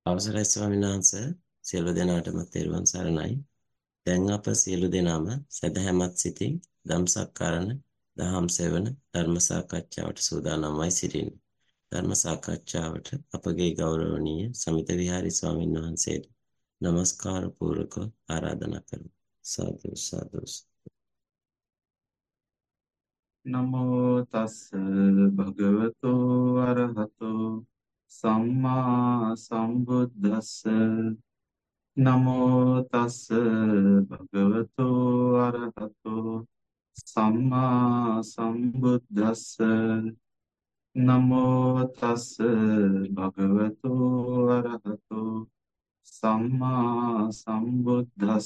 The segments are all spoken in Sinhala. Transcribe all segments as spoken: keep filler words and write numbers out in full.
අවසරයි ස්වාමීන් වහන්සේ සියලු දෙනාටම තෙරුවන් සරණයි. දැන් අප සියලු දෙනාම සදහැමත් සිතින් ධම්සක්කරණ දහම් සෙවන ධර්ම සාකච්ඡාවට සූදානම්වයි සිටින්නේ. ධර්ම සාකච්ඡාවට අපගේ ගෞරවනීය සමිත විහාරී ස්වාමීන් වහන්සේට নমස්කාර පූර්වක ආරාධනා කරමු. සාදු සාදු. නමෝ තස් භගවතෝ අරහතෝ සම්මා සම්බුද්දස්ස නමෝ තස් භගවතෝ අරහතෝ සම්මා සම්බුද්දස්ස නමෝ තස් භගවතෝ අරහතෝ සම්මා සම්බුද්දස්ස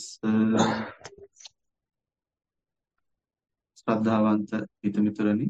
ශ්‍රද්ධාවන්ත හිතමිතුරනි,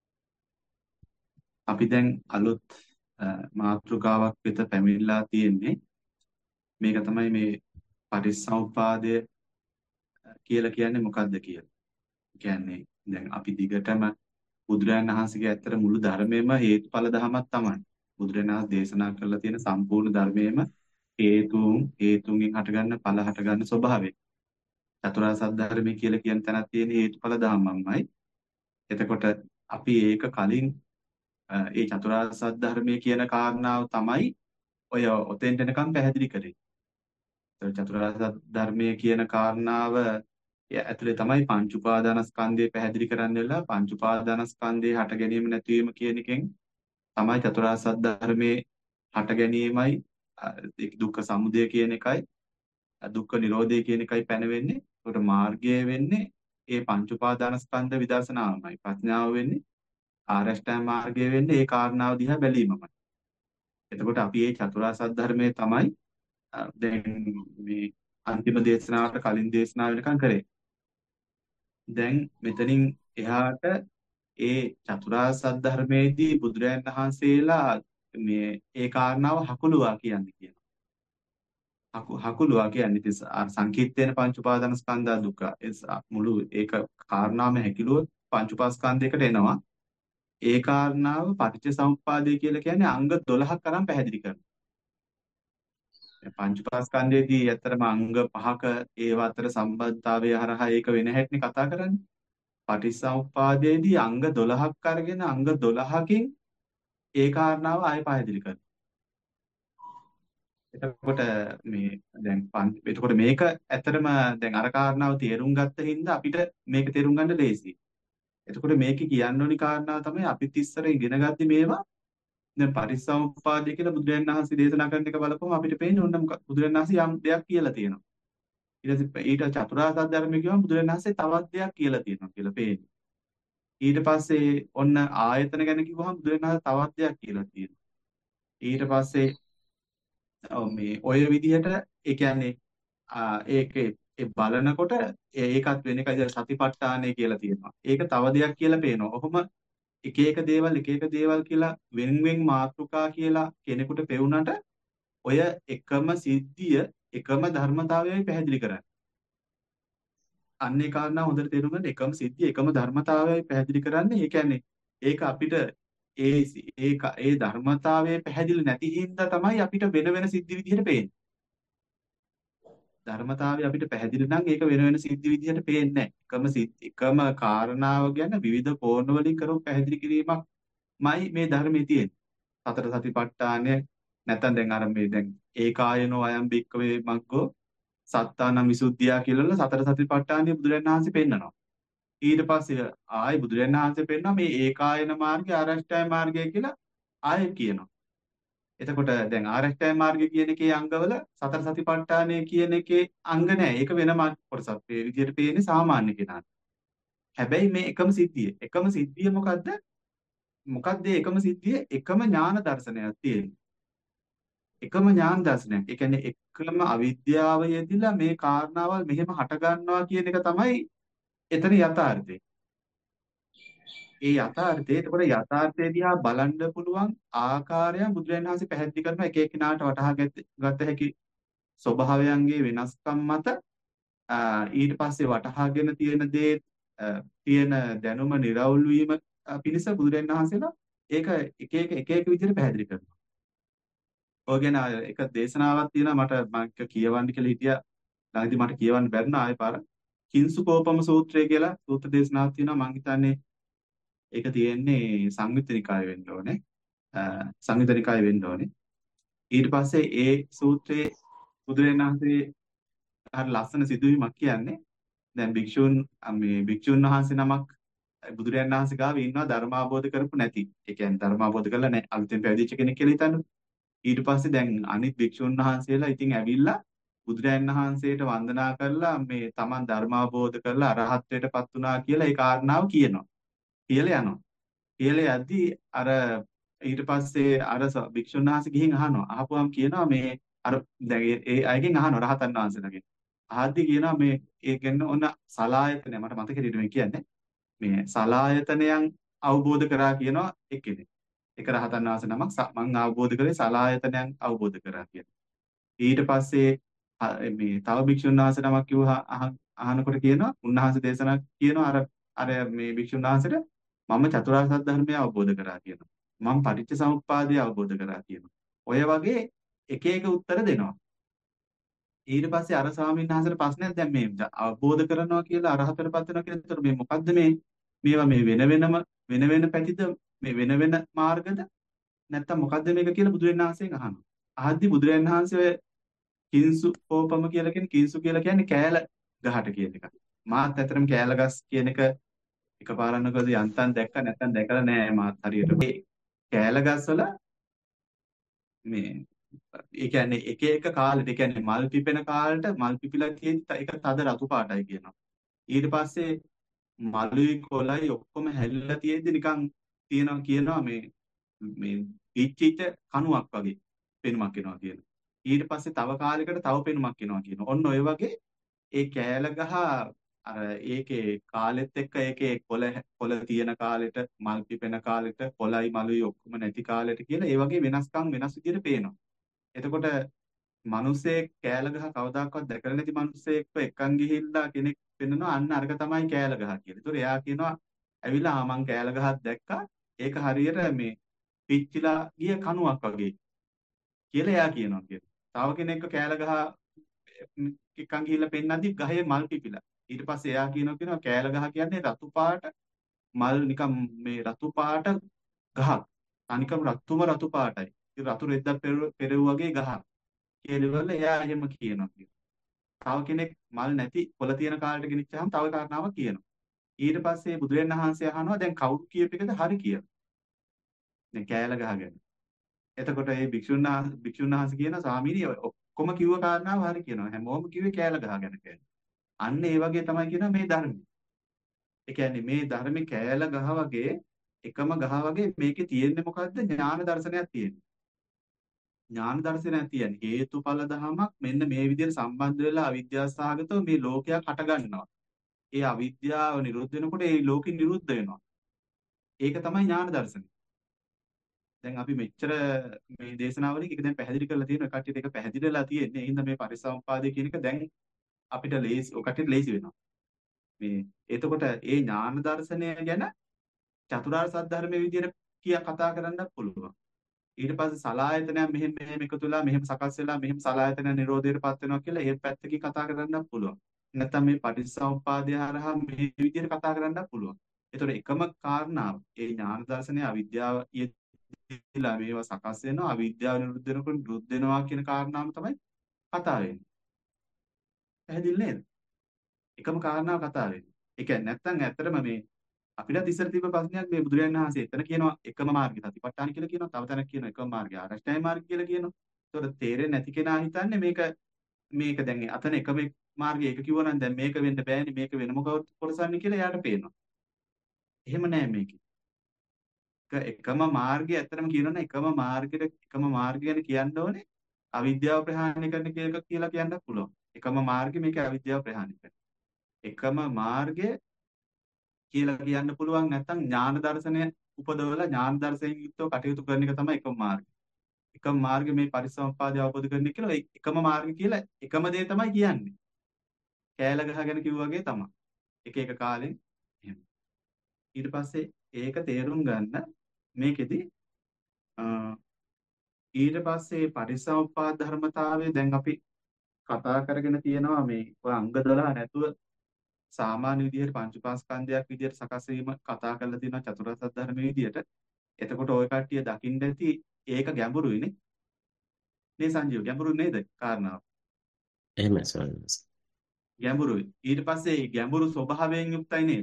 අපි දැන් අලුත් මාතෘකාවක් වෙත පැමිණලා තියෙන්නේ. මේක තමයි මේ පටිච්චසමුප්පාදය කියලා කියන්නේ මොකක්ද කියලා. කියන්නේ දැන් අපි දිගටම බුදුරජාණන් වහන්සේගේ ඇත්තට මුළු ධර්මයේම හේතුඵල ධමයක් තමයි. බුදුරජාණන් වහන්සේ දේශනා කරලා තියෙන සම්පූර්ණ ධර්මයේම හේතුන් හේතුන්ගෙන් හටගන්න ඵල හටගන්න ස්වභාවය. චතුරාර්ය සත්‍ය ධර්මය කියලා කියන තැනක් තියෙන හේතුඵල ධමයන්මයි. එතකොට අපි ඒක කලින් ඒ චතුරාර්ය සත්‍ය ධර්මයේ කියන කාරණාව තමයි ඔය ඔතෙන්ට එනකම් පැහැදිලි කරේ. ඒ චතුරාර්ය සත්‍ය ධර්මයේ කියන කාරණාව ඇතුලේ තමයි පංච උපාදානස්කන්ධය පැහැදිලි කරන්න වෙලා පංච උපාදානස්කන්ධයේ හට ගැනීම නැතිවීම කියන එකෙන් තමයි චතුරාර්ය සත්‍ය ධර්මයේ හට ගැනීමයි දුක්ඛ සමුදය කියන එකයි දුක්ඛ නිරෝධය කියන එකයි පැනවෙන්නේ. ඒකට මාර්ගය වෙන්නේ ඒ පංච උපාදානස්කන්ධ විදර්ශනාවමයි. ප්‍රඥාව වෙන්නේ ආරෂ්ඨාංග මාර්ගය වෙන්නේ ඒ කාරණාව දිහා බැලීමමයි. එතකොට අපි මේ චතුරාර්ය සත්‍ය ධර්මයේ තමයි දැන් මේ අන්තිම දේශනාවට කලින් දේශනාව වෙනකන් කරේ. දැන් මෙතනින් එහාට ඒ චතුරාර්ය සත්‍ය ධර්මයේදී බුදුරජාණන් වහන්සේලා මේ ඒ කාරණාව හකුලුවා කියන්නේ කියනවා. හකු හකුලුවා කියන්නේ තිස් සංකීර්තේන පංච උපාදානස්කන්ධ දුක්ඛ. ඒ මුළු ඒක කාරණාවම හැකිලුවොත් පංච උපාස්කන්ධයකට එනවා. ඒ කාරණාව පටිච්චසමුප්පාදය කියලා කියන්නේ අංග දොළහක් අරන් පැහැදිලි කරනවා. පංච උපාස්කන්ධයේදී ඇත්තටම අංග පහක ඒව අතර සම්බන්ධතාවය හරහා ඒක වෙන හැටිනේ කතා කරන්නේ. පටිච්චසමුප්පාදයේදී අංග දොළහක් අරගෙන අංග දොළහකින් ඒ කාරණාව ආයෙ පැහැදිලි කරනවා. එතකොට මේ දැන් පංච එතකොට මේක ඇත්තටම දැන් අර කාරණාව තේරුම් ගත්ත හින්දා අපිට මේක තේරුම් ගන්න ලේසියි. එතකොට මේකේ කියන්න ඕනි කාරණාව තමයි අපිත් ඉස්සර ඉගෙන ගත්තේ මේවා. දැන් පටිච්චසමුප්පාදය කියලා බුදුරජාණන් වහන්සේ දේශනා කරන එක බලපුවම අපිට පේන්නේ ඕන බුදුරජාණන් වහන්සේ යම් දෙයක් කියලා තියෙනවා. ඊට පස්සේ ඊට චතුරාර්ය සත්‍ය ධර්මයේ කියවම බුදුරජාණන් වහන්සේ තවත් දෙයක් කියලා තියෙනවා කියලා පේන්නේ. ඊට පස්සේ ඔන්න ආයතන ගැන කිව්වහම බුදුරජාණන් වහන්සේ තවත් දෙයක් කියලා තියෙනවා. ඊට පස්සේ මේ ඔය විදිහට ඒ කියන්නේ ඒකේ ඒ බලනකොට ඒකත් වෙන එකයි සතිපට්ඨානය කියලා තියෙනවා. ඒක තව දෙයක් කියලා පේනවා. ඔහොම එක එක දේවල් එක එක දේවල් කියලා වෙන වෙන මාතෘකා කියලා කෙනෙකුට පෙවුනට ඔය එකම සිද්ධිය එකම ධර්මතාවයයි පැහැදිලි කරන්නේ. අන්නේ කාරණා හොඳට තේරුම් ගන්න එකම සිද්ධිය එකම ධර්මතාවයයි පැහැදිලි කරන්නේ. ඒ කියන්නේ ඒක අපිට ඒ ඒක ඒ ධර්මතාවයේ පැහැදිලි නැති හින්දා තමයි අපිට වෙන වෙන සිද්ධි විදිහට පේන්නේ. ධර්මතාවය අපිට පැහැදිලි නම් ඒක වෙන වෙන සිද්ධි විදිහට පේන්නේ නැහැ. එකම එකම කාරණාව ගැන විවිධ කෝණ වලින් කරපු පැහැදිලි කිරීමක්මයි මේ ධර්මයේ තියෙන්නේ. සතර සතිපට්ඨානය නැත්නම් දැන් අර මේ දැන් ඒකායනෝ අයම් බික්කවේ මග්ගෝ සත්තානම් විසුද්ධියා කියලා සතර සතිපට්ඨානිය බුදුරජාණන් වහන්සේ පෙන්නනවා. ඊට පස්සේ ආයි බුදුරජාණන් වහන්සේ පෙන්නනවා මේ ඒකායන මාර්ගය ආරෂ්ඨාය මාර්ගය කියලා ආයෙ කියනවා. එතකොට දැන් ආරෂ්ඨාය මාර්ගය කියන එකේ අංගවල සතර සතිපට්ඨානය කියන එකේ අංග නැහැ. ඒක වෙනම කොටසක්. මේ විදිහට පේන්නේ සාමාන්‍ය කෙනාට. හැබැයි මේ එකම සිද්ධිය. එකම සිද්ධිය මොකද්ද? මොකද්ද එකම සිද්ධිය? එකම ඥාන දර්ශනයක් තියෙනවා. එකම ඥාන දර්ශනයක්. ඒ කියන්නේ එකම අවිද්‍යාව යෙදිලා මේ කාරණාවල් මෙහෙම හට ගන්නවා කියන එක තමයි එතන යථාර්ථය. ඒ යථාර්ථය එතකොට යථාර්ථය දිහා බලන්න පුළුවන් ආකාරය බුදුරජාණන් වහන්සේ පැහැදිලි කරන එක එක්කිනාට වටහා ගත හැකි ස්වභාවයන්ගේ වෙනස්කම් මත ඊට පස්සේ වටහාගෙන තියෙන දේ තියෙන දැනුම නිර්වුල් වීම පිණිස බුදුරජාණන් වහන්සේලා ඒක එක එක එක එක විදිහට පැහැදිලි කරනවා. ඔය ගැන ආයෙ එක දේශනාවක් තියෙනවා මට මම එක කියවන්න කියලා හිටියා. ළඟදී මට කියවන්න බැරි නා ආයෙ පාර. කිංසුකෝපම සූත්‍රය කියලා සූත්‍ර දේශනාවක් තියෙනවා. මම හිතන්නේ ඒක තියෙන්නේ සංයුත්ත නිකාය වෙන්න ඕනේ. අ, සංයුත්ත නිකාය වෙන්න ඕනේ. ඊට පස්සේ ඒ සූත්‍රයේ බුදුරජාණන් වහන්සේ හරි ලස්සන සිදුවීමක් කියන්නේ. දැන් භික්ෂුන් මේ භික්ෂුන් වහන්සේ නමක් බුදුරජාණන් වහන්සේ ගාව ඉන්නවා ධර්ම අවබෝධ කරපු නැති. ඒ කියන්නේ ධර්ම අවබෝධ කරලා නැහැ. අලුතෙන් පැවිදිච්ච කෙනෙක් කියලා හිතන්න. ඊට පස්සේ දැන් අනිත් භික්ෂුන් වහන්සේලා ඉතින් ඇවිල්ලා බුදුරජාණන් වහන්සේට වන්දනා කරලා මේ තමන් ධර්ම අවබෝධ කරලා අරහත්ත්වයටපත් වුණා කියලා ඒ කාරණාව කියනවා. කියලා යනවා. කියලා යද්දී අර ඊට පස්සේ අර ස- භික්ෂුන් වහන්සේ ගිහින් අහනවා. අහපුවාම කියනවා මේ අර දැන් ඒ ඒ අයගෙන් අහනවා රහතන් වහන්සේලාගෙන්. අහද්දී කියනවා මේ ඒ කියන්නේ ඔන්න සලායතන මට මතක හිටින්නේ මේ කියන්නේ. මේ සලායතනයන් අවබෝධ කරා කියනවා එක්කෙනෙක්. එක රහතන් වහන්සේ නමක් ස- මං අවබෝධ කරේ සලායතනයන් අවබෝධ කරා කියලා. ඊට පස්සේ අ- මේ තව භික්ෂුන් වහන්සේ නමක් කිව්වා අහ- අහනකොට කියනවා උන්වහන්සේ දේශනා කියනවා අර අර මේ භික්ෂුන් වහන්සේට මම චතුරාර්ය සත්‍ය ධර්මය අවබෝධ කරා කියනවා. මම පටිච්ච සමුප්පාදය අවබෝධ කරා කියනවා. ඔය වගේ එක එක උත්තර දෙනවා. ඊට පස්සේ අර ස්වාමීන් වහන්සේට ප්‍රශ්නයක් දැන් මේ ද- අවබෝධ කරනවා කියලා අරහතටපත් වෙනවා කියන එතකොට මේ මොකද්ද මේ මේවා මේ වෙන වෙනම වෙන වෙන පැතිද මේ වෙන වෙන මාර්ගද නැත්තම් මොකද්ද මේක කියලා බුදුරජාණන් වහන්සේගෙන් අහනවා. අහද්දි බුදුරජාණන් වහන්සේ ඔය කිංසු කෝපම කියලා කියන්නේ කිංසු කියලා කියන්නේ කෑල ගහට කියන එක. මාත් ඇත්තටම කෑල ගස් කියන එක එකපාරක් නකද යන්තම් දැක්ක නැත්තම් දැකලා නෑ මාත් හරියට. මේ කෑල ගස් වල මේ ඒ කියන්නේ එක එක කාලෙට ඒ කියන්නේ මල් පිපෙන කාලෙට මල් පිපිලා තියෙන එක තද රතු පාටයි කියනවා. ඊට පස්සේ මලුයි කොළයි ඔක්කොම හැලිලා තියෙද්දි නිකන් තියෙනවා කියනවා මේ මේ පිච්චිච්ච කණුවක් වගේ පෙනුමක් එනවා කියන. ඊට පස්සේ තව කාලයකට තව පෙනුමක් එනවා කියන. ඔන්න ඔය වගේ ඒ කෑල ගහ අර ඒකේ කාලෙත් එක්ක ඒකේ කොළ කොළ තියෙන කාලෙට මල් පිපෙන කාලෙට කොළයි මලුයි ඔක්කොම නැති කාලෙට කියලා ඒ වගේ වෙනස්කම් වෙනස් විදිහට පේනවා. එතකොට මිනිස්සෙක් කෑල ගහ කවදාකවත් දැකලා නැති මිනිස්සෙක්ව එක්කන් ගිහිල්ලා කෙනෙක් පෙන්නනවා අන්න අරක තමයි කෑල ගහ කියලා. ඒතකොට එයා කියනවා ඇවිල්ලා ආ මං කෑල ගහක් දැක්කා. ඒක හරියට මේ පිච්චිලා ගිය කණුවක් වගේ කියලා එයා කියනවා කියලා. තව කෙනෙක්ව කෑල ගහ එක්කන් ගිහිල්ලා පෙන්නද්දි ගහේ මල් පිපිලා. ඊට පස්සේ එයා කියනවා කියනවා කෑල ගහ කියන්නේ රතු පාට මල් නිකන් මේ රතු පාට ගහක්. අනිකම රතුම රතු පාටයි. ඒ රතු රෙද්දක් පෙරෙව් වගේ ගහක්. කියලා එයා එහෙම කියනවා කියලා. තව කෙනෙක් මල් නැති කොළ තියෙන කාලෙට ගෙනිච්චාම තව කාරණාවක් කියනවා. ඊට පස්සේ බුදුරජාණන් වහන්සේ අහනවා දැන් කවුරු කියප එකද හරි කියලා. දැන් කෑල ගහගෙන. එතකොට මේ භික්ෂුන් වහන්සේ භික්ෂුන් වහන්සේ කියන ස්වාමීනි ඔය ඔක්කොම කිව්ව කාරණාව හරි කියනවා. හැමෝම කිව්වේ කෑල ගහ ගැන කියන්නේ. අන්න ඒ වගේ තමයි කියනවා මේ ධර්මය. ඒ කියන්නේ මේ ධර්මේ කෑල ගහ වගේ එකම ගහ වගේ මේකේ තියෙන්නේ මොකද්ද? ඥාන දර්ශනයක් තියෙන්නේ. ඥාන දර්ශනයක් තියෙන්නේ හේතුඵල ධමයක් මෙන්න මේ විදිහට සම්බන්ධ වෙලා අවිද්‍යාව සහගතව මේ ලෝකයක් හට ගන්නවා. ඒ අවිද්‍යාව නිරුද්ධ වෙනකොට ඒ ලෝකෙ නිරුද්ධ වෙනවා. ඒක තමයි ඥාන දර්ශනය. දැන් අපි මෙච්චර මේ දේශනාවලින් ඒක දැන් පැහැදිලි කරලා තියෙනවා. කට්ටියට ඒක පැහැදිලිලා තියෙන්නේ. ඒ හින්දා මේ පරිසම්පාදේ කියන එක දැන් අපිට ලේසි ඔය කට්ටියට ලේසි වෙනවා. මේ එතකොට ඒ ඥාන දර්ශනය ගැන චතුරාර්ය සත්‍ය ධර්මයේ විදිහට කිය කතා කරන්නත් පුළුවන්. ඊට පස්සේ සලායතනයන් මෙහෙම මෙහෙම එකතු වෙලා මෙහෙම සකස් වෙලා මෙහෙම සලායතන නිරෝධයටපත් වෙනවා කියලා ඒ පැත්තකින් කතා කරන්නත් පුළුවන්. නැත්නම් මේ පටිච්චසමුප්පාදය හරහා මේ විදිහට කතා කරන්නත් පුළුවන්. ඒතකොට එකම කාරණාව ඒ ඥාන දර්ශනය අවිද්‍යාව යෙදিলা මේවා සකස් වෙනවා අවිද්‍යාව නිරුද්ධ වෙනකොට නිරුද්ධ වෙනවා කියන කාරණාව තමයි කතා වෙන්නේ. පැහැදිලි නේද? එකම කාරණාව කතා වෙන්නේ. ඒ කියන්නේ නැත්නම් ඇත්තටම මේ අපිට ඉස්සර තිබ්බ ප්‍රශ්නයක් මේ බුදුරජාණන් වහන්සේ එතන කියනවා එකම මාර්ගය සතිපට්ඨාන කියලා කියනවා. තව තැනක් කියනවා එකම මාර්ගය ආරෂ්ඨායි මාර්ගය කියලා කියනවා. ඒතකොට තේරෙන්නේ නැති කෙනා හිතන්නේ මේක මේක දැන් අතන එකම මාර්ගය එක කිව්වනම් දැන් මේක වෙන්න බෑනේ මේක වෙන මොකවත් කොටසන්නේ කියලා එයාට පේනවා. එහෙම නෑ මේක. එක එකම මාර්ගය ඇත්තටම කියනවනේ එකම මාර්ගෙට එකම මාර්ගය ගැන කියන්න ඕනේ අවිද්‍යාව ප්‍රහාණය කරන කියලා කියලා කියන්නත් පුළුවන්. එකම මාර්ගය මේක අවිද්‍යාව ප්‍රහාණය කරන. එකම මාර්ගය කියලා කියන්න පුළුවන් නැත්නම් ඥාන දර්ශනය උපදවලා ඥාන දර්ශනයෙන් යුක්තව කටයුතු කරන එක තමයි එකම මාර්ගය. එකම මාර්ගය මේ පරිසම්පාදය අවබෝධ කරගන්න කියලා ඒ එකම මාර්ගය කියලා එකම දේ තමයි කියන්නේ. කෑල ගහගෙන කිව්වා වගේ තමයි. එක එක කාලෙන් එහෙම. ඊට පස්සේ ඒක තේරුම් ගන්න මේකෙදි ඊට පස්සේ පටිච්චසමුප්පාද ධර්මතාවය දැන් අපි කතා කරගෙන තියෙනවා මේ ඔය අංග දොළහ නැතුව සාමාන්‍ය විදිහට පංච උපාස්කන්ධයක් විදිහට සකස් වීම කතා කරලා තියෙනවා චතුරාර්ය සත්‍ය ධර්මයේ විදිහට. එතකොට ওই කට්ටිය දකින්න ඇති ඒක ගැඹුරුයිනේ. නේ සංජීව ගැඹුරු නේද කාරණාව? එහෙමයි ස්වාමීන් වහන්සේ. ගැඹුරුයි. ඊට පස්සේ ගැඹුරු ස්වභාවයෙන් යුක්තයි නේද?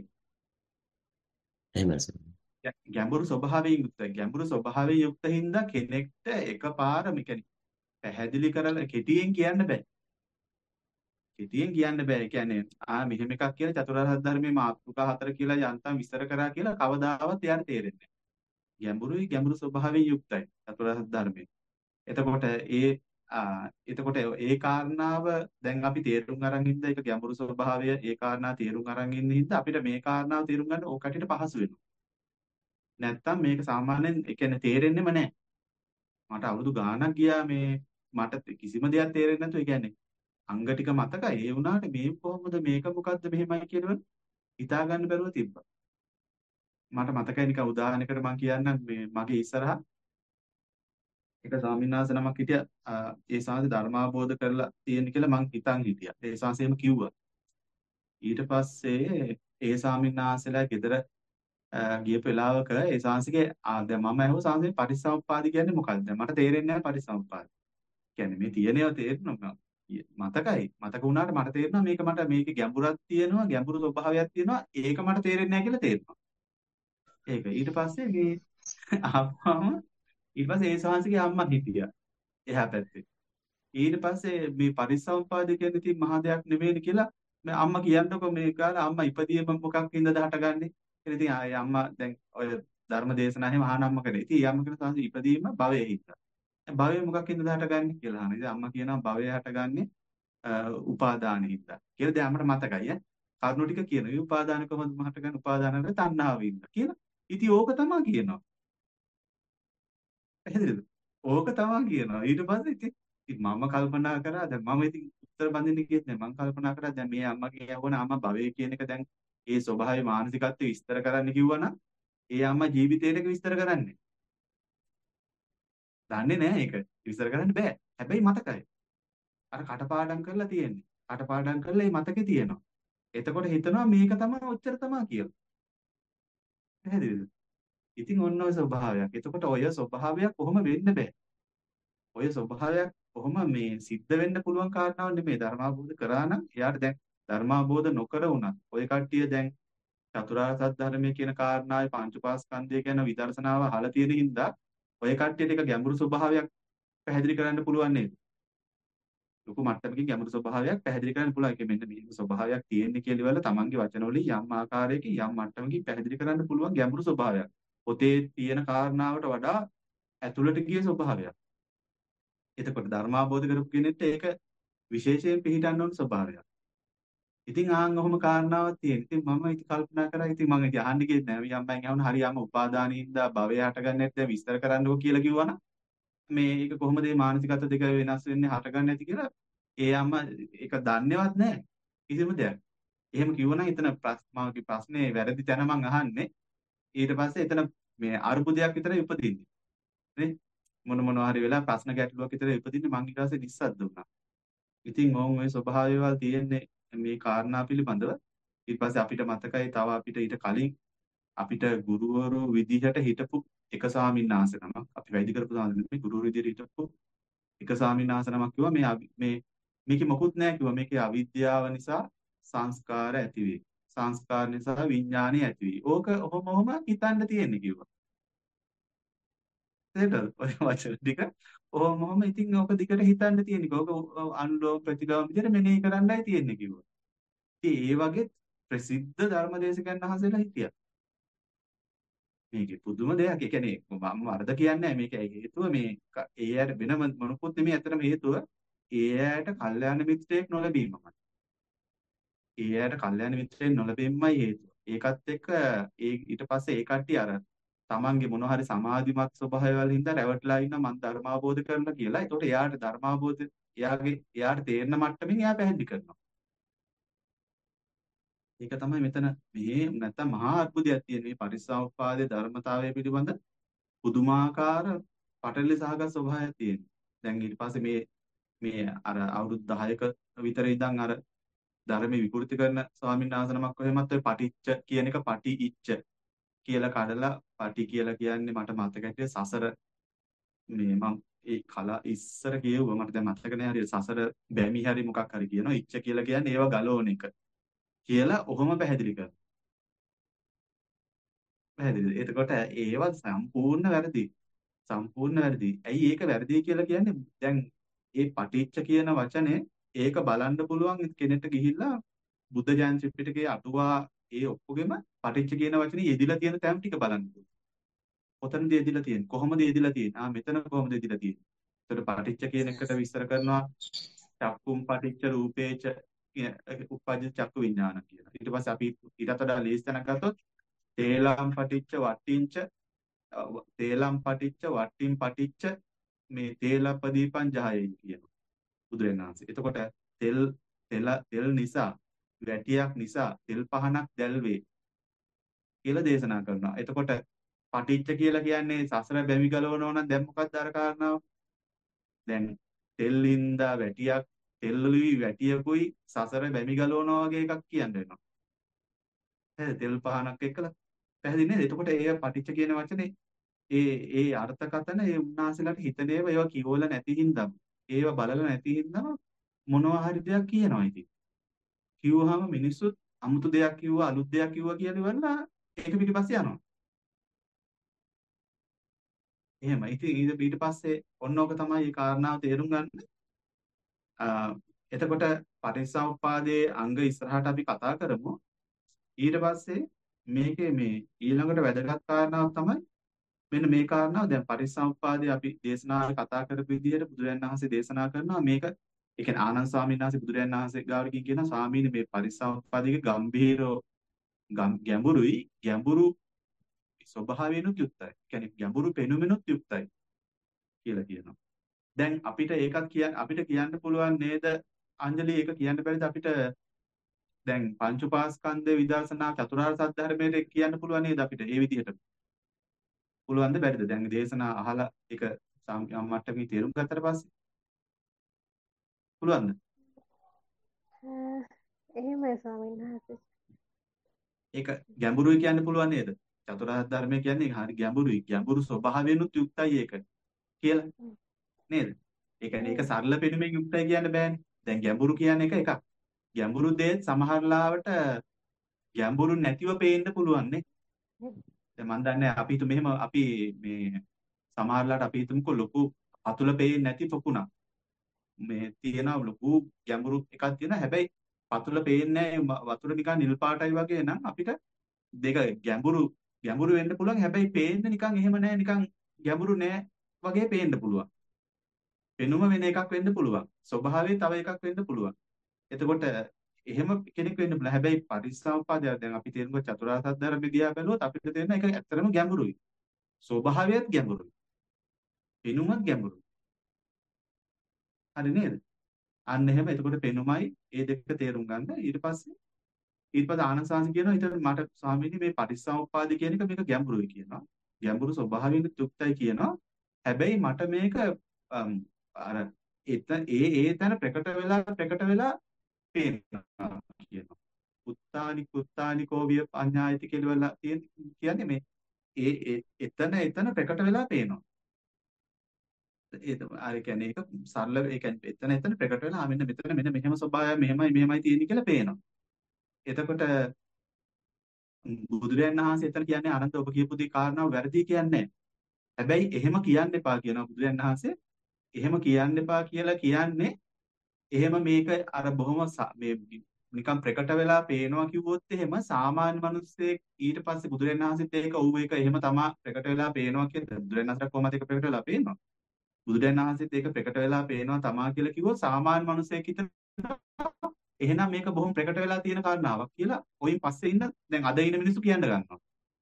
එහෙමයි ස්වාමීන් ගැ- ගැඹුරු ස්වභාවයෙන් යුක්තයි. ගැඹුරු ස්වභාවයෙන් යුක්ත හින්දා කෙනෙක්ට එකපාර මේ කියන්නේ පැහැදිලි කරලා කෙටියෙන් කියන්න බෑ. කෙටියෙන් කියන්න බෑ. ඒ කියන්නේ ආ මෙහෙම එකක් කියලා චතුරාර්ය සත්‍ය ධර්මයේ මාතෘකා හතර කියලා යන්තම් විස්තර කරා කියලා කවදාවත් එයාට තේරෙන්නේ නැහැ. ගැඹුරුයි ගැඹුරු ස්වභාවයෙන් යුක්තයි චතුරාර්ය සත්‍ය ධර්මයේ. එතකොට ඒ ආ එතකොට ඒ කාරණාව දැන් අපි තේරුම් අරන් ඉඳලා ඒක ගැඹුරු ස්වභාවය ඒ කාරණා තේරුම් අරන් ඉන්න හින්දා අපිට මේ කාරණාව තේරුම් ගන්න ඕකටිට පහසු වෙනවා. නැත්තම් මේක සාමාන්‍යයෙන් ඒ කියන්නේ තේරෙන්නෙම නැහැ. මට අවුරුදු ගාණක් ගියා මේ මට කිසිම දෙයක් තේරෙන්නේ නැතුව ඒ කියන්නේ අංග ටික මතකයි. ඒ වුණාට මේ කොහොමද මේක මොකද්ද මෙහෙමයි කියනවනේ හිතා ගන්න බැරුව තිබ්බා. මට මතකයි නිකන් උදාහරණයකට මම කියන්නම් මේ මගේ ඉස්සරහා එක ස්වාමීන් වහන්සේ නමක් හිටියා. ආ, ඒ ස්වාමීන් ධර්මාබෝධ කරලා තියෙන කියලා මං හිතන් හිටියා. ඒ ස්වාමීන් එහෙම කිව්වා. ඊට පස්සේ ඒ ස්වාමීන් වහන්සේලා ගෙදර ආ, ගියපු වෙලාවක ඒ ස්වාමීන්ගේ ආ දැන් මම අහුව ස්වාමීන් පටිච්චසමුප්පාද කියන්නේ මොකක්ද? දැන් මට තේරෙන්නේ නැහැ පටිච්චසමුප්පාද. කියන්නේ මේ තියෙනව තේරෙනවා. මතකයි. මතක වුණාට මට තේරෙනවා මේක මට මේකේ ගැඹුරක් තියෙනවා, ගැඹුරු ස්වභාවයක් තියෙනවා. ඒක මට තේරෙන්නේ නැහැ කියලා තේරෙනවා. ඒක. ඊට පස්සේ මේ ආපුවම ඊට පස්සේ ඒ ස්වාමීන්ගේ අම්මා හිටියා. එහා පැත්තේ. ඊට පස්සේ මේ පරිසම්පාද කියන්නේ ඉතින් මහා දෙයක් නෙමෙයිනේ කියලා මේ අම්මා කියන්නකො මේ කාලේ අම්මා ඉපදීම මොකක් හින්දාද හටගන්නේ කියලා ඉතින් ආයේ අම්මා දැන් ඔය ධර්ම දේශනා එහෙම අහන අම්ම කරේ. ඉතින් ඒ අම්ම කියන සංසි ඉපදීම භවයේ හින්දා. දැන් භවය මොකක් හින්දාද හටගන්නේ කියලා අහන. ඉතින් අම්මා කියනවා භවය හටගන්නේ උපාදාන හින්දා. කියලා දැන් අම්මට මතකයි ඈ. කරුණු ටික කියනවා. මේ උපාදාන කොහොමද හටගන්නේ? උපාදාන වල තණ්හාව හින්දා කියලා. ඉතින් ඕක තමයි කියනවා. පැහැදිලිද? ඕක තමයි කියනවා. ඊට පස්සේ ඉතින් ඉතින් මම කල්පනා කරා දැන් මම ඉතින් උත්තර බඳින්න කියෙත් නෑ. මම කල්පනා කරා දැන් මේ අම්මගේ යවන අම්මා භවය කියන එක දැන් ඒ ස්වභාවය මානසිකත්වය විස්තර කරන්න කිව්වනම් ඒ අම්මා ජීවිතේට විස්තර කරන්නේ. දන්නේ නෑ ඒක. විස්තර කරන්න බෑ. හැබැයි මතකයි. අර කටපාඩම් කරලා තියෙන්නේ. කටපාඩම් කරලා මේ මතකේ තියෙනවා. එතකොට හිතනවා මේක තමයි ඔච්චර තමයි කියලා. පැහැදිලිද? ඉතින් ඔන්න ඔය ස්වභාවයක්. එතකොට ඔය ස්වභාවයක් කොහොම වෙන්න බෑ. ඔය ස්වභාවයක් කොහොම මේ සිද්ධ වෙන්න පුළුවන් කාරණාවක් නෙමෙයි ධර්මාබෝධ කරා නම් එයාට දැන් ධර්මාබෝධ නොකර වුණත් ඔය කට්ටිය දැන් චතුරාර්ය සත්‍ය ධර්මයේ කියන කාරණාවේ පංච උපාස්කන්ධය කියන විදර්ශනාව අහලා තියෙන හින්දා ඔය කට්ටියට ඒක ගැඹුරු ස්වභාවයක් පැහැදිලි කරන්න පුළුවන් නේද? ලොකු මට්ටමකින් ගැඹුරු ස්වභාවයක් පැහැදිලි කරන්න පුළුවන්. ඒක මෙන්න මේ ස්වභාවයක් තියෙන්නේ කියලා ඉවල තමන්ගේ වචනවලින් යම් ආකාරයකින් යම් මට්ටමකින් පැහැදිලි කරන්න පුළුවන් ගැඹුරු ස්වභාවයක්. පොතේ තියෙන කාරණාවට වඩා ඇතුළට ගිය ස්වභාවයක්. එතකොට ධර්මාබෝධ කරපු කෙනෙක්ට ඒක විශේෂයෙන් පිළිටන්න ඕන ස්වභාවයක්. ඉතින් ආන් ඔහොම කාරණාවක් තියෙන. ඉතින් මම ඉතින් කල්පනා කරා ඉතින් මම ඉතින් අහන්න ගියේ නෑ. මේ අම්මෙන් අහන හරියම උපාදානින්දා භවය හටගන්නේ නැත්නම් විස්තර කරන්නකෝ කියලා කිව්වනම් මේ ඒක කොහොමද මේ මානසිකත්ව දෙක වෙනස් වෙන්නේ හටගන්නේ නැති කියලා ඒ අම්මා ඒක දන්නේවත් නෑ කිසිම දෙයක්. එහෙම කිව්වනම් එතන ප්‍රශ්නාවගේ ප්‍රශ්නේ වැරදි තැන මං අහන්නේ. ඊට පස්සේ එතන මේ අරුබුදයක් විතරයි උපදින්නේ. නේ? මොන මොනවා හරි වෙලා ප්‍රශ්න ගැටලුවක් විතර ඉපදින්නේ මං ඊට පස්සේ නිස්සද්ද වුණා. ඉතින් ඕන් ওই ස්වභාවයවල් තියෙන්නේ මේ කාරණා පිළිබඳව. ඊට පස්සේ අපිට මතකයි තව අපිට ඊට කලින් අපිට ගුරුවරු විදිහට හිටපු එක ස්වාමීන් වහන්සේ නමක් අපි වැඩි කරපු ස්වාමීන් වහන්සේ ගුරුවරු විදිහට හිටපු එක ස්වාමීන් වහන්සේ නමක් කිව්වා මේ අවි- මේ මේකේ මොකුත් නැහැ කිව්වා. මේකේ අවිද්‍යාව නිසා සංස්කාර ඇති වෙයි. සංස්කාර නිසා විඥානය ඇති වෙයි. ඕක ඔහොම ඔහොම හිතන්න තියෙන්නේ කිව්වා. තේරෙනවද? ඔය වචන ටික ඔහොම ඔහොම ඉතින් ඕක දිගට හිතන්න තියෙන්නේ. ඕක අනුලෝම ප්‍රතිලෝම විදිහට මෙනෙහි කරන්නයි තියෙන්නේ කිව්වා. ඉතින් ඒ වගේ ප්‍රසිද්ධ ධර්මදේශකයන් වහන්සේලා හිටියා. මේකේ පුදුම දෙයක්. ඒ කියන්නේ මම වරද කියන්නේ නැහැ. මේක හේතුව මේ ක- ඒ ඇයට වෙනම මොනකුත් නෙමෙයි. ඇත්තටම හේතුව ඒ ඇයට කල්යාණ මිත්‍රයෙක් නොලැබීමමයි. ඒ ඇයට කල්යාණ මිත්‍රයෙක් නොලැබීමමයි හේතුව. ඒකත් එක්ක ඒ ඊට පස්සේ ඒ කට්ටිය අර තමන්ගේ මොන හරි සමාධිමත් ස්වභාවයවල හින්දා රැවටලා ඉන්න මං ධර්මාබෝධ කරලා කියලා. ඒතකොට එයාට ධර්මාබෝධ එයාගේ එයාට තේරෙන මට්ටමින් එයා පැහැදිලි කරනවා. ඒක තමයි මෙතන මේ නැත්තම් මහා අద్භුතයක් තියෙන මේ පරිසම්පාදයේ ධර්මතාවය පිළිබඳ පුදුමාකාර පටලැවිලි සහගත ස්වභාවයක් තියෙනවා. දැන් ඊට පස්සේ මේ මේ අර අවුරුදු දහයක විතර ඉඳන් අර ධර්ම විකෘති කරන ස්වාමීන් වහන්සේ නමක් කොහෙමත් ඔය පටිච්ච කියන එක පටි ඉච්ච කියලා කඩලා පටි කියලා කියන්නේ මට මතක හිටියේ සසර මේ මම ඒ කල ඉස්සර කියෙව්වා මට දැන් මතක නෑ හරියට සසර බැමි හරි මොකක් හරි කියනවා ඉච්ච කියලා කියන්නේ ඒව ගලවන එක කියලා ඔහොම පැහැදිලි කරනවා. පැහැදිලිද? එතකොට ඒව සම්පූර්ණ වැරදි. සම්පූර්ණ වැරදි. ඇයි ඒක වැරදි කියලා කියන්නේ? දැන් ඒ පටිච්ච කියන වචනේ ඒක බලන්න පුළුවන් කෙනෙක්ට ගිහිල්ලා බුද්ධ ඥාන ත්‍රිපිටකයේ අටුවා ඒ ඔක්කොගෙම පටිච්ච කියන වචනේ යෙදිලා තියෙන තැන් ටික බලන්න. කොතනද යෙදිලා තියෙන්නේ? කොහොමද යෙදිලා තියෙන්නේ? ආ මෙතන කොහොමද යෙදිලා තියෙන්නේ? එතකොට පටිච්ච කියන එකට විස්තර කරනවා චක්කුම් පටිච්ච රූපේච උප්පජ්ජ චක්කු විඥාන කියලා. ඊට පස්සේ අපි ඊටත් වඩා ලේසි තැනක් ගත්තොත් තේලම් පටිච්ච වට්ටිංච තේලම් පටිච්ච වට්ටිම් පටිච්ච මේ තේලපදීපං ජහයයි කියනවා බුදුරජාණන් වහන්සේ. එතකොට තෙල් තෙල තෙල් නිසා වැටියක් නිසා තෙල් පහනක් දැල්වේ කියලා දේශනා කරනවා. එතකොට පටිච්ච කියලා කියන්නේ සසර බැමි ගලවනවා නම් දැන් මොකක්ද අර කාරණාව? දැන් තෙල්ලින්දා වැටියක් තෙල්ලුයි වැටියකුයි සසර බැමි ගලවනවා වගේ එකක් කියන්න වෙනවා. නේද? තෙල් පහනක් එක්කලා පැහැදිලි නේද? එතකොට ඒ පටිච්ච කියන වචනේ ඒ ඒ අර්ථකතන ඒ උන්වහන්සේලාට හිතනේව ඒවා කියවල නැති හින්දා ඒවා බලලා නැති හින්දා මොනවා හරි දෙයක් කියනවා ඉතින්. කිව්වහම මිනිස්සුත් අමුතු දෙයක් කිව්වා අලුත් දෙයක් කිව්වා කියලා ඉවරලා ඒක පිටිපස්සේ යනවා. එහෙම. ඉතින් ඊට ඊට පස්සේ ඔන්න ඕක තමයි මේ කාරණාව තේරුම් ගන්න. අ එතකොට පටිච්චසමුප්පාදයේ අංග ඉස්සරහට අපි කතා කරමු. ඊට පස්සේ මේකේ මේ ඊළඟට වැදගත් කාරණාවක් තමයි මෙන්න මේ කාරණාව දැන් පටිච්චසමුප්පාදයේ අපි දේශනාවේ කතා කරපු විදිහට බුදුරජාණන් වහන්සේ දේශනා කරනවා මේක ඒ කියන්නේ ආනන්ද ස්වාමීන් වහන්සේ බුදුරජාණන් වහන්සේ ගාවට ගිහින් කියනවා ස්වාමීනි මේ පටිච්චසමුප්පාදයේ ගැඹීරෝ ගැඹුරුයි ගැඹුරු ස්වභාවයෙන්ුත් යුක්තයි. කියන්නේ ගැඹුරු පෙනුමෙනුත් යුක්තයි කියලා කියනවා. දැන් අපිට ඒකත් කියන්න අපිට කියන්න පුළුවන් නේද අංජලි ඒක කියන්න බැරිද අපිට දැන් පංච උපාස්කන්ධ විදර්ශනා චතුරාර්ය සත්‍ය ධර්මයේ කියන්න පුළුවන් නේද අපිට ඒ විදිහට පුළුවන්ද බැරිද දැන් දේශනා අහලා ඒක යම් මට්ටමකින් තේරුම් ගත්තට පස්සේ පුළුවන්ද එහෙමයි ස්වාමීන් වහන්සේ. ඒක ගැඹුරුයි කියන්න පුළුවන් නේද චතුරාර්ය ධර්මය කියන්නේ හරි ගැඹුරුයි ගැඹුරු ස්වභාවයෙන්ුත් යුක්තයි ඒක කියලා නේද? ඒ කියන්නේ ඒක සරල පෙනුමෙන් යුක්තයි කියන්න බෑනේ. දැන් ගැඹුරු කියන්නේ එක එකක්. ගැඹුරු දේ සමහර ලාවට ගැඹුරු නැතිව පේන්න පුළුවන් නේ. දැන් මම දන්නේ අපි හිතමු මෙහෙම අපි මේ සමහර ලාට අපි හිතමුකෝ ලොකු පතුල පේන්නේ නැති පොකුණක්. මේ තියෙන ලොකු ගැඹුරු එකක් තියෙනවා. හැබැයි පතුල පේන්නේ නැහැ වතුර නිකන් නිල් පාටයි වගේ නම් අපිට දෙක ගැඹුරු ගැඹුරු වෙන්න පුළුවන්. හැබැයි පේන්නේ නිකන් එහෙම නැහැ නිකන් ගැඹුරු නැහැ වගේ පේන්න පුළුවන්. පෙනුම වෙන එකක් වෙන්න පුළුවන්. ස්වභාවය තව එකක් වෙන්න පුළුවන්. එතකොට එහෙම කෙනෙක් වෙන්න පුළුවන්. හැබැයි පටිච්චසමුප්පාදය දැන් අපි තේරුම් චතුරාර්ය සත්‍ය ධර්ම දිහා බැලුවොත් අපිට තේරෙන එක ඇත්තටම ගැඹුරුයි. ස්වභාවයත් ගැඹුරුයි. පෙනුමත් ගැඹුරුයි. හරි නේද? අන්න එහෙම එතකොට පෙනුමයි ඒ දෙක තේරුම් ගන්න. ඊට පස්සේ ඊට පස්සේ ආනන්ද සාංශ කියනවා ඊට මට ස්වාමීනි මේ පටිච්චසමුප්පාද කියන එක මේක ගැඹුරුයි කියනවා. ගැඹුරු ස්වභාවයෙන් යුක්තයි කියනවා. හැබැයි මට මේක අර එතන ඒ ඒ තැන ප්‍රකට වෙලා ප්‍රකට වෙලා පේනවා කියනවා. උත්තානි කුත්තානිකෝ විය පඤ්ඤායති කියලා කියන්නේ මේ ඒ එතන එතන ප්‍රකට වෙලා පේනවා. ඒ අර කියන්නේ ඒක සරල ඒ කියන්නේ එතන එතන ප්‍රකට වෙලා ආ මෙන්න මෙතන මෙන්න මෙහෙම ස්වභාවය මෙහෙමයි මෙහෙමයි තියෙන්නේ කියලා පේනවා. එතකොට බුදුරජාණන් වහන්සේ එතන කියන්නේ අනන්ත ඔබ කියපු දේ කාරණාව වැරදි කියන්නේ නැහැ. හැබැයි එහෙම කියන්න එපා කියනවා බුදුරජාණන් වහන්සේ. එහෙම කියන්න එපා කියලා කියන්නේ එහෙම මේක අර බොහොම මේ නිකන් ප්‍රකට වෙලා පේනවා කිව්වොත් එහෙම සාමාන්‍ය මිනිස්සෙක් ඊට පස්සේ බුදුරජාණන් වහන්සේත් ඒක ඔව් ඒක එහෙම තමා ප්‍රකට වෙලා පේනවා කියලා බුදුරජාණන් වහන්සේ කොහොමද ඒක ප්‍රකට වෙලා පේනවා බුදුරජාණන් වහන්සේත් ඒක ප්‍රකට වෙලා පේනවා තමා කියලා කිව්වොත් සාමාන්‍ය මිනිස්සෙක් හිතනවා එහෙනම් මේක බොහොම ප්‍රකට වෙලා තියෙන කාරණාවක් කියලා ඔයින් පස්සේ ඉන්න දැන් අද ඉන්න මිනිස්සු කියන්න ගන්නවා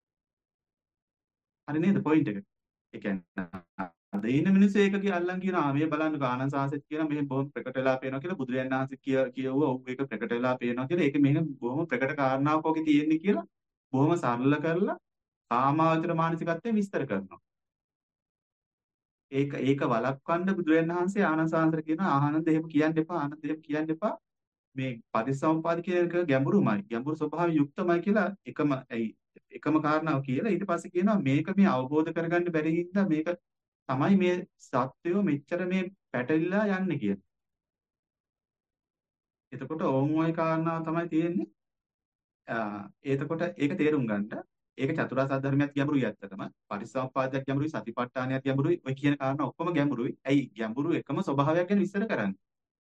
හරි නේද පොයින්ට් එක ඒ කියන්නේ අද ඉන්න මිනිස්සු ඒක කියලා අල්ලන් කියනවා මේ බලන්න ආනන්ද සාසෙත් කියන මේ බොහොම ප්‍රකට වෙලා පේනවා කියලා බුදුරජාණන් වහන්සේ කිය කියවුවා ඔව් ඒක ප්‍රකට වෙලා පේනවා කියලා ඒක මේක බොහොම ප්‍රකට කාරණාවක් ඔකේ තියෙන්නේ කියලා බොහොම සරල කරලා කාමාවචර මානසිකත්වයෙන් විස්තර කරනවා ඒක ඒක වළක්වන්න බුදුරජාණන් වහන්සේ ආනන්ද සාන්තර කියනවා ආනන්ද එහෙම කියන්න එපා ආනන්ද එහෙම කියන්න එපා මේ පටිච්චසමුප්පාද කියන එක ගැඹුරුමයි ගැඹුරු ස්වභාවය යුක්තමයි කියලා එකම ඇයි එකම කාරණාව කියලා ඊට පස්සේ කියනවා මේක මේ අවබෝධ කරගන්න බැරි හින්දා මේක තමයි මේ සත්‍යය මෙච්චර මේ පැටලිලා යන්නේ කියලා. එතකොට ඕම් ওই කාරණාව තමයි තියෙන්නේ. ආ, එතකොට ඒක තේරුම් ගන්න ඒක චතුරාර්ය සත්‍ය ධර්මයක් ගැඹුරුයි ඇත්තටම. පටිච්චසමුප්පාදයක් ගැඹුරුයි, සතිපට්ඨානයක් ගැඹුරුයි. ඔය කියන කාරණා ඔක්කොම ගැඹුරුයි. ඇයි ගැඹුරු එකම ස්වභාවයක් ගැන විස්තර කරන්නේ.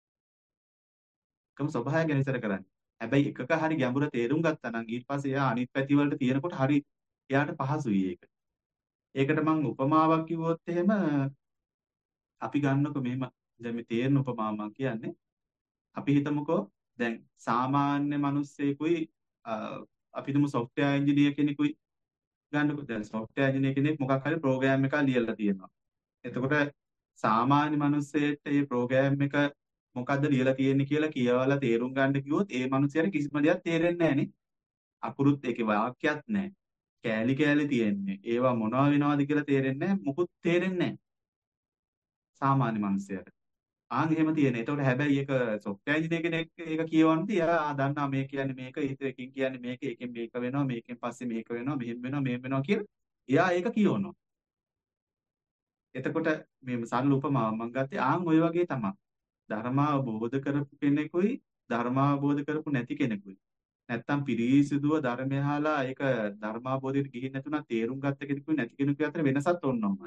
එකම ස්වභාවයක් ගැන විස්තර කරන්නේ. හැබැයි එකක හරි ගැඹුර තේරුම් ගත්තා නම් ඊට පස්සේ එයා අනිත් පැති වලට තියෙනකොට හරි එයාට පහසුයි ඒක. ඒකට මම උපමාවක් කිව්වොත් එහෙම අපි ගන්නකො මෙහෙම දැන් මේ තේරෙන උපමාව මම කියන්නේ අපි හිතමුකෝ දැන් සාමාන්‍ය මිනිස්සෙකුයි අපි හිතමු software engineer කෙනෙකුයි ගන්නකො දැන් software engineer කෙනෙක් මොකක් හරි program එකක් ලියලා තියෙනවා. එතකොට සාමාන්‍ය මිනිස්සෙට මේ program එක මොකද්ද ලියලා තියෙන්නේ කියලා කියවලා තේරුම් ගන්න කිව්වොත් ඒ මිනිස්සයාට කිසිම දෙයක් තේරෙන්නේ නැහැ නේ. අකුරුත් ඒකේ වාක්‍යයක් නැහැ. කෑලි කෑලි තියෙන්නේ. ඒවා මොනවා වෙනවද කියලා තේරෙන්නේ නැහැ. මුකුත් තේරෙන්නේ නැහැ. සාමාන්‍ය මිනිස්සයාට. ආන් එහෙම තියෙන. ඒතකොට හැබැයි ඒක software engineer කෙනෙක් ඒක කියවන්නදී එයා ආ දන්නා මේ කියන්නේ මේක, ඊට එකකින් කියන්නේ මේක, එකකින් මේක වෙනවා, මේකෙන් පස්සේ මේක වෙනවා, මෙහෙම වෙනවා, මෙහෙම වෙනවා කියලා එයා ඒක කියවනවා. එතකොට මේ සරල උපමාවක් මම ගත්තේ ආන් ඔය වගේ තමයි. ධර්මාවබෝධ කරපු කෙනෙකුයි ධර්මාවබෝධ කරපු නැති කෙනෙකුයි. නැත්තම් පිරිසිදුව ධර්මය අහලා ඒක ධර්මාවබෝධයට ගිහින් නැතුණා තේරුම් ගත්ත කෙනෙකුයි නැති කෙනෙකුයි අතර වෙනසක් ඔන්නෝමයි.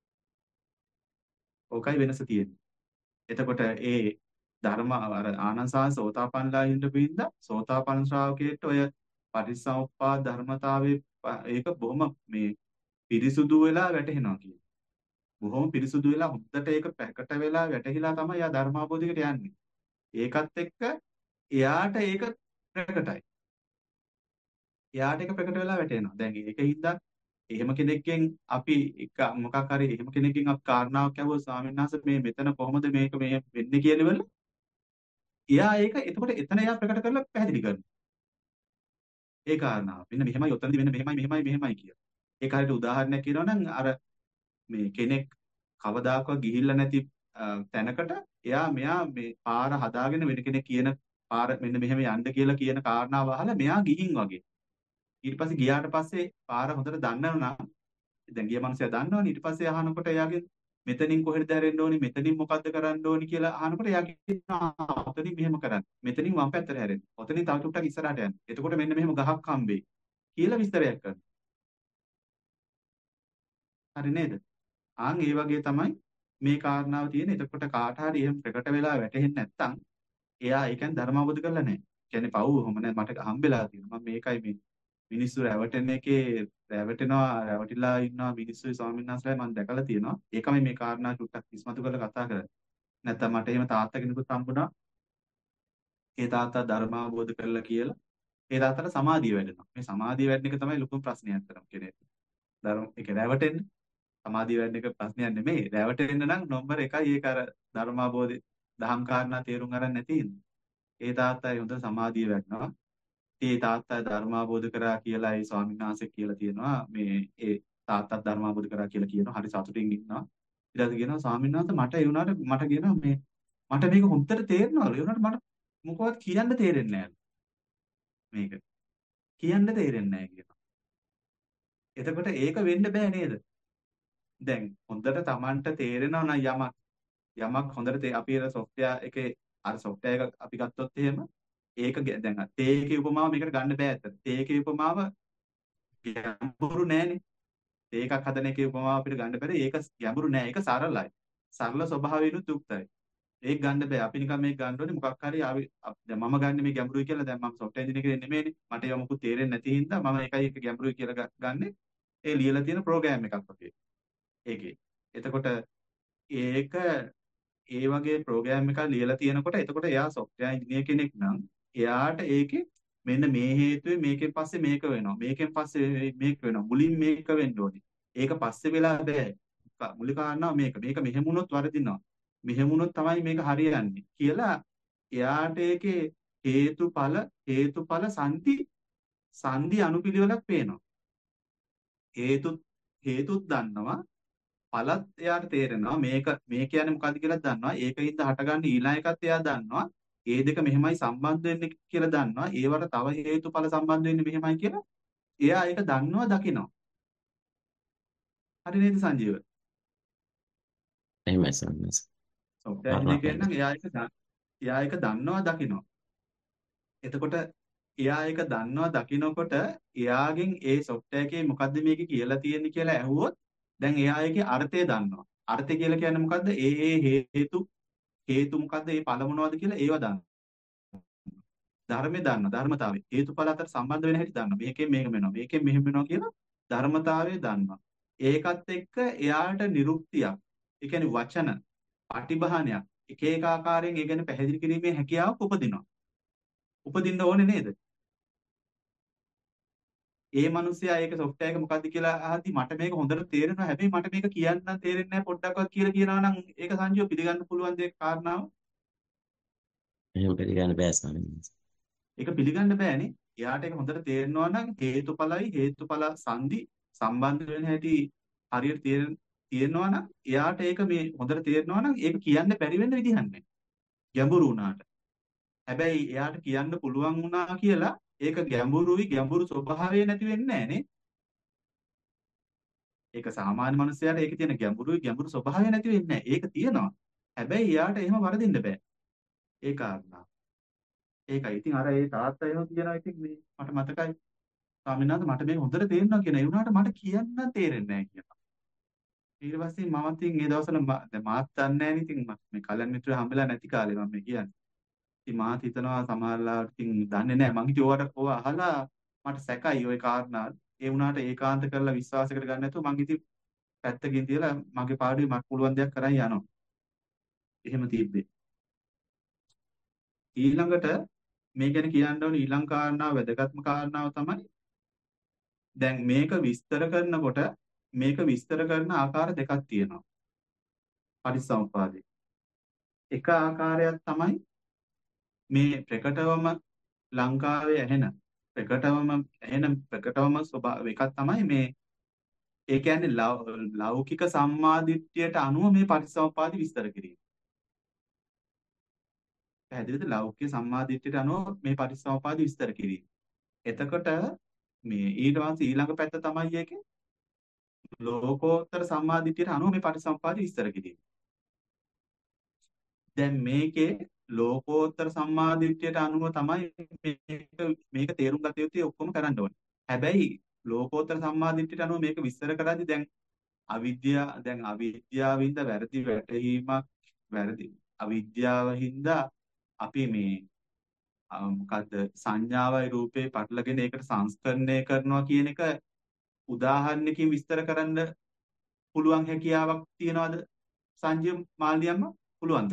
ඕකයි වෙනස තියෙන්නේ. එතකොට ඒ ධර්ම අර ආනන්සාර සෝතාපන්නලා හින්දු බින්ද සෝතාපන්න ශ්‍රාවකයෙක්ට ඔය පටිච්චසමුප්පාද ධර්මතාවයේ ඒක බොහොම මේ පිරිසුදු වෙලා වැටහෙනවා කියන්නේ. බොහොම පිරිසුදු වෙලා හොද්දට ඒක පැකට වෙලා වැටහිලා තමයි යා ධර්මාවබෝධයකට යන්නේ. ඒකත් එක්ක එයාට ඒක ප්‍රකටයි. එයාට ඒක ප්‍රකට වෙලා වැටෙනවා. දැන් ඒකින්ද එහෙම කෙනෙක්ගෙන් අපි එක මොකක් හරි එහෙම කෙනෙක්ගෙන් අපි කාරණාවක් අහුවොත් ස්වාමීන් වහන්සේ මේ මෙතන කොහොමද මේක මේ වෙන්නේ කියලාවල එයා ඒක එතකොට එතන එයා ප්‍රකට කරලා පැහැදිලි කරනවා. ඒ කාරණාව. මෙන්න මෙහෙමයි ඔතනදී මෙන්න මෙහෙමයි මෙහෙමයි මෙහෙමයි කියලා. ඒක හරියට උදාහරණයක් කියනවා නම් අර මේ කෙනෙක් කවදාකවත් ගිහිල්ලා නැති තැනකට එයා මෙයා මේ පාර හදාගෙන වෙන කෙනෙක් කියන පාර මෙන්න මෙහෙම යන්න කියලා කියන කාරණාව අහලා මෙයා ගිහින් වගේ. ඊට පස්සේ ගියාට පස්සේ පාර හොඳට දන්නවනම් දැන් ගිය මනුස්සයා දන්නවනේ ඊට පස්සේ අහනකොට එයාගෙන් මෙතනින් කොහෙද හැරෙන්න ඕනි මෙතනින් මොකද්ද කරන්න ඕනි කියලා අහනකොට එයා කියනවා ඔතනින් මෙහෙම කරන්න. මෙතනින් වම් පැත්තට හැරෙන්න. ඔතනින් තව චුට්ටක් ඉස්සරහට යන්න. එතකොට මෙන්න මෙහෙම ගහක් හම්බෙයි කියලා විස්තරයක් කරනවා. හරි නේද? ආන් ඒ වගේ තමයි මේ කාරණාව තියෙන්නේ. එතකොට කාට හරි එහෙම ප්‍රකට වෙලා වැටහෙන්නේ නැත්නම් එයා ඒ කියන්නේ ධර්ම අවබෝධ කරලා නැහැ. කියන්නේ පව් ඔහොම නෑ මට හම්බෙලා තියෙනවා. මම මේකයි මේ මිනිස්සු රැවටෙන එකේ රැවටෙනවා රැවටිලා ඉන්නවා මිනිස්සුයි ස්වාමීන් වහන්සේලා මම දැකලා තියෙනවා. ඒකමයි මේ කාරණා චුට්ටක් ඉස්මතු කරලා කතා කරන්නේ. නැත්නම් මට එහෙම තාත්තා කෙනෙකුත් හම්බුණා. ඒ තාත්තා ධර්ම අවබෝධ කරලා කියලා ඒ තාත්තට සමාධිය වැඩෙනවා. මේ සමාධිය වැඩෙන එක තමයි ලොකුම ප්‍රශ්නය අත්‍තරම් කෙනෙක්. ධර්ම ඒක රැවටෙන්න සමාධිය වැඩෙන එක ප්‍රශ්නයක් නෙමෙයි. රැවටෙන්න නම් නම්බර් එකයි ඒක අර ධර්ම අවබෝධය දහම් කාරණා තේරුම් ගන්න නැති හින්දා. ඒ තාත්තයි හොඳ සමාධිය වැඩනවා. ඒ තාත්තා ධර්මාබෝධ කරා කියලා ඒ ස්වාමීන් වහන්සේ කියලා තියෙනවා මේ ඒ තාත්තා ධර්මාබෝධ කරා කියලා කියනවා හරි සතුටින් ඉන්නවා ඊට පස්සේ කියනවා ස්වාමීන් වහන්සේ මට ඒ වුණාට මට කියනවා මේ මට මේක හොඳට තේරෙනවලු ඒ වුණාට මට මොකවත් කියන්න තේරෙන්නේ නැහැ මේක කියන්න තේරෙන්නේ නැහැ කියනවා එතකොට ඒක වෙන්න බෑ නේද දැන් හොඳට Tamanට තේරෙනවා නම් යමක් යමක් හොඳට අපි අර software එකේ අර software එක අපි ගත්තොත් එහෙම ඒක දැන් තේකේ උපමාව මේකට ගන්න බෑ ඇත්තට. තේකේ උපමාව ගැඹුරු නෑනේ. තේකක් හදන එකේ උපමාව අපිට ගන්න බැරි. ඒක ගැඹුරු නෑ. ඒක සරලයි. සරල ස්වභාවයෙන්ුත් යුක්තයි. ඒක ගන්න බෑ. අපි නිකන් මේක ගන්න ඕනේ මොකක් හරි ආවි දැන් මම ගන්න මේ ගැඹුරුයි කියලා දැන් මම software engineer කෙනෙක් නෙමෙයිනේ. මට ඒක මොකුත් තේරෙන්නේ නැති හින්දා මම ඒකයි ඒක ගැඹුරුයි කියලා ගන්නෙ. ඒ ලියලා තියෙන program එකක් වගේ. ඒකේ. එතකොට ඒක ඒ වගේ program එකක් ලියලා තියෙනකොට එතකොට එයා software engineer කෙනෙක් නම් එයාට ඒකේ මෙන්න මේ හේතුවේ මේකෙන් පස්සේ මේක වෙනවා. මේකෙන් පස්සේ මේක වෙනවා. මුලින් මේක වෙන්න ඕනේ. ඒක පස්සේ වෙලා බෑ. මුලික කාරණා මේක. මේක මෙහෙම වුණොත් වරදිනවා. මෙහෙම වුණොත් තමයි මේක හරියන්නේ කියලා එයාට ඒකේ හේතුඵල හේතුඵල සංදි සංදි අනුපිළිවෙලක් පේනවා. හේතු හේතුත් දන්නවා. ඵලත් එයාට තේරෙනවා මේක මේ කියන්නේ මොකද්ද කියලා දන්නවා. ඒකින්ද හටගන්න ඊළඟ එකත් එයා දන්නවා. ඒ දෙක මෙහෙමයි සම්බන්ධ වෙන්නේ කියලා දන්නවා. ඒවට තව හේතුඵල සම්බන්ධ වෙන්නේ මෙහෙමයි කියලා එයා ඒක දන්නවා දකිනවා. හරි නේද සංජීව? එහෙමයි සම්මස. සොෆ්ට්වෙයාර් වර්ණා ඉංජිනේර් නම් පැහැදිලි. එයා ඒක දන්- එයා ඒක දන්නවා දකිනවා. එතකොට එයා ඒක දන්නවා දකිනකොට එයාගෙන් ඒ සොෆ්ට්වෙයාර් එකේ මොකද්ද මේකේ කියලා තියෙන්නේ කියලා ඇහුවොත් දැන් එයා ඒකේ අර්ථය දන්නවා. අර්ථය කියලා කියන්නේ මොකද්ද? ඒ ඒ හේතු හේතු මොකද්ද? ඒ ඵල මොනවද කියලා ඒව දන්නවා. ධර්මය දන්නවා. ධර්මතාවය. හේතුඵල අතර සම්බන්ධ වෙන හැටි දන්නවා. මේකෙන් මේක වෙනවා. මේකෙන් මෙහෙම වෙනවා කියලා ධර්මතාවය දන්නවා. ඒකත් එක්ක එයාට නිරුක්තියක්. ඒ කියන්නේ වචන, පටිභානයක් එක එක ආකාරයෙන් ඒ ගැන පැහැදිලි කිරීමේ හැකියාවක් උපදිනවා. උපදින්න ඕනේ නේද? ඒ මිනිස්සයා ඒක සොෆ්ට්වෙයාර් එක මොකද්ද කියලා අහද්දි මට මේක හොඳට තේරෙනවා. හැබැයි මට මේක කියන්න තේරෙන්නේ නැහැ පොඩ්ඩක්වත් කියලා කියනවා නම් ඒක සංජීව පිළිගන්න පුළුවන් දෙයක් කාරණාව. එහෙම පිළිගන්න බෑ සම්මස. ඒක පිළිගන්න බෑනේ. එයාට ඒක හොඳට තේරෙනවා නම් හේතුඵලයි හේතුඵල සංදි සම්බන්ධ වෙන හැටි හරියට තේරෙන තියෙනවා නම් එයාට ඒක මේ හොඳට තේරෙනවා නම් ඒක කියන්න බැරි වෙන්න විදිහක් නැහැ. ගැඹුරු වුණාට. හැබැයි එයාට කියන්න පුළුවන් වුණා කියලා ඒක ගැඹුරුයි ගැඹුරු ස්වභාවය නැති වෙන්නේ නැහනේ. ඒක සාමාන්‍ය මනුස්සයාට ඒකේ තියෙන ගැඹුරුයි ගැඹුරු ස්වභාවය නැති වෙන්නේ නැහැ. ඒක තියෙනවා. හැබැයි එයාට එහෙම වරදින්න බෑ. ඒ කාරණා. ඒකයි. ඉතින් අර ඒ තාත්තා එහෙම කියනවා ඉතින් මේ මට මතකයි. ස්වාමීන් වහන්සේ මට මේක හොඳට තේරෙනවා කියන ඒ වුණාට මට කියන්න තේරෙන්නේ නැහැ කියලා. ඊට පස්සේ මම ඉතින් ඒ දවස්වල මා- දැන් මාත් දන්නේ නැහැ නේ ඉතින් මම මේ කල්‍යාණ මිත්‍රයෝ හම්බෙලා නැති කාලේ මම මේ කියන්නේ. ඉතින් මාත් හිතනවා සමහරලාට ඉතින් දන්නේ නැහැ. මං ඉතින් ඕවට ඕව අහලා මට සැකයි ওই කාරණා. ඒ වුණාට ඒකාන්ත කරලා විශ්වාස කර ගන්න නැතුව මං ඉතින් පැත්තකින් තියලා මගේ පාඩුවේ මට පුළුවන් දෙයක් කරන් යනවා. එහෙම තිබ්බේ. ඊළඟට මේ ගැන කියන්න ඕනේ ඊළඟ කාරණාව වැදගත්ම කාරණාව තමයි දැන් මේක විස්තර කරනකොට මේක විස්තර කරන ආකාර දෙකක් තියෙනවා. පටිච්චසමුප්පාදේ. එක ආකාරයක් තමයි මේ ප්‍රකටවම ලංකාවේ ඇහෙන ප්‍රකටවම ඇහෙන ප්‍රකටවම ස්වභාව එකක් තමයි මේ ඒ කියන්නේ ලෞ- ලෞකික සම්මාදිට්ඨියට අනුව මේ පටිච්චසමුප්පාද විස්තර කිරීම. පැහැදිලිද? ලෞකික සම්මාදිට්ඨියට අනුව මේ පටිච්චසමුප්පාද විස්තර කිරීම. එතකොට මේ ඊට පස්සේ ඊළඟ පැත්ත තමයි ඒකේ ලෝකෝත්තර සම්මාදිට්ඨියට අනුව මේ පටිච්චසමුප්පාද විස්තර කිරීම. දැන් මේකේ ලෝකෝත්තර සම්මාදිට්ඨියට අනුව තමයි මේක මේක තේරුම් ගත යුත්තේ ඔක්කොම කරන්න ඕනේ. හැබැයි ලෝකෝත්තර සම්මාදිට්ඨියට අනුව මේක විස්තර කරද්දී දැන් අවිද්‍යාව දැන් අවිද්‍යාවින්ද වැරදි වැටහීමක් වැරදි අවිද්‍යාවින්ද අපි මේ අ, මොකද්ද සංඥාවයි රූපේ පටලගෙන ඒකට සංස්කරණය කරනවා කියන එක උදාහරණයකින් විස්තර කරන්න පුළුවන් හැකියාවක් තියනවද සංජීව මාල්ලියම්ම පුළුවන්ද?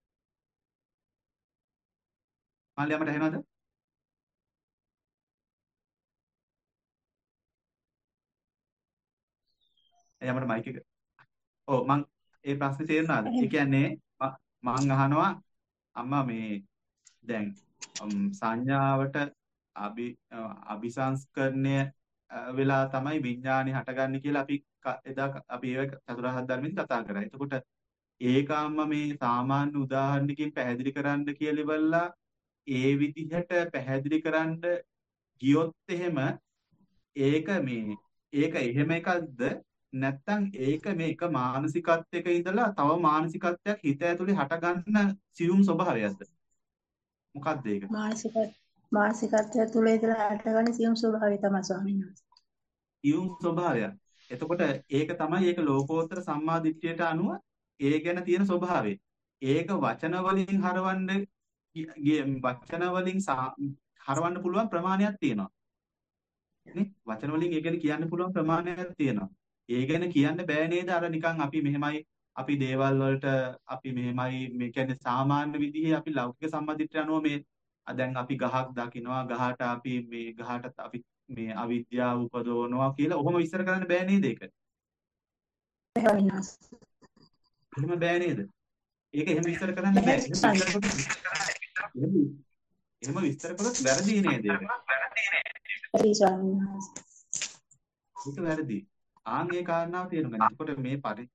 මාල්ලියම්මට ඇහෙනවද? එයාමට මයික් එක. ඔව් මං ඒ ප්‍රශ්නේ තේරුණාද? ඒ කියන්නේ ම- මං අහනවා අම්මා මේ දැන් උම්, සංඥාවට අභි අ, අபிසංස්කරණය අ, වෙලා තමයි විඥානේ හටගන්නේ කියලා අපි ක- එදා ක- අපි ඒක චතුරාර්ය සත්‍ය ධර්මෙදී කතා කරා. එතකොට ඒකම්ම මේ සාමාන්‍ය උදාහරණකින් පැහැදිලි කරන්න කියලා ඉවරලා ඒ විදිහට පැහැදිලි කරන්න ගියොත් එහෙම ඒක මේ ඒක එහෙම එකක්ද නැත්නම් ඒක මේ එක මානසිකත්වයක ඉඳලා තව මානසිකත්වයක් හිත ඇතුලේ හටගන්න සියුම් ස්වභාවයක්ද මොකක්ද ඒක? මානසික මානසිකත්වය තුළ ඉඳලා හටගන්න සියුම් ස්වභාවය තමයි ස්වාමීන් වහන්සේ. සියුම් ස්වභාවයක්. එතකොට ඒක තමයි ඒක ලෝකෝත්තර සම්මා දිට්ඨියට අනුව ඒ ගැන තියෙන ස්වභාවය. ඒක වචන වලින් හරවන්න ගිය- ගිය- වචන වලින් සා- හරවන්න පුළුවන් ප්‍රමාණයක් තියෙනවා. නේ? වචන වලින් ඒ ගැන කියන්න පුළුවන් ප්‍රමාණයක් තියෙනවා. ඒ ගැන කියන්න බෑ නේද? අර නිකන් අපි මෙහෙමයි අපි දේවල් වලට අපි මෙහෙමයි මේ කියන්නේ සාමාන්‍ය විදිහේ අපි ලෞකික සම්මාදිට්ඨිය අනුව මේ අ දැන් අපි ගහක් දකිනවා ගහට අපි මේ ගහට අපි මේ අවිද්‍යාව උපදවනවා කියලා ඔහොම විස්තර කරන්න බෑ නේද ඒක? ස්වාමීන් වහන්සේ. එහෙම බෑ නේද? ඒක එහෙම විස්තර කරන්න බෑ. එහෙම විස්තර කළොත් එහෙම එහෙම විස්තර කළොත් වැරදි නේද ඒක? හරි ස්වාමීන් වහන්සේ. ඒක වැරදි. ආන් ඒ කාරණාව තේරුම් ගන්න. එතකොට මේ පරි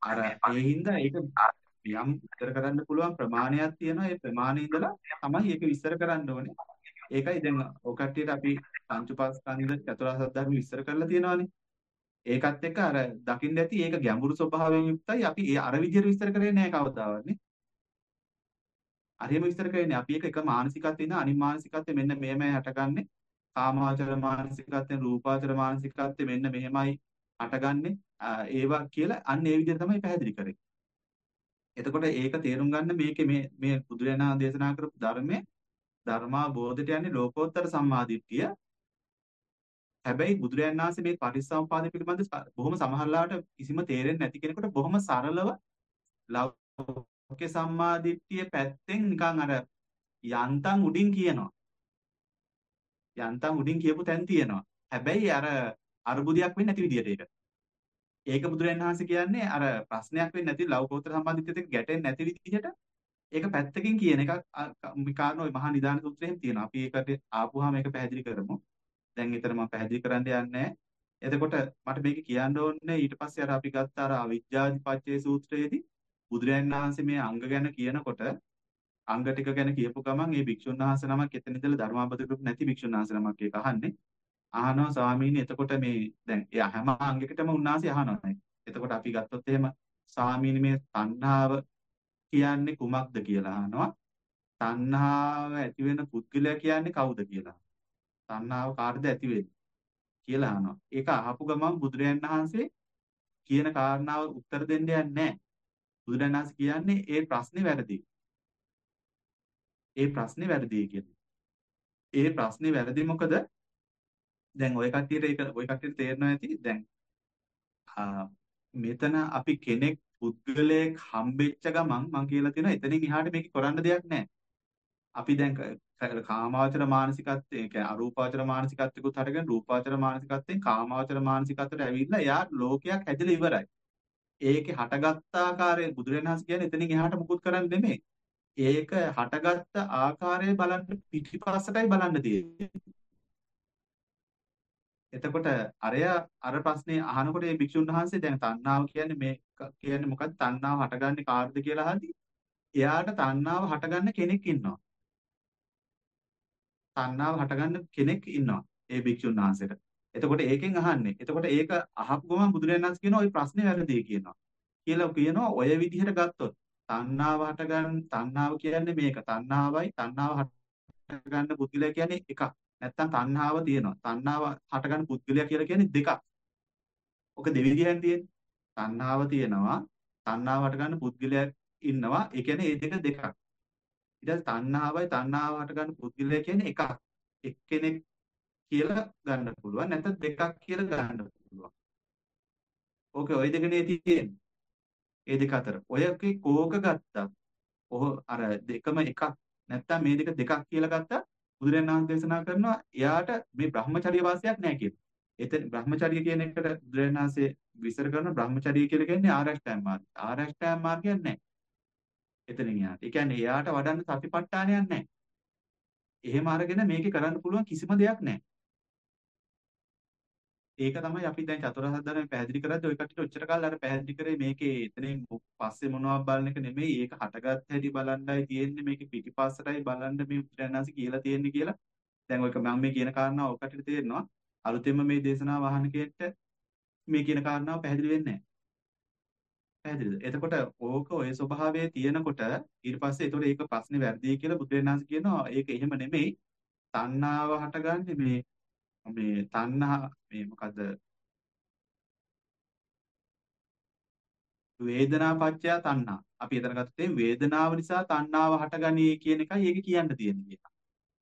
අර ඒ හින්දා ඒක යම් විස්තර කරන්න පුළුවන් ප්‍රමාණයක් තියෙනවා. ඒ ප්‍රමාණය ඉඳලා තමයි ඒක විස්තර කරන්න ඕනේ. ඒකයි දැන් ඔය කට්ටියට අපි පංච උපාස්කන්ධ චතුරාර්ය සත්‍ය ධර්ම විස්තර කරලා තියෙනවානේ. ඒකත් එක්ක අර දකින්න ඇති ඒක ගැඹුරු ස්වභාවයෙන් යුක්තයි. අපි ඒ අර විදිහට විස්තර කරේ නැහැ කවදාවත් නේ. හරියම විස්තර කරන්නේ අපි එක එක මානසිකත්වෙ ඉඳන් අනිත් මානසිකත්වෙ මෙන්න මෙහෙමයි හටගන්නේ. කාමාවචර මානසිකත්වෙන් රූපාවචර මානසිකත්වෙ මෙන්න මෙහෙමයි හටගන්නේ. ඒවා කියලා අන්න ඒ විදිහට තමයි පැහැදිලි කරේ. එතකොට ඒක තේරුම් ගන්න මේකේ මේ මේ බුදුරජාණන් දේශනා කරපු ධර්මයේ ධර්මාබෝධයට යන්නේ ලෝකෝත්තර සම්මාදිට්ඨිය. හැබැයි බුදුරජාණන් වහන්සේ මේ පටිච්චසමුපාද පිළිබඳ බොහොම සමහරලාට කිසිම තේරෙන්නේ නැති කෙනෙකුට බොහොම සරලව ලෞකික සම්මාදිට්ඨිය පැත්තෙන් නිකන් අර යන්තම් උඩින් කියනවා. යන්තම් උඩින් කියපු තැන් තියෙනවා. හැබැයි අර අරුබුදයක් වෙන්නේ නැති විදියට ඒක. ඒක බුදුරජාණන් වහන්සේ කියන්නේ අර ප්‍රශ්නයක් වෙන්නේ නැති ලෞකෝත්තර සම්මාදිට්ඨියත් එක්ක ගැටෙන්නේ නැති විදියට ඒක පැත්තකින් කියන එකක් මේ කාරණා ওই මහා නිදාන සූත්‍රයෙන් තියෙනවා. අපි ඒකට ආපුවාම මේක පැහැදිලි කරමු. දැන් ඊතර මම පැහැදිලි කරන්න යන්නේ. එතකොට මට මේක කියන්න ඕනේ ඊට පස්සේ අර අපි ගත්ත අර අවිජ්ජාධිපච්චේ සූත්‍රයේදී බුදුරජාණන් වහන්සේ මේ අංග ගැන කියනකොට අංග ටික ගැන කියපු ගමන් මේ භික්ෂුන් වහන්සේ නමක් එතන ඉඳලා ධර්මාබද්ධ නැති භික්ෂුන් වහන්සේ නමක් ඒක අහන්නේ. අහනවා ස්වාමීනි එතකොට මේ දැන් එයා හැම අංගයකටම උන්වහන්සේ අහනවා. එතකොට අපි ගත්තොත් එහෙම ස්වාමීනි මේ තණ්හාව කියන්නේ කුමක්ද කියලා අහනවා. තණ්හාව ඇති වෙන පුද්ගලයා කියන්නේ කවුද කියලා. තණ්හාව කාටද ඇති වෙන්නේ කියලා අහනවා. ඒක අහපු ගමන් බුදුරජාණන් වහන්සේ කියන කාරණාව උත්තර දෙන්න යන්නේ නැහැ. බුදුරජාණන් වහන්සේ කියන්නේ ඒ ප්‍රශ්නේ වැරදි. ඒ ප්‍රශ්නේ වැරදි කියන්නේ. ඒ ප්‍රශ්නේ වැරදි මොකද? දැන් ওই කට්ටියට ඒක ওই කට්ටියට තේරෙනවා ඇති. දැන් මෙතන අපි කෙනෙක් පුද්ගලයෙක් හම්බෙච්ච ගමන් මම කියලා තියෙනවා එතනින් එහාට මේක කරන්න දෙයක් නැහැ. අපි දැන් කාමාවචර මානසිකත්වයේ ඒ කියන්නේ අරූපාවචර මානසිකත්වයකුත් හටගෙන රූපාවචර මානසිකත්වයෙන් කාමාවචර මානසිකත්වයට ඇවිල්ලා එයා ලෝකයක් හැදලා ඉවරයි. ඒකේ හටගත් ආකාරය බුදුරජාණන් වහන්සේ කියන්නේ එතනින් එහාට මුකුත් කරන්න නෙමෙයි. ඒක හටගත්ත ආකාරය බලන්න පිටිපස්සටයි බලන්න තියෙන්නේ. එතකොට අරයා අර ප්‍රශ්නේ අහනකොට මේ භික්ෂුන් වහන්සේ දැන් තණ්හාව කියන්නේ මේ කියන්නේ මොකක්ද? තණ්හාව හටගන්නේ කාටද කියලා අහද්දී එයාට තණ්හාව හටගන්න කෙනෙක් ඉන්නවා. තණ්හාව හටගන්න කෙනෙක් ඉන්නවා ඒ භික්ෂුන් වහන්සේට. එතකොට ඒකෙන් අහන්නේ. එතකොට ඒක අහපු ගමන් බුදුරජාණන් වහන්සේ කියනවා ওই ප්‍රශ්නේ වැරදි කියනවා. කියලා කියනවා ඔය විදිහට ගත්තොත් තණ්හාව හටගන්න තණ්හාව කියන්නේ මේක. තණ්හාවයි තණ්හාව හටගන්න පුද්ගලයා කියන්නේ එකක්. නැත්තම් තණ්හාව තියෙනවා. තණ්හාව හටගන්න පුද්ගලයා කියලා කියන්නේ දෙකක්. ඔක දෙවිදිහෙන් තියෙන්නේ. තණ්හාව තියෙනවා. තණ්හාව හටගන්න පුද්ගලයා ඉන්නවා. ඒ කියන්නේ මේ දෙක දෙකක්. ඊට පස්සේ තණ්හාවයි තණ්හාව හටගන්න පුද්ගලයා කියන්නේ එකක්. එක්කෙනෙක් කියලා ගන්න පුළුවන්. නැත්නම් දෙකක් කියලා ගන්න පුළුවන්. ඕකේ ওই දෙකනේ තියෙන්නේ. ඒ දෙක අතර. ඔයකේ කෝක ගත්තත් ඔහ අර දෙකම එකක්. නැත්නම් මේ දෙක දෙකක් කියලා ගත්තා බුදුරජාණන් වහන්සේ දේශනා කරනවා එයාට මේ බ්‍රහ්මචර්ය වාසියක් නැහැ කියලා. එතන බ්‍රහ්මචර්ය කියන එකට බුදුරජාණන් වහන්සේ විස්තර කරන බ්‍රහ්මචර්ය කියලා කියන්නේ ආරෂ්ඨායම මාර්ගය. ආරෂ්ඨායම මාර්ගයක් නැහැ. එතනින් එයාට. ඒ කියන්නේ එයාට වඩන්න සතිපට්ඨානයක් නැහැ. එහෙම අරගෙන මේකේ කරන්න පුළුවන් කිසිම දෙයක් නැහැ. ඒක තමයි අපි දැන් චතුරාර්ය සත්‍ය ධර්මයෙන් පැහැදිලි කරද්දී ඔය කට්ටියට ඔච්චර කාලෙ අර පැහැදිලි කරේ මේකේ එතනින් පස්සේ මොනවද බලන එක නෙමෙයි ඒක හටගත් හැටි බලන්නයි තියෙන්නේ මේකේ පිටිපස්සටයි බලන්න මේ බුදුරජාණන්සේ කියලා තියෙන්නේ කියලා. දැන් ඔයක මම මේ කියන කාරණාව ඔය කට්ටියට තේරෙනවා. අලුතෙන්ම මේ දේශනාව අහන කෙනෙක්ට මේ කියන කාරණාව පැහැදිලි වෙන්නේ නැහැ. පැහැදිලිද? එතකොට ඕක ඔය ස්වභාවයේ තියෙනකොට ඊට පස්සේ ඒතකොට ඒක ප්‍රශ්නේ වැරදි කියලා බුදුරජාණන්සේ කියනවා ඒක එහෙම නෙමෙයි. තණ්හාව හටගන්නේ මේ මේ තණ්හා මේ මොකද වේදනා පත්‍ය තණ්හා. අපි එතන ගත්තේ වේදනාව නිසා තණ්හාව හටගනී කියන එකයි ඒක කියන්න තියෙන්නේ කියලා.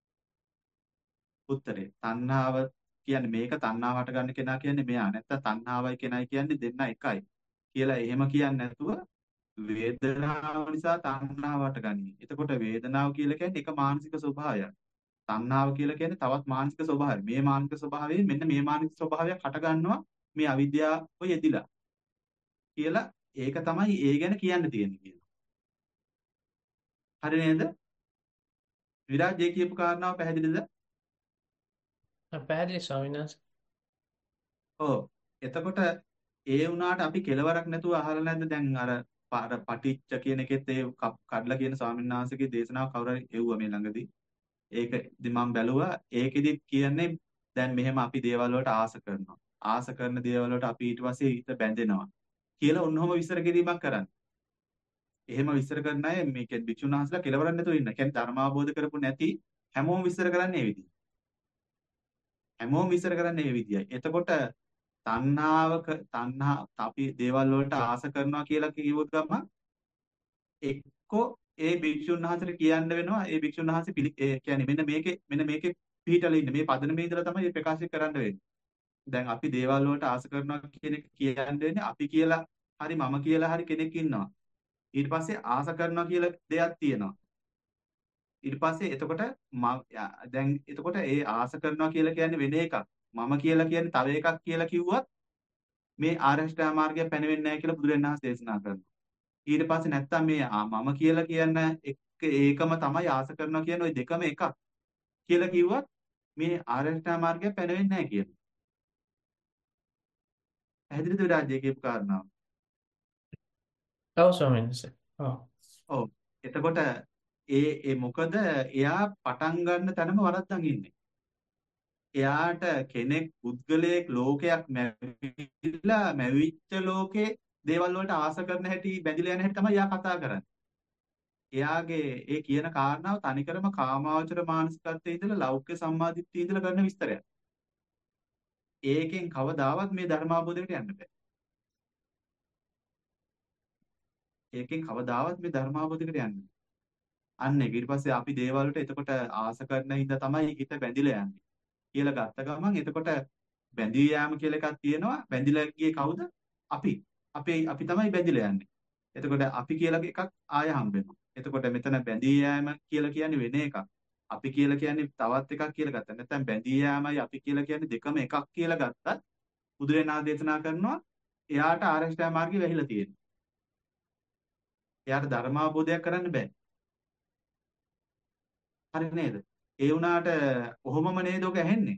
උත්තරේ තණ්හාව කියන්නේ මේක තණ්හාව හටගන්න කෙනා කියන්නේ මෙයා. නැත්තම් තණ්හාවයි කෙනයි කියන්නේ දෙන්න එකයි. කියලා එහෙම කියන්නේ නැතුව වේදනාව නිසා තණ්හාව හටගනී. එතකොට වේදනාව කියලා කියන්නේ එක මානසික ස්වභාවයක්. තණ්හාව කියලා කියන්නේ තවත් මානසික ස්වභාවයක්. මේ මානසික ස්වභාවයෙන් මෙන්න මේ මානසික ස්වභාවයක් හටගන්නවා මේ අවිද්‍යාව යෙදිලා. කියලා ඒක තමයි ඒ ගැන කියන්න තියෙන්නේ කියනවා. හරි නේද? විරාජ්‍ය කියපු කාරණාව පැහැදිලිද? පැහැදිලි ස්වාමීන් වහන්සේ. ඔව්. එතකොට ඒ වුණාට අපි කෙලවරක් නැතුව අහලා නැද්ද දැන් අර අර පටිච්ච කියන එකෙත් ඒ කප්- කඩලා කියන ස්වාමීන් වහන්සේගේ දේශනාව කවුරු හරි එව්වා මේ ළඟදී. ඒක ඉතින් මම බැලුවා ඒකෙදිත් කියන්නේ දැන් මෙහෙම අපි දේවල් වලට ආස කරනවා. ආස කරන දේවල් වලට අපි ඊට පස්සේ හිත බැඳෙනවා කියලා ඔන්නෝම විස්තර කිරීමක් කරන්නේ. එහෙම විස්තර කරන අය මේ කියන්නේ භික්ෂුන් වහන්සේලා කෙලවරක් නැතුව ඉන්න. කියන්නේ ධර්ම අවබෝධ කරපු නැති හැමෝම විස්තර කරන්නේ මේ විදිහට. හැමෝම විස්තර කරන්නේ මේ විදියයි. එතකොට තණ්හාවක තණ්හා අපි දේවල් වලට ආස කරනවා කියලා කිව්ව ගමන් එක්කෝ ඒ භික්ෂුන් වහන්සේට කියන්න වෙනවා ඒ භික්ෂුන් වහන්සේ පිළි ඒ කියන්නේ මෙන්න මේකේ මෙන්න මේකේ පිළිටලා ඉන්න මේ පදනමේ ඉඳලා තමයි මේ ප්‍රකාශ කරන්න වෙන්නේ. දැන් අපි දේවල් වලට ආස කරනවා කියන එක කියන්න වෙන්නේ අපි කියලා හරි මම කියලා හරි කෙනෙක් ඉන්නවා. ඊට පස්සේ ආස කරනවා කියලා දෙයක් තියෙනවා. ඊට පස්සේ එතකොට ම- යා- දැන් එතකොට ඒ ආස කරනවා කියලා කියන්නේ වෙන එකක්. මම කියලා කියන්නේ තව එකක් කියලා කිව්වත් මේ ආරෂ්ඨා මාර්ගය පැනවෙන්නේ නැහැ කියලා බුදුරජාණන් වහන්සේ දේශනා කරනවා. ඊට පස්සේ නැත්තම් මේ ආ මම කියලා කියන එක ඒකම තමයි ආස කරනවා කියන ওই දෙකම එකක් කියලා කිව්වත් මේ ආරෂ්ඨා මාර්ගය පැනවෙන්නේ නැහැ කියනවා. පැහැදිලිද විරාජ්‍ය කියපු කාරණාව? ඔව් ස්වාමීන් වහන්සේ. ඔව්. ඔව්. එතකොට ඒ ඒ මොකද එයා පටන් ගන්න තැනම වරද්දන් ඉන්නේ. එයාට කෙනෙක් පුද්ගලයෙක් ලෝකයක් මැවිලා මැවිච්ච ලෝකේ දේවල් වලට ආස කරන හැටි බැඳිලා යන හැටි තමයි එයා කතා කරන්නේ. එයාගේ ඒ කියන කාරණාව තනිකරම කාමාවචර මානසිකත්වයේ ඉඳලා ලෞකික සම්මාදිට්ඨියේ ඉඳලා කරන විස්තරයක්. ඒකෙන් කවදාවත් මේ ධර්මාභෝධයට යන්න බෑ. ඒකෙන් කවදාවත් මේ ධර්මාභෝධයට යන්න බෑ. අන්න ඒක ඊට පස්සේ අපි දේවල් වලට එතකොට ආස කරන හින්දා තමයි හිත බැඳිලා යන්නේ කියලා ගත්ත ගමන් එතකොට බැඳී යාම කියලා එකක් තියෙනවා. බැඳිලා ගියේ කවුද? අපි. අපේ අපි තමයි බැඳිලා යන්නේ. එතකොට අපි කියලා එකක් ආය හම්බ වෙනවා. එතකොට මෙතන බැඳී යෑම කියලා කියන්නේ වෙන එකක්. අපි කියලා කියන්නේ තවත් එකක් කියලා ගත්තා. නැත්නම් බැඳී යෑමයි අපි කියලා කියන්නේ දෙකම එකක් කියලා ගත්තත් බුදුරණා දේශනා කරනවා එයාට ආරෂ්ඨා මාර්ගය වැහිලා තියෙනවා. එයාට ධර්මාභෝධයක් කරන්න බෑ. හරි නේද? ඒ වුණාට ඔහොමම නේද ඔක ඇහෙන්නේ?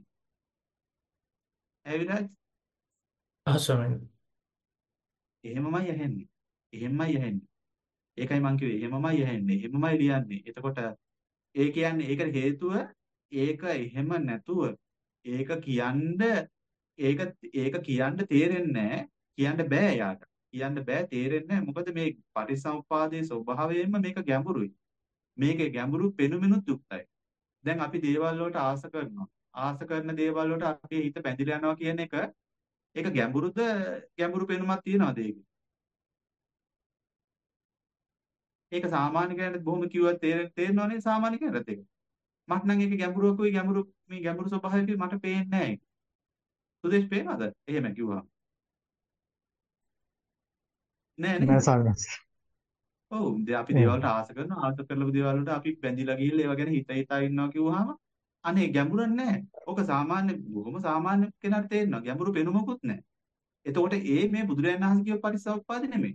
ඇවිලයි ඔව් ස්වාමීන් වහන්සේ. එහෙමමයි ඇහෙන්නේ. එහෙමමයි ඇහෙන්නේ. ඒකයි මං කිව්වේ එහෙමමයි ඇහෙන්නේ. එහෙමමයි ලියන්නේ. එතකොට ඒ කියන්නේ ඒකට හේතුව ඒක එහෙම නැතුව ඒක කියන්න ඒක ඒක කියන්න තේරෙන්නේ කියන්න බෑ යාට. කියන්න බෑ තේරෙන්නේ මොකද මේ පටිසමුපාදයේ ස්වභාවයෙන්ම මේක ගැඹුරුයි. මේකේ ගැඹුරු පෙනුමිනුත් යුක්තයි. දැන් අපි දේවල් වලට ආස කරනවා. ආස කරන දේවල් වලට අපේ හිත බැඳිලා යනවා කියන එක ඒක ගැඹුරුද ගැඹුරු පෙනුමක් තියනවාද ඒකේ? ඒක සාමාන්‍ය කෙනෙක්ට බොහොම කිව්වත් තේරෙනවනේ සාමාන්‍ය කෙනෙක්ට ඒක. මට නම් ඒක ගැඹුරුකුයි ගැඹුරු මේ ගැඹුරු ස්වභාවයකුයි මට පේන්නේ නැහැ. සුදේශ් පේනවද? එහෙම කිව්වා. නෑ නෑ නේද? ස්වාමීන් වහන්සේ. ඔව් දැන් අපි එහෙම. දේවල් වලට ආස කරනවා ආස කරලපු දේවල් වලට අපි බැඳිලා ගිහිල්ලා ඒවා ගැන හිත හිතා ඉන්නවා කිව්වහම අනේ ගැඹුරක් නැහැ. ඕක සාමාන්‍ය බොහොම සාමාන්‍ය කෙනාට තේරෙනවා. ගැඹුරු පෙනුමකුත් නැහැ. එතකොට ඒ මේ බුදුරජාණන් වහන්සේ කියපු පටිච්චසමුප්පාද නෙමෙයි.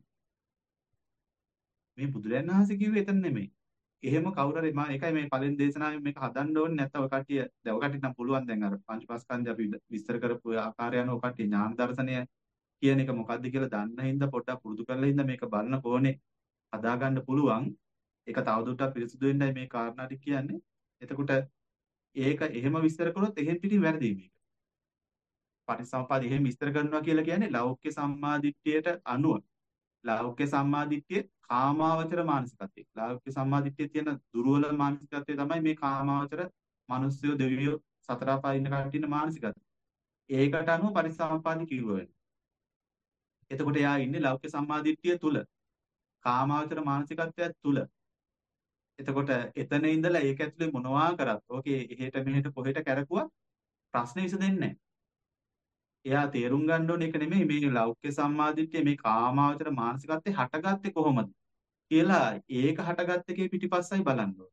මේ බුදුරජාණන් වහන්සේ කිව්වේ එතන නෙමෙයි. එහෙම කවුරු හරි මම ඒකයි මේ පළවෙනි දේශනාවේ මේක හදන්න ඕනේ නැත්නම් ඔය කට්ටිය දැන් ඔය කට්ටියට නම් පුළුවන් දැන් අර පංචපස්කන්ධය අපි විස්තර කරපු ආකාරය අනුව ඔය කට්ටිය ඥාන දර්ශනය කියන එක මොකක්ද කියලා දන්න හින්දා පොඩ්ඩක් පුරුදු කරලා හින්දා මේක බලන කොහොනේ හදාගන්න පුළුවන්. ඒක තවදුරටත් පිරිසුදු වෙන්නයි මේ කාරණා ටික කියන්නේ. එතකොට ඒක එහෙම විස්තර කළොත් එහෙන් පිටින් වැරදි මේක. පටිසම්පාද එහෙම විස්තර කරනවා කියලා කියන්නේ ලෞකික සම්මාදිට්ඨියට අනුව ලෞකික සම්මාදිට්ඨිය කාමාවචර මානසිකත්වය. ලෞකික සම්මාදිට්ඨියේ තියෙන දුර්වල මානසිකත්වය තමයි මේ කාමාවචර මිනිස්සු දෙවියෝ සතර අපායේ ඉන්න කට්ටිය ඉන්න මානසිකත්වය. ඒකට අනුව පරිසම්පාදි කිව්වෙන්නේ. එතකොට එයා ඉන්නේ ලෞකික සම්මාදිට්ඨිය තුල. කාමාවචර මානසිකත්වයක් තුල. එතකොට එතන ඉඳලා ඒක ඇතුලේ මොනවා කරත් ඕකේ එහෙට මෙහෙට කොහෙට කැරකුවා ප්‍රශ්නේ විසඳෙන්නේ නැහැ. එයා තේරුම් ගන්න ඕනේ ඒක නෙමෙයි මේ ලෞකික සම්මාදිට්ඨිය මේ කාමාවචර මානසිකත්වයේ හටගත්තේ කොහොමද කියලා ඒක හටගත්ත එකේ පිටිපස්සයි බලන්න ඕනේ.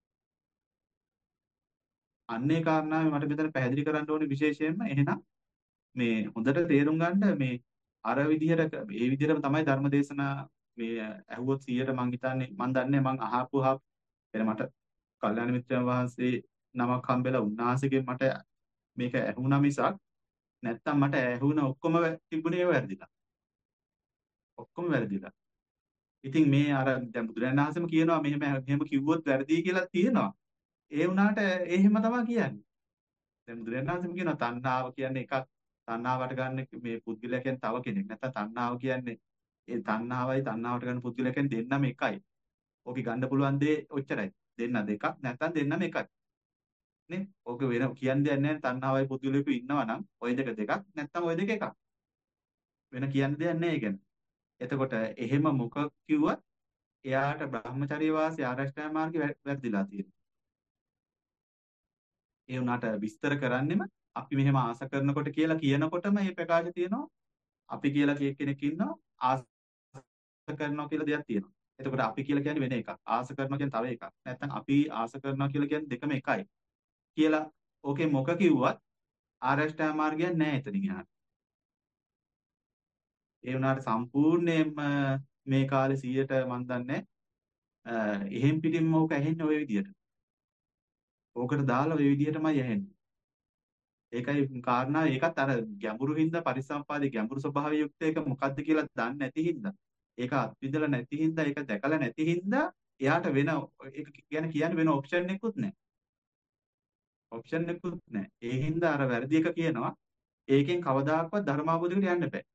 අන්නේ කාරණාවේ මට මෙතන පැහැදිලි කරන්න ඕනේ විශේෂයෙන්ම එහෙනම් මේ හොඳට තේරුම් ගන්න මේ අර විදිහට ඒ විදිහටම තමයි ධර්මදේශනා මේ ඇහුවොත් සියයට මං හිතන්නේ මං දන්නේ මං අහපු අහ එන මට කල්යාණ මිත්‍රයන් වහන්සේ නමක් හම්බෙලා උන්වහන්සේගෙන් මට මේක ඇහුණා මිසක් නැත්තම් මට ඇහුණ ඔක්කොම තිබුණේ වැරදිලා. ඔක්කොම වැරදිලා. ඉතින් මේ අර දැන් බුදුරජාණන් වහන්සේම කියනවා මෙහෙම මෙහෙම කිව්වොත් වැරදි කියලා තියෙනවා. ඒ වුණාට ඒ එහෙම තමයි කියන්නේ. දැන් බුදුරජාණන් වහන්සේම කියනවා තණ්හාව කියන්නේ එකක්. තණ්හාවට ගන්න මේ පුද්ගලයා කියන්නේ තව කෙනෙක්. නැත්නම් තණ්හාව කියන්නේ ඒ තණ්හාවයි තණ්හාවට ගන්න පුද්ගලයා කියන්නේ දෙන්නම එකයි. ඕකේ ගන්න පුළුවන් දේ ඔච්චරයි. දෙන්න දෙකක් නැත්නම් දෙන්නම එකයි. නේ? ඕක වෙන කියන්න දෙයක් නැහැ. තණ්හාවයි පුද්ගලයෙකු ඉන්නවා නම් ওই දෙක දෙකක් නැත්නම් ওই දෙක එකක්. වෙන කියන්න දෙයක් නැහැ ඒ ගැන. එතකොට එහෙම මොක කිව්වත් එයාට බ්‍රහ්මචර්ය වාසී ආරෂ්ඨා මාර්ගේ වැරදිලා තියෙනවා. ඒ උනාට විස්තර කරන්නෙම අපි මෙහෙම ආස කරනකොට කියලා කියනකොටම මේ ප්‍රකාශය තියෙනවා. අපි කියලා කිය කෙනෙක් ඉන්නවා ආස කරනවා කියලා දෙයක් තියෙනවා. එතකොට අපි කියලා කියන්නේ වෙන එකක්. ආස කරනවා කියන්නේ තව එකක්. නැත්නම් අපි ආස කරනවා කියලා කියන්නේ දෙකම එකයි. කියලා ඕකේ මොක කිව්වත් ආරෂ්ඨා මාර්ගයක් නැහැ එතනින් එහාට. ඒ වුණාට සම්පූර්ණයෙන්ම මේ කාලේ සියයට මන් දන්නේ එහෙම් පිටින්ම ඕක ඇහෙන්නේ ওই විදියට. ඕකට දාලා ওই විදියටමයි ඇහෙන්නේ. ඒකයි කාරණා ඒකත් අර ගැඹුරු හින්දා පරිසම්පාදේ ගැඹුරු ස්වභාවය යුක්ත එක මොකද්ද කියලා දන්නේ නැති හින්දා ඒක අත්විඳලා නැති හින්දා ඒක දැකලා නැති හින්දා එයාට වෙන ඒක ගැන කියන්න වෙන ඔප්ෂන් එකකුත් නැහැ. ඔප්ෂන් එකකුත් නැහැ. ඒ හින්දා අර වැරදි එක කියනවා. ඒකෙන් කවදාකවත් ධර්මාවබෝධයකට යන්න බෑ.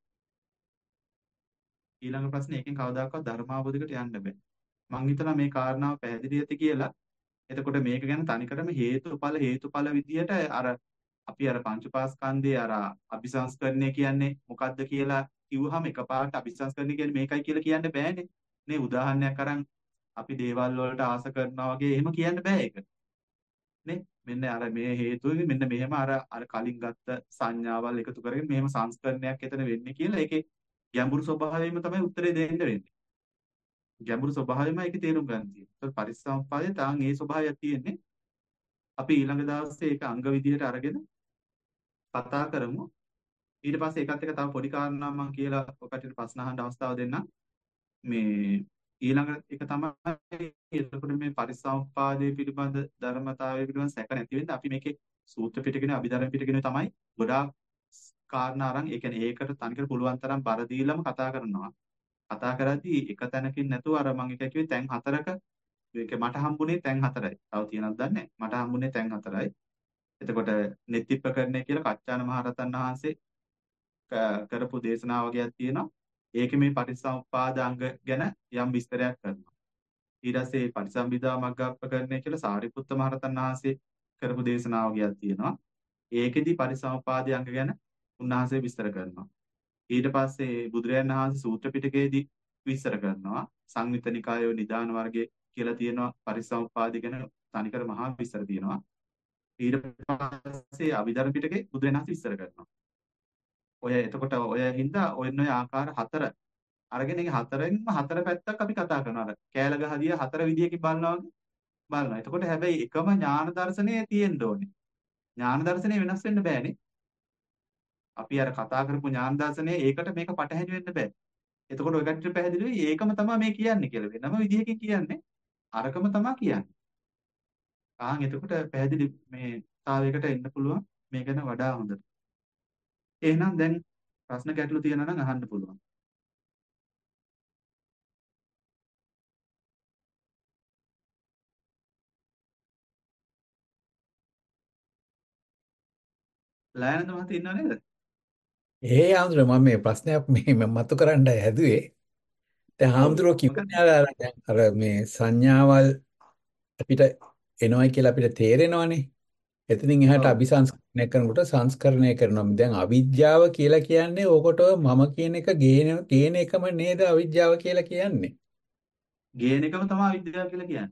ඊළඟ ප්‍රශ්නේ ඒකෙන් කවදාකවත් ධර්මාවබෝධයකට යන්න බෑ. මං හිතනවා මේ කාරණාව පැහැදිලි ඇති කියලා. එතකොට මේක ගැන තනිකරම හේතුඵල හේතුඵල විදියට අර අපි අර පංචපාස්කන්ධයේ අර අபிසංස්කරණය කියන්නේ මොකද්ද කියලා කිව්වහම එකපාරට අபிසංස්කරණය කියන්නේ මේකයි කියලා කියන්න බෑනේ. නේ උදාහරණයක් අරන් අපි දේවල් වලට ආස කරනවා වගේ එහෙම කියන්න බෑ ඒක. නේ මෙන්න අර මේ හේතුවෙන් මෙන්න මෙහෙම අර අර කලින් ගත්ත සංඥාවල් එකතු කරගෙන මෙහෙම සංස්කරණයක් එතන වෙන්නේ කියලා ඒකේ ගැඹුරු ස්වභාවයෙන්ම තමයි උත්තරේ දෙන්න වෙන්නේ. ගැඹුරු ස්වභාවයම ඒකේ තේරුම් ගන්න තියෙනවා. ඒත් පරිසම්පාදයේ තාන් ඒ ස්වභාවයක් තියෙන්නේ. අපි ඊළඟ දවසේ ඒක අංග විදියට අරගෙන කතා කරමු. ඊට පස්සේ ඒකත් එක්ක තව පොඩි කාරණාවක් මම කියලා ඔකට ප්‍රශ්න අහන්න අවස්ථාව දෙන්නම්. මේ ඊළඟ එක තමයි එතකොට මේ පරිසම්පාදයේ පිළිබඳ ධර්මතාවය පිළිබඳ සැක නැති වෙන්න අපි මේකේ සූත්‍ර පිටකනේ අභිධර්ම පිටකනේ තමයි ගොඩාක් කාරණා අරන් ඒ කියන්නේ ඒකට තනිකර පුළුවන් තරම් බර දීලම කතා කරනවා. කතා කරද්දී එක තැනකින් නැතුව අර මම එක කිව්වේ තැන් හතරක ඒක මට හම්බුනේ තැන් හතරයි. තව තියෙනවද දන්නේ නැහැ. මට හම්බුනේ තැන් හතරයි. එතකොට නෙත්තිප්පකරණය කියලා කච්චාන මහරහතන් වහන්සේ කරපු දේශනාව වගේක් තියෙනවා. ඒකේ මේ පටිච්චසමුප්පාදාංග ගැන යම් විස්තරයක් කරනවා. ඊට පස්සේ පටිසම්භිදා මග්ගප්පකරණය කියලා සාරිපුත්ත මහරහතන් වහන්සේ කරපු දේශනාව වගේක් තියෙනවා. ඒකෙදි පටිසමුපාදාංග ගැන උන්වහන්සේ විස්තර කරනවා. ඊට පස්සේ බුදුරජාණන් වහන්සේ සූත්‍ර පිටකයේදී විස්තර කරනවා. සංයුත්ත නිකායේ නිදාන වර්ගයේ කියලා තියෙනවා පරිසම්පාදි ගැන තනිකර මහා විස්තර තියෙනවා. ඊට පස්සේ අභිධර්ම පිටකේ බුදුරජාණන් වහන්සේ විස්තර කරනවා. ඔය එතකොට ඔය හින්දා ඔයන ඔය ආකාර හතර අරගෙන ඒ හතරෙන්ම හතර පැත්තක් අපි කතා කරනවා. අර කෑල ගහදිය හතර විදියකින් බලනවා වගේ බලනවා. එතකොට හැබැයි එකම ඥාන දර්ශනය තියෙන්න ඕනේ. ඥාන දර්ශනය වෙනස් වෙන්න බෑනේ. අපි අර කතා කරපු ඥාන දර්ශනය ඒකට මේක පටහැනි වෙන්න බෑ. එතකොට ඔය කටට පැහැදිලිවයි ඒකම තමයි මේ කියන්නේ කියලා. වෙනම විදියකින් කියන්නේ අරකම තමයි කියන්නේ. ආන් එතකොට පැහැදිලි මේ තාවයකට එන්න පුළුවන් මේ ගැන වඩා හොඳට. එහෙනම් දැන් ප්‍රශ්න ගැටලු තියෙනවා නම් අහන්න පුළුවන්. ලයනද මහත්තයා ඉන්නව නේද? ඒ හාමුදුරුවෝ මම මේ ප්‍රශ්නයක් මේ මම මතු කරන්න හැදුවේ. දැන් ඔව් හාමුදුරුවෝ මොකද? කිව්වනේ අර දැන් අර මේ සංඥාවල් අපිට එනවයි කියලා අපිට තේරෙනවනේ. එතනින් එහාට ඔව් අபிසංස්කරණය කරනකොට සංස්කරණය කරනවා. දැන් අවිද්‍යාව කියලා කියන්නේ ඕකට ඔය මම කියන එක ගේන ගේන එකම නේද අවිද්‍යාව කියලා කියන්නේ. ගේන එකම තමයි විද්‍යාව කියලා කියන්නේ.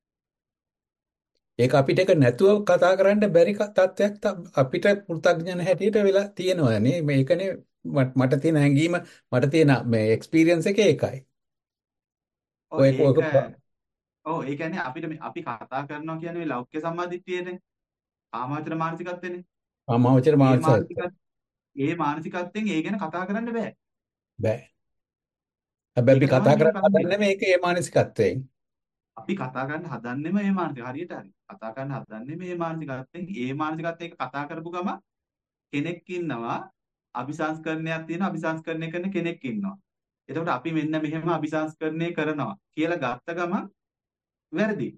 ඒක අපිට ඒක නැතුව කතා කරන්න බැරි ක- තත්ත්වයක් ත- අපිට පෘථග්ජන හැටියට වෙලා තියෙනවා නේ. මේකනේ මට මට තියෙන හැඟීම මට තියෙන මේ එක්ස්පීරියන්ස් එක ඒකයි. ඔව් ඔය ඒක ඔක ඔව් ඒ කියන්නේ අපිට මේ- අපි කතා කරනවා කියන්නේ මේ ලෞකික සම්මාදිට්ඨියනේ. කාමාවචර මානසිකත්වනේ. අමාවචර ඒ මානසිකත්වය මානසිකත් ඒ මානසිකත්වයෙන් ඒ ගැන කතා කරන්න බෑ. බෑ. හැබැයි ඒක අපි තමයි කතා මේක කරන්න කරන්නේ. හදන්නේ මේක ඒ මානසිකත්වයෙන්. අපි කතා කරන්න හදන්නෙම මේ මානසික හරියට හරි. කතා කරන්න හදන්නේ මේ මානසිකත්වයෙන්. ඒ මානසිකත්වයෙන් කතා කරපු ගම කෙනෙක් ඉන්නවා අபிසංස්කරණයක් තියෙන අபிසංස්කරණය කරන කෙනෙක් ඉන්නවා. එතකොට අපි මෙන්න මෙහෙම අபிසංස්කරණය කරනවා කියලා ගත්ත ගමන් වැරදි.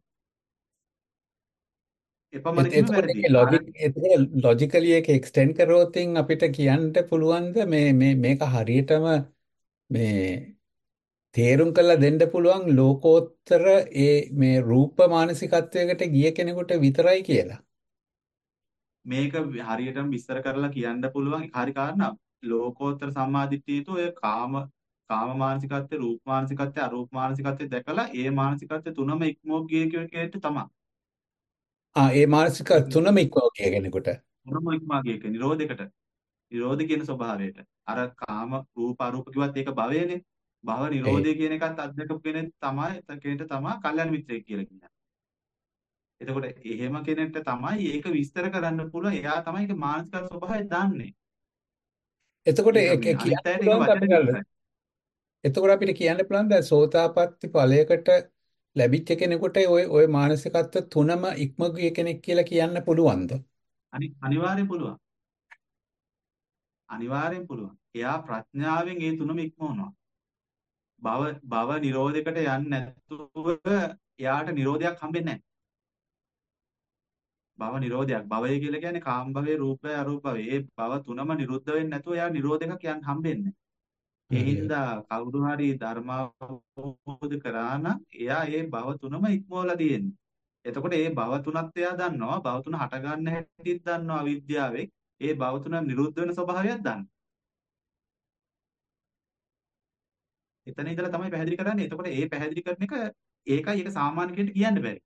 එත- එපමණකින්ම එතකොට වැරදි. ඒක අර ලොජික් එතකොට ලොජිකලි ඒක එක්ස්ටෙන්ඩ් කරොතින් අපිට කියන්න පුළුවන්ද මේ මේ මේක හරියටම මේ තේරුම් කරලා දෙන්න පුළුවන් ලෝකෝත්තර ඒ මේ රූප මානසිකත්වයකට ගිය කෙනෙකුට විතරයි කියලා. මේක හරියටම විස්තර කරලා කියන්න පුළුවන් හරි කාරණා. ලෝකෝත්තර සම්මාදිට්ඨියතු ඔය කාම කාම මානසිකත්වයේ රූප මානසිකත්වයේ අරූප මානසිකත්වයේ දැකලා ඒ මානසිකත්වයේ තුනම ඉක්මෝ ගිය කෙනෙක්ට තමයි. ආ ඒ මානසික තුනම ඉක්මව ගිය කෙනෙකුට. තුනම ඉක්මා ගිය කෙනෙක් නිරෝධයකට. නිරෝධ කියන ස්වභාවයට. අර කාම රූප අරූප කිව්වත් ඒක භවයනේ. භව ඒ නිරෝධය කියන එකත් අත්දකපු කෙනෙක් තමයි කෙනෙක්ට තමයි කල්යාණ මිත්‍රයෙක් කියලා කියන්නේ. එතකොට එහෙම කෙනෙක්ට තමයි ඒක විස්තර කරන්න පුළුවන්. එයා තමයි ඒක මානසික ස්වභාවය දන්නේ. එතකොට ඒක ඒක මේ කියන්න අනිත් අයට ඒක පුළුවන් වචන අපිට විතරයි. එතකොට අපිට කියන්න පුළුවන් දැන් සෝතාපට්ටි ඵලයකට ලැබිච්ච කෙනෙකුට ওই ওই මානසිකත්ව තුනම ඉක්ම ගිය කෙනෙක් කියලා කියන්න පුළුවන්ද? අනි අනිවාර්යෙන් පුළුවන්. අනිවාර්යෙන් පුළුවන්. එයා ප්‍රඥාවෙන් ඒ තුනම ඉක්මවනවා. භව භව නිරෝධයකට යන්නේ නැතුව එයාට නිරෝධයක් හම්බෙන්නේ නැහැ. භව නිරෝධයක්. භවය කියලා කියන්නේ කාම භවය, රූප භවය, අරූප භවය. ඒ භව තුනම නිරුද්ධ වෙන්නේ නැතුව එයා නිරෝධයක් යන්න හම්බෙන්නේ නැහැ. ඒ හරි. හින්දා කවුරු හරි ධර්මාවබෝධ කරා නම් එයා ඒ භව තුනම ඉක්මවලා තියෙන්නේ. එතකොට ඒ භව තුනත් එයා දන්නවා. භව තුන හට ගන්න හැටිත් දන්නවා අවිද්‍යාවෙන්. ඒ භව තුන නිරුද්ධ වෙන ස්වභාවයක් දන්නවා. එතන ඉඳලා තමයි පැහැදිලි කරන්නේ. එතකොට ඒ පැහැදිලි කරන එක ඒකයි ඒක සාමාන්‍ය කෙනෙක්ට කියන්න බැරි.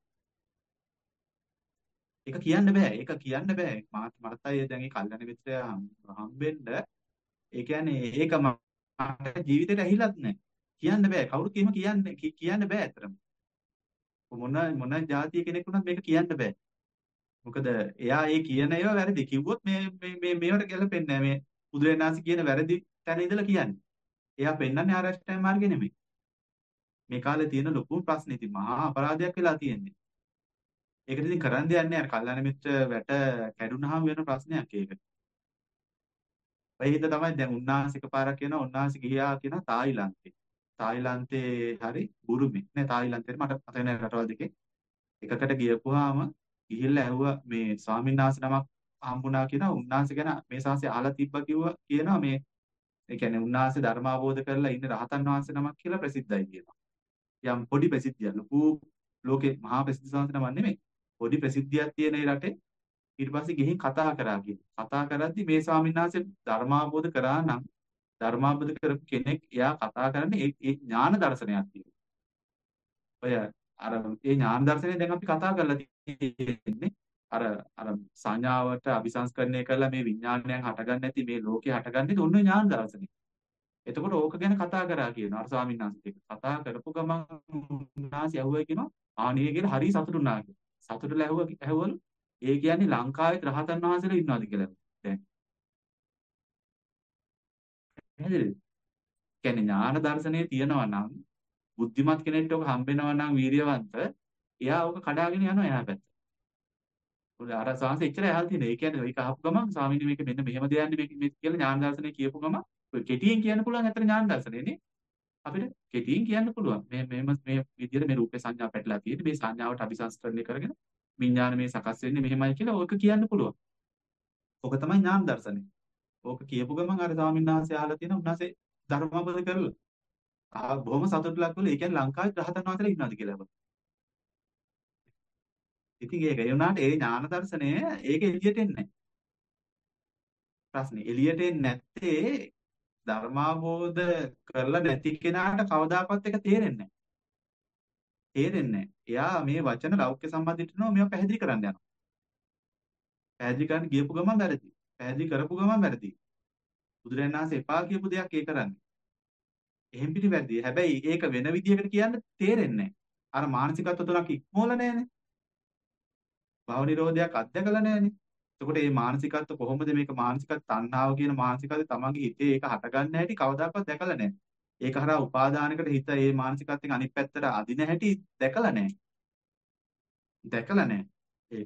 ඒක කියන්න බෑ. ඒක කියන්න බෑ. මාත් මටයි දැන් ඒ කල්යනා මිත්‍රය හම්බෙන්න ඒ කියන්නේ ඒක මට ජීවිතේට ඇහිලත් නැහැ. කියන්න බෑ. කවුරුත් එහෙම කියන්නේ කි- කියන්න බෑ අතරම. මොන මොන જાතිය කෙනෙක් වුණත් මේක කියන්න බෑ. මොකද එයා ඒ කියන ඒවා වැරදි. කිව්වොත් මේ මේ මේ මේවට ගැලපෙන්නේ නැහැ. මේ බුදුරණාහි කියන වැරදි තැන ඉඳලා කියන්නේ. එයා පෙන්වන්නේ ආරෂ්ඨාය මාර්ගෙ නෙමෙයි. මේ කාලේ තියෙන ලොකුම ප්‍රශ්නේ ඉතින් මහා අපරාධයක් වෙලා තියෙන්නේ. ඒකට ඉතින් කරන්න දෙයක් නැහැ. අර කල්යාණ මිත්‍ර වැට කැඩුනහම වෙන ප්‍රශ්නයක් ඒක. ඒ හින්දා තමයි දැන් උන්වහන්සේ එකපාරක් කියනවා උන්වහන්සේ ගියා කියන තායිලන්තේ. තායිලන්තේ හරි බුරුමේ. නෑ තායිලන්තේ මට මතක නෑ රටවල් දෙකේ. එකකට ගියපුවාම ගිහිල්ලා ඇහුවා මේ ස්වාමීන් වහන්සේ නමක් හම්බුණා කියනවා උන්වහන්සේ ගැන මේ සාංශය අහලා තිබ්බා කිව්වා කියනවා මේ ඒ කියන්නේ උන්වහන්සේ ධර්ම අවබෝධ කරලා ඉන්න රහතන් වහන්සේ නමක් කියලා ප්‍රසිද්ධයි කියනවා. යම් පොඩි ප්‍රසිද්ධියක් ලොකු ලෝකේ මහා ප්‍රසිද්ධ සංස්ථ නමක් නෙමෙයි. පොඩි ප්‍රසිද්ධියක් තියෙන ඒ රටේ ඊට පස්සේ ගිහින් කතා කරා කියනවා. කතා කරද්දි මේ ස්වාමීන් වහන්සේ ධර්මාවබෝධ කරා නම් ධර්මාවබෝධ කරපු කෙනෙක් එයා කතා කරන්නේ ඒ ඒ ඥාන දර්ශනයක් තියෙනවා. ඔය අර ඒ ඥාන දර්ශනේ දැන් අපි කතා කරලා තියෙන්නේ අර අර සංඥාවට අபிසංස්කරණය කරලා මේ විඥානයන් හටගන්නේ නැති මේ ලෝකේ හටගන්නේ ඔන්න ඥාන දර්ශනේ. එතකොට ඕක ගැන කතා කරා කියනවා අර ස්වාමීන් වහන්සේත් එක්ක. කතා කරපු ගමන් උන්වහන්සේ ඇහුවා කියනවා ආනිය කියලා හරි සතුටුුණා කියලා. සතුටුලා ඇහුවා ඇහුවලු ඒ කියන්නේ ලංකාවේ රහතන් වහන්සේලා ඉන්නවාද කියලා. දැන් පැහැදිලිද? කියන්නේ ඥාන දර්ශනේ තියනවා නම් බුද්ධිමත් කෙනෙක්ට ඔක හම්බෙනවා නම් වීර්යවන්ත එයා ඕක කඩාගෙන යනවා එහා පැත්තට. උන් අර සාංශ එච්චර ඇහලා තියෙන. ඒ කියන්නේ ඒක අහපු ගමන් ස්වාමීනි මේක මෙන්න මෙහෙම දෙයක් මේක මේ කියලා ඥාන දර්ශනේ කියපු ගමන් ඔය කෙටියෙන් කියන්න පුළුවන් අතර ඥාන දර්ශනේ නේ. අපිට කෙටියෙන් කියන්න පුළුවන්. මේ මේ මේ විදිහට මේ රූපේ සංඥා පැටලලා තියෙන්නේ. මේ සංඥාවට අபிසංස්කරණය කරගෙන විඥාන මේ සකස් වෙන්නේ මෙහෙමයි කියලා ඕක කියන්න පුළුවන්. ඕක තමයි ඥාන දර්ශනේ. ඕක කියපු ගමන් අර ස්වාමීන් වහන්සේ අහලා තියෙන උන්වහන්සේ ධර්මාවබෝධ කරලා ආ බොහොම සතුටුලක් වෙලා ඒ කියන්නේ ලංකාවේ රහතන් වහන්සේලා ඉන්නවාද කියලා අහනවා. ඉතින් ඒක ඒ වුණාට ඒ ඥාන දර්ශනය ඒක එළියට එන්නේ නැහැ. ප්‍රශ්නේ එළියට එන්නේ නැත්තේ ධර්මාවබෝධ කරලා නැති කෙනාට කවදාකවත් ඒක තේරෙන්නේ නැහැ. තේරෙන්නේ නැහැ. එයා මේ වචන ලෞකික සම්බන්ධිටනෝ මේවා පැහැදිලි කරන්න යනවා. පැහැදිලි කරන්න ගියපු ගමන් වැරදි. පැහැදිලි කරපු ගමන් වැරදි. බුදුරජාණන් වහන්සේ එපා කියපු දෙයක් ඒ කරන්නේ. එහෙම් පිළිවැද්දී. හැබැයි ඒක වෙන විදියකට කියන්න තේරෙන්නේ නැහැ. අර මානසිකත්ව තුනක් ඉක්මවල නැහැනේ. භව නිරෝධයක් අත්දකලා නැහැනේ. එතකොට මේ මානසිකත්ව කොහොමද මේක මානසික තණ්හාව කියන මානසිකත්වය තමන්ගේ හිතේ ඒක හටගන්න හැටි කවදාකවත් දැකලා නැහැ. ඒක හරහා උපාදානයකට හිත මේ මානසිකත්වයෙන් අනිත් පැත්තට අදින හැටි දැකලා නැහැ. දැකලා නැහැ. ඒක.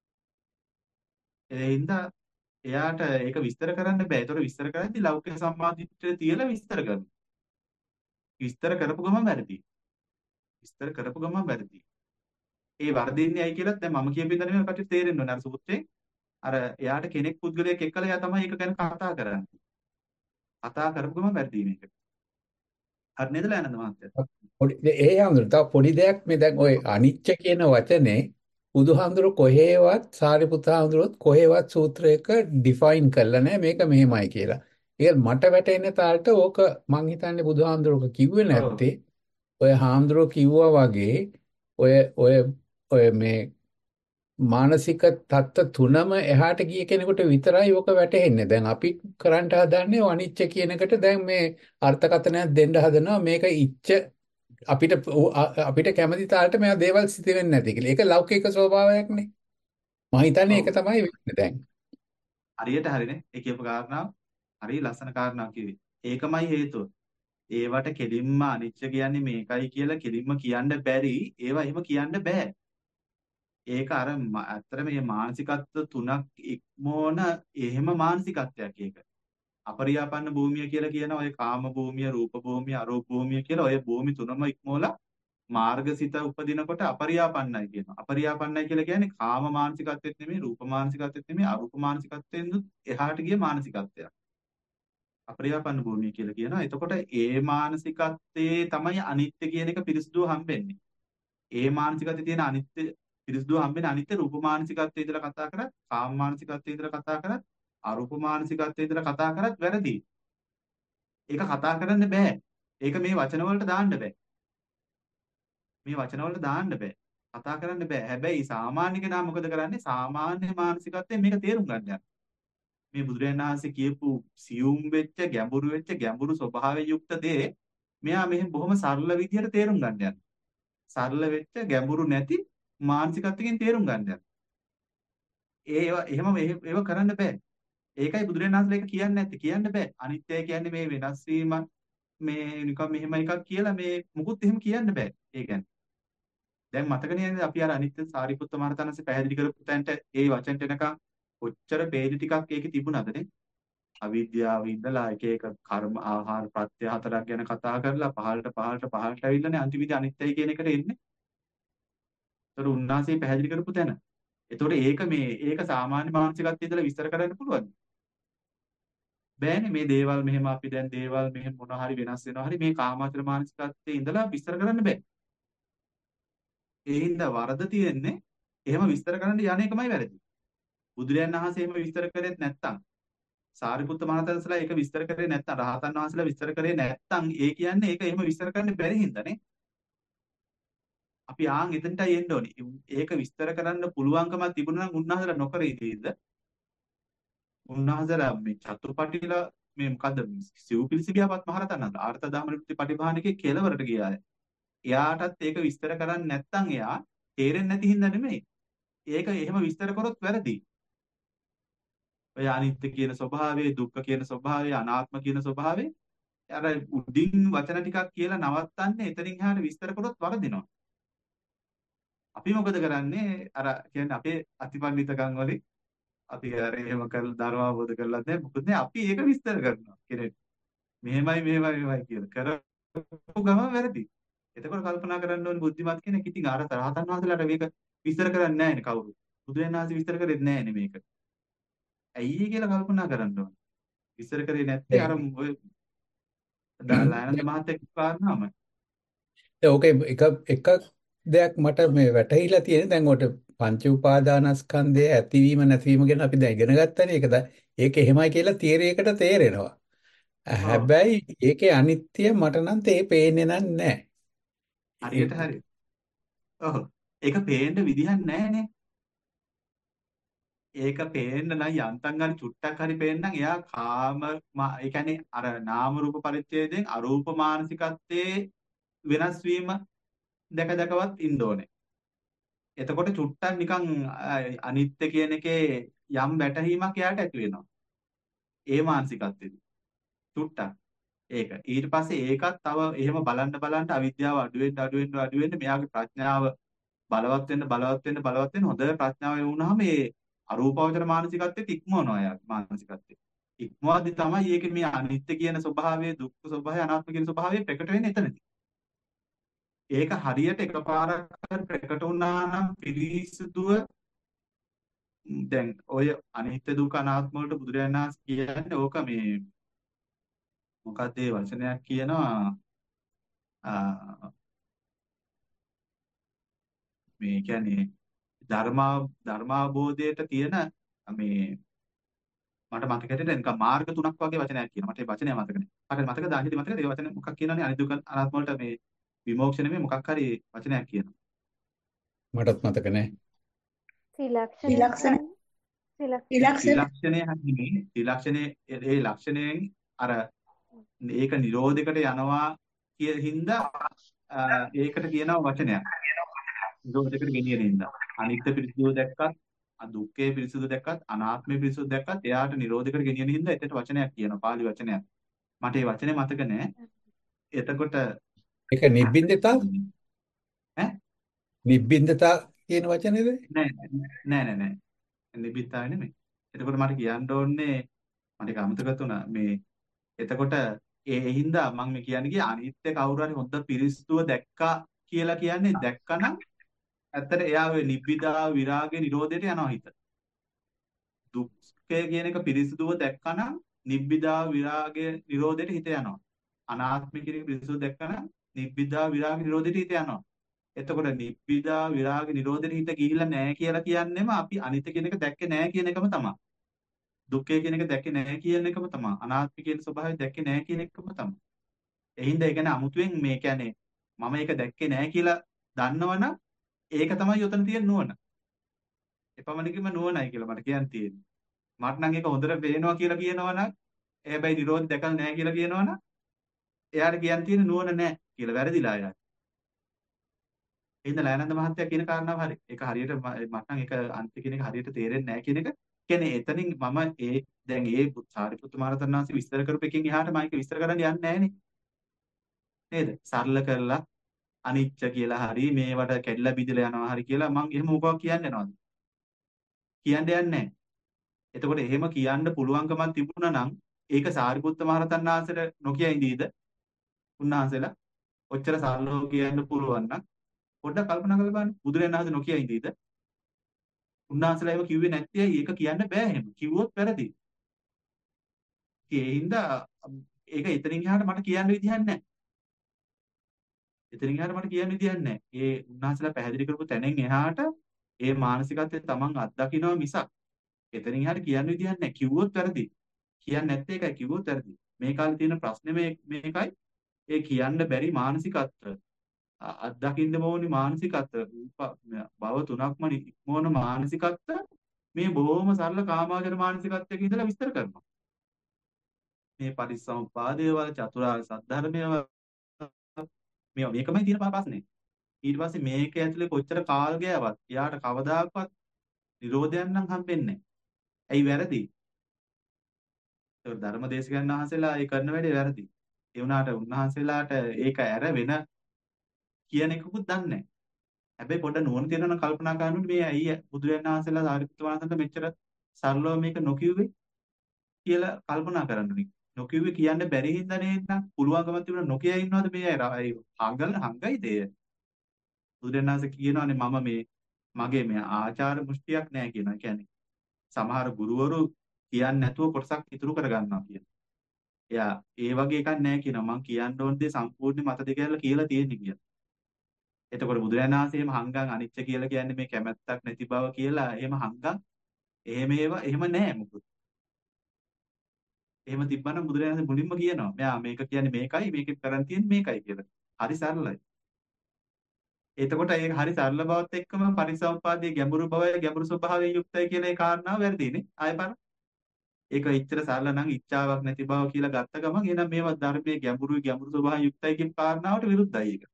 ඒ හින්දා එයාට ඒක විස්තර කරන්න බෑ. ඒතකොට විස්තර කරද්දී ලෞකික සම්මාදිට්ඨිය තියලා විස්තර කරනවා. විස්තර කරපු ගමන් වැරදි. විස්තර කරපු ගමන් වැරදි. ඒ වර්ධින්නේ ඇයි කියලාත් දැන් මම කියපු ඉඳන් නෙමෙයි කටට තේරෙන්න ඕනේ. අර සූත්‍රේ අර එයාට කෙනෙක් පුද්ගලයෙක් එක්කලා එයා තමයි ඒක ගැන කතා කරන්නේ. කතා කරපු ගමන් වැරදි මේක. හරි නේද ලෑනඳ මහත්තයා? පොඩි ඒ හඳුන තව පොඩි දෙයක් මේ දැන් ওই අනිච්ච කියන වචනේ බුදුහාමුදුරු කොහේවත් සාරිපුත්ත හාමුදුරුවොත් කොහේවත් සූත්‍රයක ඩිෆයින් කරලා නැහැ මේක මෙහෙමයි කියලා. ඒක මට වැටෙන තාලට ඕක මං හිතන්නේ බුදුහාමුදුරුවෝ කිව්වේ ඔව්. නැත්තේ ඔය හාමුදුරුවෝ කිව්වා වගේ ඔය ඔය ඔය මේ මානසික තත්ත්ව තුනම එහාට ගිය කෙනෙකුට විතරයි ඕක වැටහෙන්නේ. දැන් අපි කරන්ට හදන්නේ අනිච්ච කියන එකට දැන් මේ අර්ථකථනයක් දෙන්න හදනවා මේක ඉච්ඡ අපිට අපිට කැමති තාලට මෙයා දේවල් සිද්ධ වෙන්නේ නැති කියලා. ඒක ලෞකික ස්වභාවයක්නේ. මම හිතන්නේ ඔව්. ඒක තමයි වෙන්නේ දැන්. හරියට හරිනේ. ඒ කියපු කාරණාව හරිය ලස්සන කාරණාවක් කිව්වේ. ඒකමයි හේතුව. ඒවට කෙලින්ම අනිච්ච කියන්නේ මේකයි කියලා කෙලින්ම කියන්න බැරි. ඒවා එහෙම කියන්න බෑ. ඒක අර ම- ඇත්තට මේ මානසිකත්ව තුනක් ඉක්මෝන එහෙම මානසිකත්වයක් ඒක. අපරියාපන්න භූමිය කියලා කියන ඔය කාම භූමිය, රූප භූමිය, අරූප භූමිය කියලා ඔය භූමි තුනම ඉක්මෝලා මාර්ගසිත උපදිනකොට අපරියාපන්නයි කියනවා. අපරියාපන්නයි කියලා කියන්නේ කාම මානසිකත්වෙත් නෙමෙයි, රූප මානසිකත්වෙත් නෙමෙයි, අරූප මානසිකත්වෙන් එහාට ගිය මානසිකත්වයක්. අපරියාපන්න භූමිය කියලා කියනවා. එතකොට ඒ මානසිකත්වයේ තමයි අනිත්‍ය කියන එක පිරිසුදුව හම්බෙන්නේ. ඒ මානසිකත්වයේ තියෙන අනිත්‍ය පිරිසුදුව හම්බෙන්නේ අනිත්‍ය රූප මානසිකත්වයේ ඉඳලා කතා කරත්, කාම මානසිකත්වයේ ඉඳලා කතා කරත්, අරූප මානසිකත්වයේ ඉඳලා කතා කරත් වැරදි. ඒක කතා කරන්න බෑ. ඒක මේ වචන වලට දාන්න බෑ. මේ වචන වලට දාන්න බෑ. කතා කරන්න බෑ. හැබැයි සාමාන්‍ය කෙනා මොකද කරන්නේ? සාමාන්‍ය මානසිකත්වයෙන් මේක තේරුම් ගන්න යනවා. මේ බුදුරජාණන් වහන්සේ කියපු සියුම් වෙච්ච, ගැඹුරු වෙච්ච, ගැඹුරු ස්වභාවයෙන් යුක්ත දේ මෙයා මෙහෙම බොහොම සරල විදිහට තේරුම් ගන්න යනවා. සරල වෙච්ච, ගැඹුරු නැති මානසිකත්වයෙන් තේරුම් ගන්න යනවා. ඒවා එහෙම ඒව කරන්න බෑ. ඒකයි බුදුරජාණන් වහන්සේ ඒක කියන්නේ නැත්තේ. කියන්න බෑ. අනිත්‍යය කියන්නේ මේ වෙනස් වීම මේ නිකන් මෙහෙම එකක් කියලා මේ මුකුත් එහෙම කියන්න බෑ. ඒ කියන්නේ දැන් මතක නේද අපි අර අනිත්‍ය සාරිපුත්ත මහරහතන්සේ පැහැදිලි කරපු තැනට ඒ වචනට එනකන් ඔච්චර පේජ් ටිකක් ඒකේ තිබුණාද නේ? අවිද්‍යාව ඉඳලා එක එක කර්ම ආහාර ප්‍රත්‍ය හතරක් ගැන කතා කරලා පහළට පහළට පහළට ඇවිල්ලානේ අන්තිමේදී අනිත්‍යයි කියන එකට එන්නේ. ඒතර උන්වහන්සේ පැහැදිලි කරපු තැන. ඒතකොට ඒක මේ ඒක සාමාන්‍ය මානසිකත්වයේ ඉඳලා විස්තර කරන්න පුළුවන්ද? බෑනේ මේ දේවල් මෙහෙම අපි දැන් දේවල් මෙහෙම මොන හරි වෙනස් වෙනවා හරි මේ කාමාචර මානසිකත්වයේ ඉඳලා විස්තර කරන්න බෑ. ඒ හින්දා වරද තියෙන්නේ එහෙම විස්තර කරන්න යන එකමයි වැරදි. බුදුරයන් වහන්සේ එහෙම විස්තර කරෙත් නැත්තම් සාරිපුත්ත මහරහතන්සලා ඒක විස්තර කරේ නැත්තම් රහතන් වහන්සේලා විස්තර කරේ නැත්තම් ඒ කියන්නේ ඒක එහෙම විස්තර කරන්න බැරි හින්දානේ. අපි ආන් එතනටයි එන්න ඕනේ. ඒක විස්තර කරන්න පුළුවන්කමක් තිබුණා නම් උන්වහන්සේලා නොකර ඉඳීද? උන්වහන්සේලා මේ චතුපටිලා මේ මොකද්ද සිව්පිලිසිගියාපත් මහරහතන් වහන්සේ ආර්ථ ධම්මනිප්ති පටිභාණිකේ කෙලවරට ගියා. එයාටත් ඒක විස්තර කරන්නේ නැත්තම් එයා තේරෙන්නේ නැති හින්දා නෙමෙයි. ඒක එහෙම විස්තර කරොත් වැරදි. ඔය අනිත්‍ය කියන ස්වභාවය, දුක්ඛ කියන ස්වභාවය, අනාත්ම කියන ස්වභාවය අර උඩින් වචන ටිකක් කියලා නවත්තන්නේ එතනින් එහාට විස්තර කරොත් වරදිනවා. අපි මොකද කරන්නේ? අර කියන්නේ අපේ අතිපණ්ඩිතකම් වලින් අපි අර එහෙම කරලා ධර්ම අවබෝධ කරලා නැහැ. මොකද අපි ඒක විස්තර කරනවා. කෙනෙක් මෙහෙමයි මෙහෙමයි මෙහෙමයි කියලා කරපු ගම වැරදි. එතකොට කල්පනා කරන්න ඕනේ බුද්ධිමත් කෙනෙක්. ඉතින් අර රහතන් වහන්සේලාට මේක විස්තර කරන්නේ නැහැ නේ කවුරු. බුදුරජාණන් වහන්සේ විස්තර කරෙත් නැහැ නේ මේක. ඇයි කියලා කල්පනා කරන්න ඕනේ. විස්තර කරේ නැත්තේ අර ඔය දාලානන්ද මහත්තයා කිව්ව කාරණාම. ඕකේ එක එක දෙයක් මට මේ වැටහිලා තියෙන දැන් උට පංච උපාදානස්කන්ධය ඇතිවීම නැතිවීම ගැන අපි දැන් ඉගෙන ගත්තනේ. ඒක දැන් ඒක එහෙමයි කියලා තියරයකට තේරෙනවා. හැබැයි ඒකේ අනිත්‍ය මට නම් තේ පේන්නේ නැහැ. හරියට හරි. ඔව්. ඒක පේන්න විදිහක් නැහැනේ. ඒක පේන්න නම් යන්තම් හරි චුට්ටක් හරි පේන්නම් එයා කාම ඒ කියන්නේ අර නාම රූප පරිච්ඡේදයෙන් අරූප මානසිකත්වයේ වෙනස් වීම දැක දැකවත් ඉන්න ඕනේ. එතකොට චුට්ටක් නිකන් අනිත්‍ය කියන එකේ යම් වැටහීමක් එයාට ඇති වෙනවා. ඒ මානසිකත්වෙදි. චුට්ටක්. ඒක. ඊට පස්සේ ඒකත් තව එහෙම බලන්න බලන්න අවිද්‍යාව අඩු වෙන්න අඩු වෙන්න අඩු වෙන්න මෙයාගේ ප්‍රඥාව බලවත් වෙන්න බලවත් වෙන්න බලවත් වෙන්න හොඳ ප්‍රඥාව වුණාම මේ අරූපාවචර මානසිකත්වෙත් ඉක්මවනවා යා මානසිකත්වෙ. ඉක්මවද්දි තමයි ඒකේ මේ අනිත්‍ය කියන ස්වභාවය, දුක්ඛ ස්වභාවය, අනාත්ම කියන ස්වභාවය ප්‍රකට වෙන්නේ එතනදී. ඒක හරියට එකපාරක් හරි ප්‍රකට වුණා නම් පිරිසිදුව දැන් ඔය අනිත්‍ය දුක්ඛ අනාත්ම වලට බුදුරජාණන් වහන්සේ කියන්නේ ඕක මේ මොකක්ද ඒ වචනයක් කියනවා ආ, මේ කියන්නේ ධර්මා ධර්මාබෝධයට තියෙන මේ මට මතක හිටින්න නිකන් මාර්ග තුනක් වගේ වචනයක් කියනවා. මට ඒ වචනය මතක නැහැ. හරියට මතකද? අනිත් මතකද? ඒ වචනේ මොකක් කියනවනේ අනිත් දුක අනාත්ම වලට මේ විමෝක්ෂ නෙමෙයි මොකක් හරි වචනයක් කියනවා. මටත් මතක නැහැ. ත්‍රිලක්ෂණය ත්‍රිලක්ෂණ ත්‍රිලක්ෂණ ත්‍රිලක්ෂණ ත්‍රිලක්ෂණය හැන්නේ ත්‍රිලක්ෂණයේ ඒ ලක්ෂණයෙන් අර ඒක නිරෝධයකට යනවා කිය හින්දා අ, ඒකට කියනවා වචනයක්. නිරෝධයකට ගෙනියන හින්දා. අනිත්‍ය පිරිසිදුව දැක්කත්, අ, දුක්ඛේ පිරිසිදුව දැක්කත්, අනාත්මේ පිරිසිදුව දැක්කත් එයාට නිරෝධයකට ගෙනියන හින්දා එතට වචනයක් කියනවා. පාලි වචනයක්. මට ඒ වචනේ මතක නැහැ. එතකොට ඒක නිබ්බින්දතා ඈ නිබ්බින්දතා කියන වචනේද? නෑ නෑ නෑ නෑ. නිබ්බිත්තාවේ නෙමෙයි. එතකොට මට කියන්න ඕනේ මට ඒක අමතක වුණා මේ එතකොට ඒ හින්දා මම මේ කියන්නේ කිය අනිත්‍ය කවුරු හරි හොඳ පිරිසිදුව දැක්කා කියලා කියන්නේ දැක්කනම් ඇත්තට එයා ඔය නිබ්බිදා විරාගේ නිරෝධයට යනවා හිත. දුක්ඛය කියන එක පිරිසිදුව දැක්කනම් නිබ්බිදා විරාගේ නිරෝධයට හිත යනවා. අනාත්ම කියන එක පිරිසිදුව දැක්කනම් නිබ්බිදා විරාගේ නිරෝධයට හිත යනවා. එතකොට නිබ්බිදා විරාගේ නිරෝධයට හිත ගිහිල්ලා නැහැ කියලා කියන්නේම අපි අනිත්‍ය කියන එක දැක්කේ නැහැ කියන එකම තමයි. දුක්ඛය කියන එක දැක්කේ නැහැ කියන එකම තමයි. අනාත්ම කියන ස්වභාවය දැක්කේ නැහැ කියන එකම තමයි. එහින්ද ඒ කියන්නේ අමුතුවෙන් මේ කියන්නේ මම ඒක දැක්කේ නැහැ කියලා දන්නවනම් ඒක තමයි යොතන තියෙන නුවණ. එපමණකින්ම නුවණයි කියලා මට කියන්න තියෙන්නේ. මට නම් ඒක හොඳට පේනවා කියලා කියනවනම් ඒ හැබැයි නිරෝධ දැකලා නැහැ කියලා කියනවනම් එයාට කියන්න තියෙන නුවණ නැහැ කියලා වැරදිලා එයාට. එහෙනම් ලයනන්ද මහත්තයා කියන කාරණාව හරි. ඒක හරියට ම- මට නම් ඒක අන්ති කියන එක හරියට තේරෙන්නේ නැහැ කියන එක. කියන්නේ එතනින් මම ඒ දැන් ඒ සාරිපුත්ත මහරහතන් වහන්සේ විස්තර කරපු එකකින් එහාට මම ඒක විස්තර කරන්න යන්නේ නැහනේ. නේද? සරල කරලා අනිච්ච කියලා හරි මේවට කැඩිලා බිඳලා යනවා හරි කියලා මම එහෙම මොකක් කියන්නේ නැනවද? කියන්න යන්නේ නැහැ. එතකොට එහෙම කියන්න පුළුවන්කමක් තිබුණා නම් ඒක සාරිපුත්ත මහරහතන් වහන්සේට නොකිය ඉඳීද? උන්වහන්සේලා ඔච්චර සරලව කියන්න පුළුවන් නම් පොඩ්ඩක් කල්පනා කරලා බලන්න. බුදුරජාණන් වහන්සේ නොකිය ඉඳීද? උන්වහන්සේලා එහෙම කිව්වේ නැත්තේ ඇයි? ඒක කියන්න බෑ එහෙම. කිව්වොත් වැරදි. ඒ හින්දා ඒක එතනින් එහාට මට කියන්න විදිහක් නැහැ. එතනින් එහාට මට කියන්න විදිහක් නැහැ. ඒ උන්වහන්සේලා පැහැදිලි කරපු තැනින් එහාට ඒ මානසිකත්වයේ තමන් අත්දකිනවා මිසක් එතනින් එහාට කියන්න විදිහක් නැහැ. කිව්වොත් වැරදි. කියන්නේ නැත්තේ ඒකයි කිව්වොත් වැරදි. මේ කාලේ තියෙන ප්‍රශ්නේ මේ මේකයි. ඒ කියන්න බැරි මානසිකත්ව අ- අත්දකින්න ඕනි මානසිකත්ව රූප- භව තුනක්ම ඉක්මවන මානසිකත්ව මේ බොහොම සරල කාමාවචර මානසිකත්වයක ඉඳලා විස්තර කරනවා. මේ පටිච්චසමුප්පාදය වල චතුරාර්ය සත්‍ය වල මේ මේකමයි තියෙන ප්‍රශ්නේ. ඊට පස්සේ මේක ඇතුලේ කොච්චර කාල ගෑවත් එයාට කවදාකවත් නිරෝධයක් නම් හම්බෙන්නේ නැහැ. ඇයි වැරදි? ඒක ධර්මදේශකයන් වහන්සේලා ඒ කරන වැඩේ වැරදි. ඒ වුණාට උන්වහන්සේලාට ඒක ඇර වෙන කියන එකකුත් දන්නේ නැහැ. හැබැයි පොඩ්ඩ නුවණ තියෙනවා නම් කල්පනා කරන්න මේ ඇයි බුදුරජාණන් වහන්සේලා සාරිපුත්‍ර වහන්සේට මෙච්චර සරලව මේක නොකියුවේ කියලා කල්පනා කරන්න ඕනේ. නොකියුවේ කියන්න බැරි හින්දා නේද? පුළුවන්කම තිබුණා නොකිය ඉන්නවද මේ අය? අය හංගල හංගයිද ඒ? බුදුරජාණන් වහන්සේ කියනවානේ මම මේ මගේ මේ ආචාර මුෂ්ටියක් නැහැ කියනවා. ඒ කියන්නේ සමහර ගුරුවරු කියන්නේ නැතුව කොටසක් ඉතුරු කරගන්නවා කියන. එයා ඒ වගේ එකක් නැහැ කියනවා. මම කියන්න ඕන දේ සම්පූර්ණ මත දෙක ඇරලා කියලා තියෙන්නේ කියලා. එතකොට බුදුරජාණන් වහන්සේ එහෙම හංගන් අනිච්ච කියලා කියන්නේ මේ කැමැත්තක් නැති බව කියලා එහෙම හංගන් එහෙම ඒවා එහෙම නැහැ මොකද. එහෙම තිබ්බනම් බුදුරජාණන් වහන්සේ මුලින්ම කියනවා මෙයා මේක කියන්නේ මේකයි මේකෙන් කරන් තියෙන්නේ මේකයි කියලා. හරි සරලයි. එතකොට ඒක හරි සරල බවත් එක්කම පරිසම්පාදයේ ගැඹුරු බවයි ගැඹුරු ස්වභාවයෙන් යුක්තයි කියන ඒ කාරණාව වැරදිනේ. ආයෙ බලන්න. ඒක ඉච්ඡර සරල නම් ඉච්ඡාවක් නැති බව කියලා ගත්ත ගමන් එහෙනම් මේවා ධර්මයේ ගැඹුරුයි ගැඹුරු ස්වභාවයෙන් යුක්තයි කියන කාරණාවට විරුද්ධයි ඒක.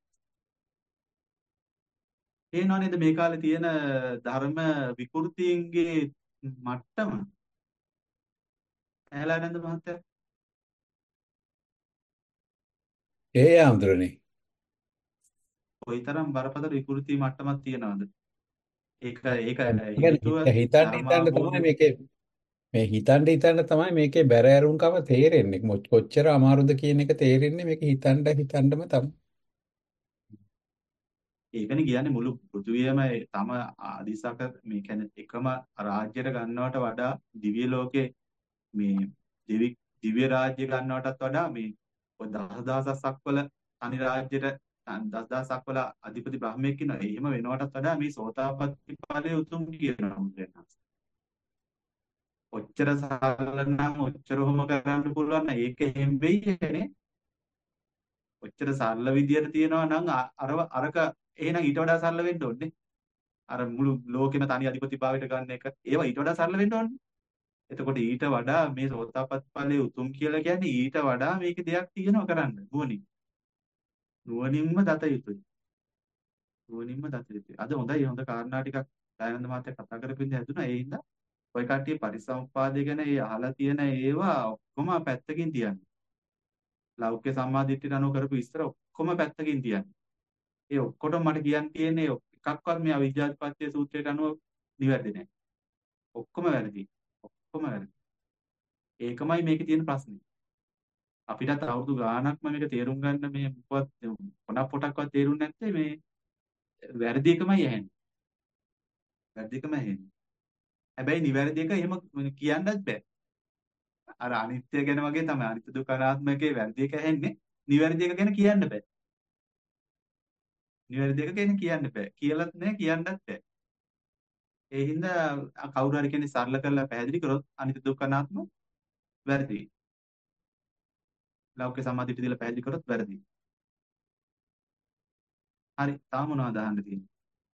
තේනව නේද මේ කාලේ තියෙන ධර්ම විකෘතීන්ගේ මට්ටම? ඇහැලා නැන්ද මහත්තයා? ඒ ආන්දරනේ. කොයිතරම් බරපතල විකෘති මට්ටමක් තියෙනවද? ඒක ඒක يعني හේතුව හිතන්න හිතන්න තමයි ධර්මාභෝධය. මේකේ මේ හිතන්න හිතන්න තමයි මේකේ බැරෑරුම්කම තේරෙන්නේ. මො- කොච්චර අමාරුද කියන එක තේරෙන්නේ මේක හිතන්න හිතන්නම තමයි. ඒකනේ කියන්නේ මුළු පෘථිවියම තම ආදිසක මේ කියන්නේ එකම රාජ්‍යයට ගන්නවට වඩා දිව්‍ය ලෝකේ මේ දිවි දිව්‍ය රාජ්‍ය ගන්නවටත් වඩා මේ ඔය දහදහසක් වල තනි රාජ්‍යයට දහදහසක් වල අධිපති බ්‍රහ්මයෙක් ඉන්නවා. එහෙම වෙනවටත් වඩා මේ සෝතාපට්ටි ඵලයේ උතුම් කියනවා මුද්‍රණස්. ඔච්චර සරල නම් ඔච්චර හොම කරන්න පුළුවන් නම් ඒක එහෙම වෙයිනේ. ඔච්චර සරල විදියට තියනවා නම් අ- අර අරක එහෙනම් ඊට වඩා සරල වෙන්න ඕනේ. අර මුළු ලෝකෙම තනි අධිපතිභාවයට ගන්න එක. ඒවා ඊට වඩා සරල වෙන්න ඕනේ. එතකොට ඊට වඩා මේ සෝතාපට්ටි ඵලයේ උතුම් කියලා කියන්නේ ඊට වඩා මේකේ දෙයක් තියෙනවා කරන්න. නුවණින්. නුවණින්ම දත යුතුයි. නුවණින්ම දත යුතුයි. අද හොඳයි හොඳ කාරණා ටිකක් දයානන්ද මහත්තයා කතා කරපින්න හැදුනා. ඒ හින්දා ඔය කට්ටිය පරිසම්පාදය ගැන ඒ අහලා තියෙන ඒවා ඔක්කොම පැත්තකින් තියන්න. ලෞකික සම්මාදිට්ඨියට අනුව කරපු විස්තර ඔක්කොම පැත්තකින් තියන්න. ඒ ඔක්කොටම මට කියන්න තියෙන්නේ එකක්වත් මේ අවිජ්ජාපත්‍ය සූත්‍රයට අනුව නිවැරදි නැහැ. ඔක්කොම වැරදි. ඔක්කොම වැරදි. ඒකමයි මේකේ තියෙන ප්‍රශ්නේ. අපිටත් අවුරුදු ගාණක්ම මේක තේරුම් ගන්න මේ මොකවත් පොණක් පොටක්වත් තේරුම් නැත්තේ මේ වැරදි එකමයි ඇහෙන්නේ. වැරදි එකමයි ඇහෙන්නේ. හැබැයි නිවැරදි එක එහෙම කියන්නත් බෑ. අර අනිත්‍ය ගැන වගේ තමයි අනිත්‍ය දුක්ඛ අනාත්මකේ වැරදි එක ඇහෙන්නේ. නිවැරදි එක ගැන කියන්න බෑ. නිවැරදි එක ගැන කියන්න බෑ. කියලත් නෑ කියන්නත් බෑ. ඒ හින්දා කවුරු හරි කෙනෙක් සරල කරලා පැහැදිලි කරොත් අනිත්‍ය දුක්ඛ අනාත්ම වැරදි. ලෞකික සම්මාදිට දීලා පැහැදිලි කරොත් වැරදි. හරි. තාම මොනවද අහන්න තියෙන්නේ?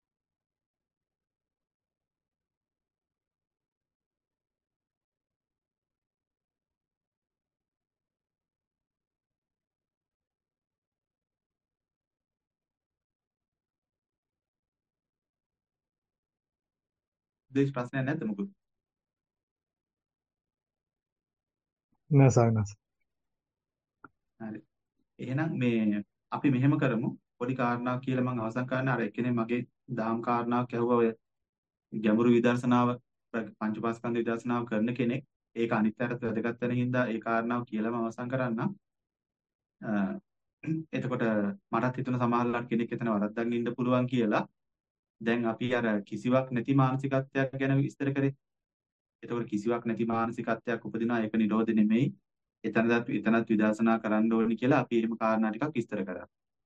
දේශ ප්‍රශ්නයක් නැද්ද මොකද? නෑ සායනස්. හරි. එහෙනම් මේ අපි මෙහෙම කරමු. පොඩි කාරණාවක් කියලා මම අවසන් කරන්න අර එක්කෙනෙක් මගේ දහම් කාරණාවක් ඇහුවා ඔය ගැඹුරු විදර්ශනාව පංචපාස්කන්ධ විදර්ශනාව කරන කෙනෙක්. ඒක අනිත්‍යයට වැදගත් වෙන හින්දා ඒ කාරණාව කියලාම අවසන් කරන්නම්. අ, එතකොට මටත් හිතුණ සමහරවල් කෙනෙක් එතන වරද්දන් ඉන්න පුළුවන් කියලා. දැන් අපි අර කිසිවක් නැති මානසිකත්වයක් ගැන විස්තර කරේ. එතකොට කිසිවක් නැති මානසිකත්වයක් උපදිනවා ඒක නිරෝධ නෙමෙයි. එතනත් එතනත් විදර්ශනා කරන්න ඕනි කියලා අපි එහෙම කාරණා ටිකක් විස්තර කරා.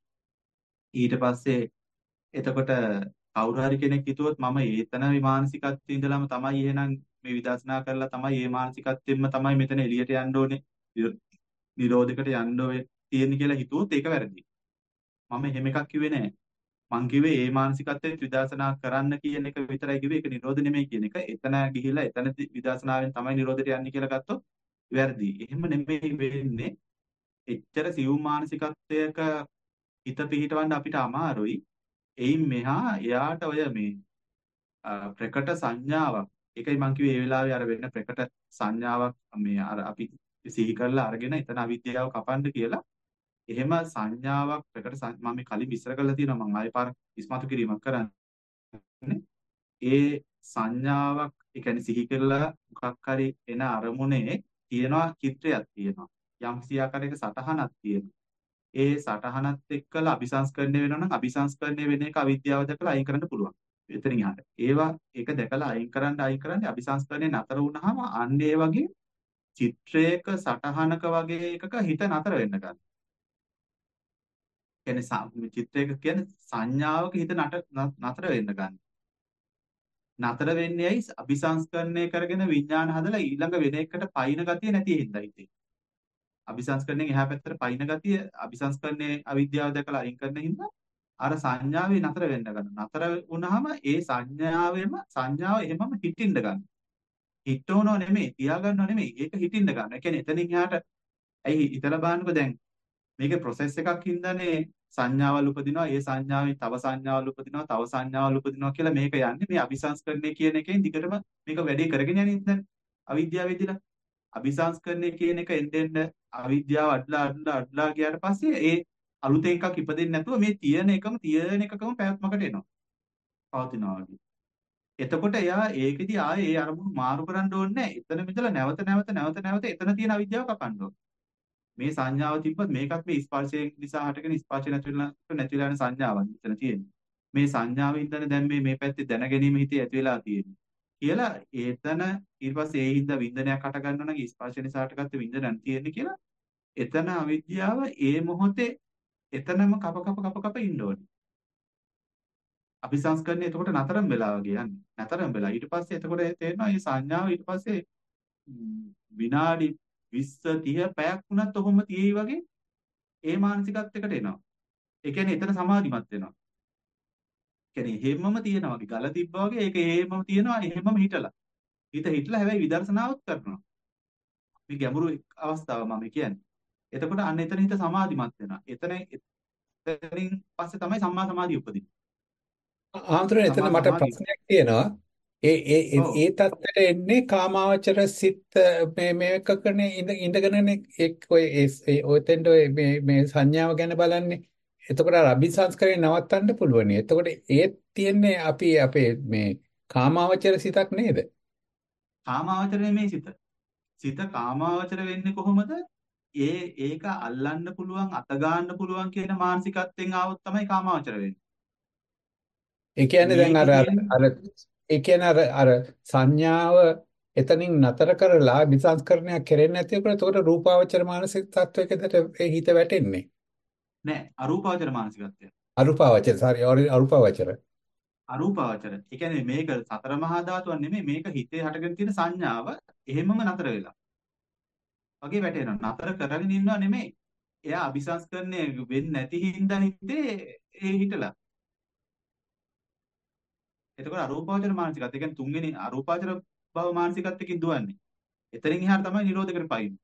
ඊට පස්සේ එතකොට කවුරු හරි කෙනෙක් හිතුවොත් මම ඒතන මානසිකත්වයේ ඉඳලාම තමයි එහෙනම් මේ විදර්ශනා කරලා තමයි මේ මානසිකත්වෙන්ම තමයි මෙතන එළියට යන්න ඕනේ. නිරෝධයකට යන්න ඕනේ තියෙන්නේ කියලා හිතුවොත් ඒක වැරදි. මම එහෙම එකක් කිව්වේ නෑ. මං කිව්වේ මේ මානසිකත්වයේ විදර්ශනා කරන්න කියන එක විතරයි කිව්වේ. ඒක නිරෝධ නෙමෙයි කියන එක. එතන ගිහිලා එතන විදර්ශනාවෙන් තමයි නිරෝධයට යන්නේ කියලා ගත්තොත් වැරදි. එහෙම නෙමෙයි වෙන්නේ. එච්චර සියුම් මානසිකත්වයක හිත පිහිටවන්න අපිට අමාරුයි. එයින් මෙහා එයාට ඔය මේ අ, ප්‍රකට සංඥාවක්. ඒකයි මං කිව්වේ මේ වෙලාවේ අර වෙන්න ප්‍රකට සංඥාවක් මේ අර අපි සිහි කරලා අරගෙන එතන අවිද්‍යාව කපන්න කියලා. එහෙම සංඥාවක් ප්‍රකට සං- මම මේ කලින් විස්තර කරලා තියෙනවා මම ආයෙ පාර ඉස්මතු කිරීමක් කරන්නේ. ඒ සංඥාවක් ඒ කියන්නේ සිහි කරලා මොකක් හරි එන අරමුණේ තියෙනවා චිත්‍රයක් තියෙනවා. යම් කිසි ආකාරයක සටහනක් තියෙනවා. ඒ සටහනත් එක්කලා අபிසංස්කරණය වෙනවා නම් අபிසංස්කරණය වෙන එක අවිද්‍යාව දැකලා අයින් කරන්න පුළුවන්. එතනින් එහාට. ඒවා ඒක දැකලා අයින් කරන්න අයින් කරන්න අபிසංස්කරණය නතර වුණාම අන්න ඒ වගේ චිත්‍රයක සටහනක වගේ එකක හිත නතර වෙන්න ගන්නවා. කියන්නේ සා- චිත්‍රයක කියන්නේ සංඥාවක හිත නට නතර වෙන්න ගන්න. නතර වෙන්නේ ඇයි? අபிසංස්කරණය කරගෙන විඥාන හදලා ඊළඟ වෙන එකට පයින් ගතිය නැති හින්දා හිතේ. අபிසංස්කරණයෙන් එහා පැත්තට පයින් ගතිය අபிසංස්කරණයේ අවිද්‍යාව දැකලා අයින් කරන හින්දා අර සංඥාවේ නතර වෙන්න ගන්නවා. නතර වුණාම ඒ සංඥාවෙම සංඥාව එහෙමම හිටින්න ගන්නවා. හිටවනව නෙමෙයි, තියාගන්නව නෙමෙයි. ඒක හිටින්න ගන්නවා. ඒ කියන්නේ එතනින් එහාට ඇයි හිතලා බලන්නකෝ දැන් මේකේ process එකක් හින්දානේ සංඥාවල් උපදිනවා. ඒ සංඥාවෙන් තව සංඥාවල් උපදිනවා, තව සංඥාවල් උපදිනවා කියලා මේක යන්නේ මේ අபிසංස්කරණය කියන එකෙන් දිගටම මේක වැඩේ කරගෙන යන්නේ නැද්ද? අවිද්‍යාවෙදිලා. අபிසංස්කරණය කියන එක එන්න එන්න අවිද්‍යාව අඩලා අඩලා අඩලා ගියාට පස්සේ ඒ අලුතෙන් එකක් ඉපදෙන්නේ නැතුව මේ තියෙන එකම තියෙන එකකම පැවැත්මකට එනවා. පවතිනවා වගේ. එතකොට එයා ඒකෙදි ආයේ ඒ අරමුණු මාරු කරන්න ඕනේ නැහැ. එතන මිදලා නැවත නැවත නැවත නැවත එතන තියෙන අවිද්‍යාව කපන්න ඕනේ. මේ සංඥාව තිබ්බත් මේකත් මේ ස්පර්ශයෙන් නිසා හටගෙන ස්පර්ශය නැති වෙලා නැති වෙලා යන සංඥාවක් මෙතන තියෙන්නේ. මේ සංඥාවෙන් ඉඳන් දැන් මේ මේ පැත්තේ දැන ගැනීම හිතේ ඇති වෙලා තියෙන්නේ. කියලා එතන ඊට පස්සේ ඒ හින්දා වින්දනයක් හට ගන්නවා නම් ස්පර්ශ නිසා හටගත්ත වින්දනක් තියෙන්නේ කියලා එතන අවිද්‍යාව ඒ මොහොතේ එතනම කප කප කප කප ඉන්න ඕනේ. අபிසංස්කරණය එතකොට නතරම් වෙලා වගේ යන්නේ. නතරම් වෙලා ඊට පස්සේ එතකොට තේරෙනවා මේ සංඥාව ඊට පස්සේ ම්, විනාඩි විස්ස තිහ පැයක් වුණත් ඔහොම තියෙයි වගේ ඒ මානසිකත්වයකට එනවා. ඒ කියන්නේ එතන සමාධිමත් වෙනවා. කියන්නේ හේමම තියෙනවා වගේ ගල තිබ්බා වගේ ඒක හේමම තියෙනවා එහෙමම හිටලා. හිත හිටලා හැබැයි විදර්ශනාවත් කරනවා. මේ ගැඹුරු අවස්ථාව මම කියන්නේ. එතකොට අන්න එතන හිත සමාධිමත් වෙනවා. එතන එතනින් පස්සේ තමයි සම්මා සමාධිය උපදින්නේ. ආන්තරේ එතන සම්මා මට සමාධිය. ප්‍රශ්නයක් තියෙනවා. ඒ ඒ ඒ ඔව්. ඒ தත්තට එන්නේ කාමාවචර සිත් මේ මේකකනේ ඉඳ ඉඳගෙනනේ එක් ඔය ඒ ඔතෙන්ට ඔය මේ මේ සංඥාව ගැන බලන්නේ. එතකොට අර අபிසංස්කරණය නවත්තන්න පුළුවන්. එතකොට ඒ තියන්නේ අපි අපේ මේ කාමාවචර සිතක් නේද? කාමාවචරයේ මේ සිත. සිත කාමාවචර වෙන්නේ කොහොමද? ඒ ඒක අල්ලන්න පුළුවන් අත ගන්න පුළුවන් කියන මානසිකත්වයෙන් ආවොත් තමයි කාමාවචර වෙන්නේ. ඒ කියන්නේ දැන් මේක අර අර කියන්නේ අර ඒ කියන්නේ අර අර සංඥාව එතනින් නතර කරලා අபிසංස්කරණයක් කෙරෙන්නේ නැතිකොට එතකොට රූපාවචර මානසික තත්වයකදට ඒ හිත වැටෙන්නේ. නෑ අරූපාවචර මානසිකත්වය. අරූපාවචර sorry අරූපාවචර. අරූපාවචර. ඒ කියන්නේ මේක සතර මහා ධාතුන් නෙමෙයි මේක හිතේ හටගෙන තියෙන සංඥාව එහෙමම නතර වෙලා. වගේ වැටෙනවා. නතර කරගෙන ඉන්නව නෙමෙයි. එයා අபிසංස්කරණය වෙන්නේ නැති හින්දා හිතේ ඒ හිටලා. එතකොට අරූපාවචර මානසිකත්වය. ඒ කියන්නේ තුන්වෙනි අරූපාවචර භව මානසිකත්වයකින් දුවන්නේ. එතනින් එහාට තමයි නිරෝධකට පයින්නේ.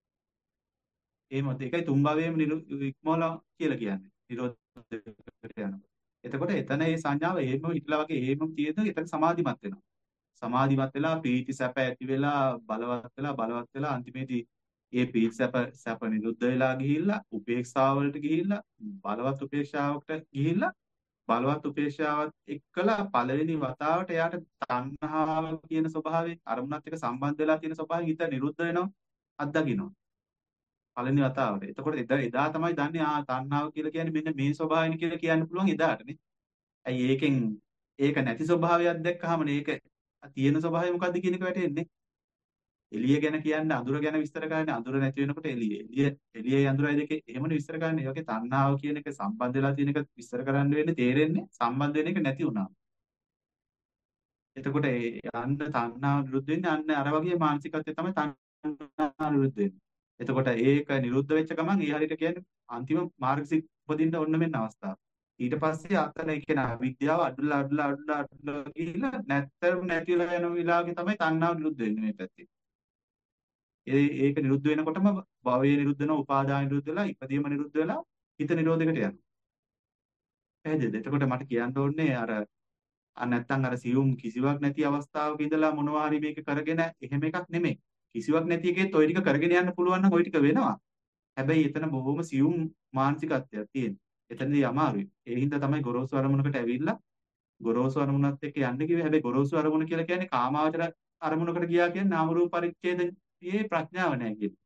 ඒ මොකද ඒකයි තුන් භවයේම ඉක්මවලා කියලා කියන්නේ. නිරෝධකට යනවා. එතකොට එතන ඒ සංඥාව එහෙම හිටලා වගේ එහෙමම තියෙද්දි එතන සමාධිමත් වෙනවා. සමාධිමත් වෙලා ප්‍රීති සැප ඇති වෙලා බලවත් වෙලා බලවත් වෙලා අන්තිමේදී ඒ ප්‍රීති සැප සැප නිරුද්ධ වෙලා ගිහිල්ලා උපේක්ෂාව වලට ගිහිල්ලා බලවත් උපේක්ෂාවකට ගිහිල්ලා බලවත් උපේක්ෂාවත් එක්කලා පළවෙනි වතාවට එයාට තණ්හාව කියන ස්වභාවය අරමුණත් එක්ක සම්බන්ධ වෙලා තියෙන ස්වභාවය හිත නිරුද්ධ වෙනවා අත්දකින්නවා පළවෙනි වතාවට. එතකොට එදා එදා තමයි දන්නේ ආ තණ්හාව කියලා කියන්නේ මෙන්න මේ ස්වභාවයනේ කියලා කියන්න පුළුවන් එදාටනේ. ඇයි ඒකෙන් ඒක නැති ස්වභාවයක් දැක්කහම මේක තියෙන ස්වභාවය මොකද්ද කියන එක වැටෙන්නේ. එළිය ගැන කියන්නේ අඳුර ගැන විස්තර කරන්නේ අඳුර නැති වෙනකොට එළිය. එළිය එළියයි අඳුරයි දෙකේ එහෙමනේ විස්තර කරන්නේ. ඒ වගේ තණ්හාව කියන එක සම්බන්ධ වෙලා තියෙන එක විස්තර කරන්න වෙන්නේ තේරෙන්නේ සම්බන්ධ වෙන එක නැති වුණා. එතකොට ඒ යන්න තණ්හාව නිරුද්ධ වෙන්නේ අන්න අර වගේ මානසිකත්වය තමයි තණ්හාව නිරුද්ධ වෙන්නේ. එතකොට ඒක නිරුද්ධ වෙච්ච ගමන් ඒ හරියට කියන්නේ අන්තිම මාර්ගසිත උපදින්න ඔන්න මෙන්න අවස්ථාව. ඊට පස්සේ අතන ඒ කියන්නේ අවිද්‍යාව අඩුලා අඩුලා අඩුලා අඩුලා ගිහිල්ලා නැත්තම් නැතිලා යන විලාගේ තමයි තණ්හාව නිරුද්ධ වෙන්නේ මේ පැත්තේ. ඒ ඒක නිරුද්ධ වෙනකොටම භවය නිරුද්ධ වෙනවා උපාදාය නිරුද්ධ වෙලා ඉපදීම නිරුද්ධ වෙලා හිත නිරෝධයකට යනවා. පැහැදිලිද? එතකොට මට කියන්න ඕනේ අර අර නැත්තම් අර සියුම් කිසිවක් නැති අවස්ථාවක ඉඳලා මොනවා හරි මේක කරගෙන එහෙම එකක් නෙමෙයි. කිසිවක් නැති එකේත් ওই ටික කරගෙන යන්න පුළුවන් නම් ওই ටික වෙනවා. හැබැයි එතන බොහොම සියුම් මානසිකත්වයක් තියෙනවා. එතනදී අමාරුයි. ඒ හින්දා තමයි ගොරෝසු අරමුණකට ඇවිල්ලා ගොරෝසු අරමුණත් එක්ක යන්න කිව්වේ. හැබැයි ගොරෝසු අරමුණ කියලා කියන්නේ කාමාවචර අරමුණකට ගියා කියන්නේ නාම රූප පරිච්ඡේදයේ ප්‍රඥාව නැහැ කියන්නේ.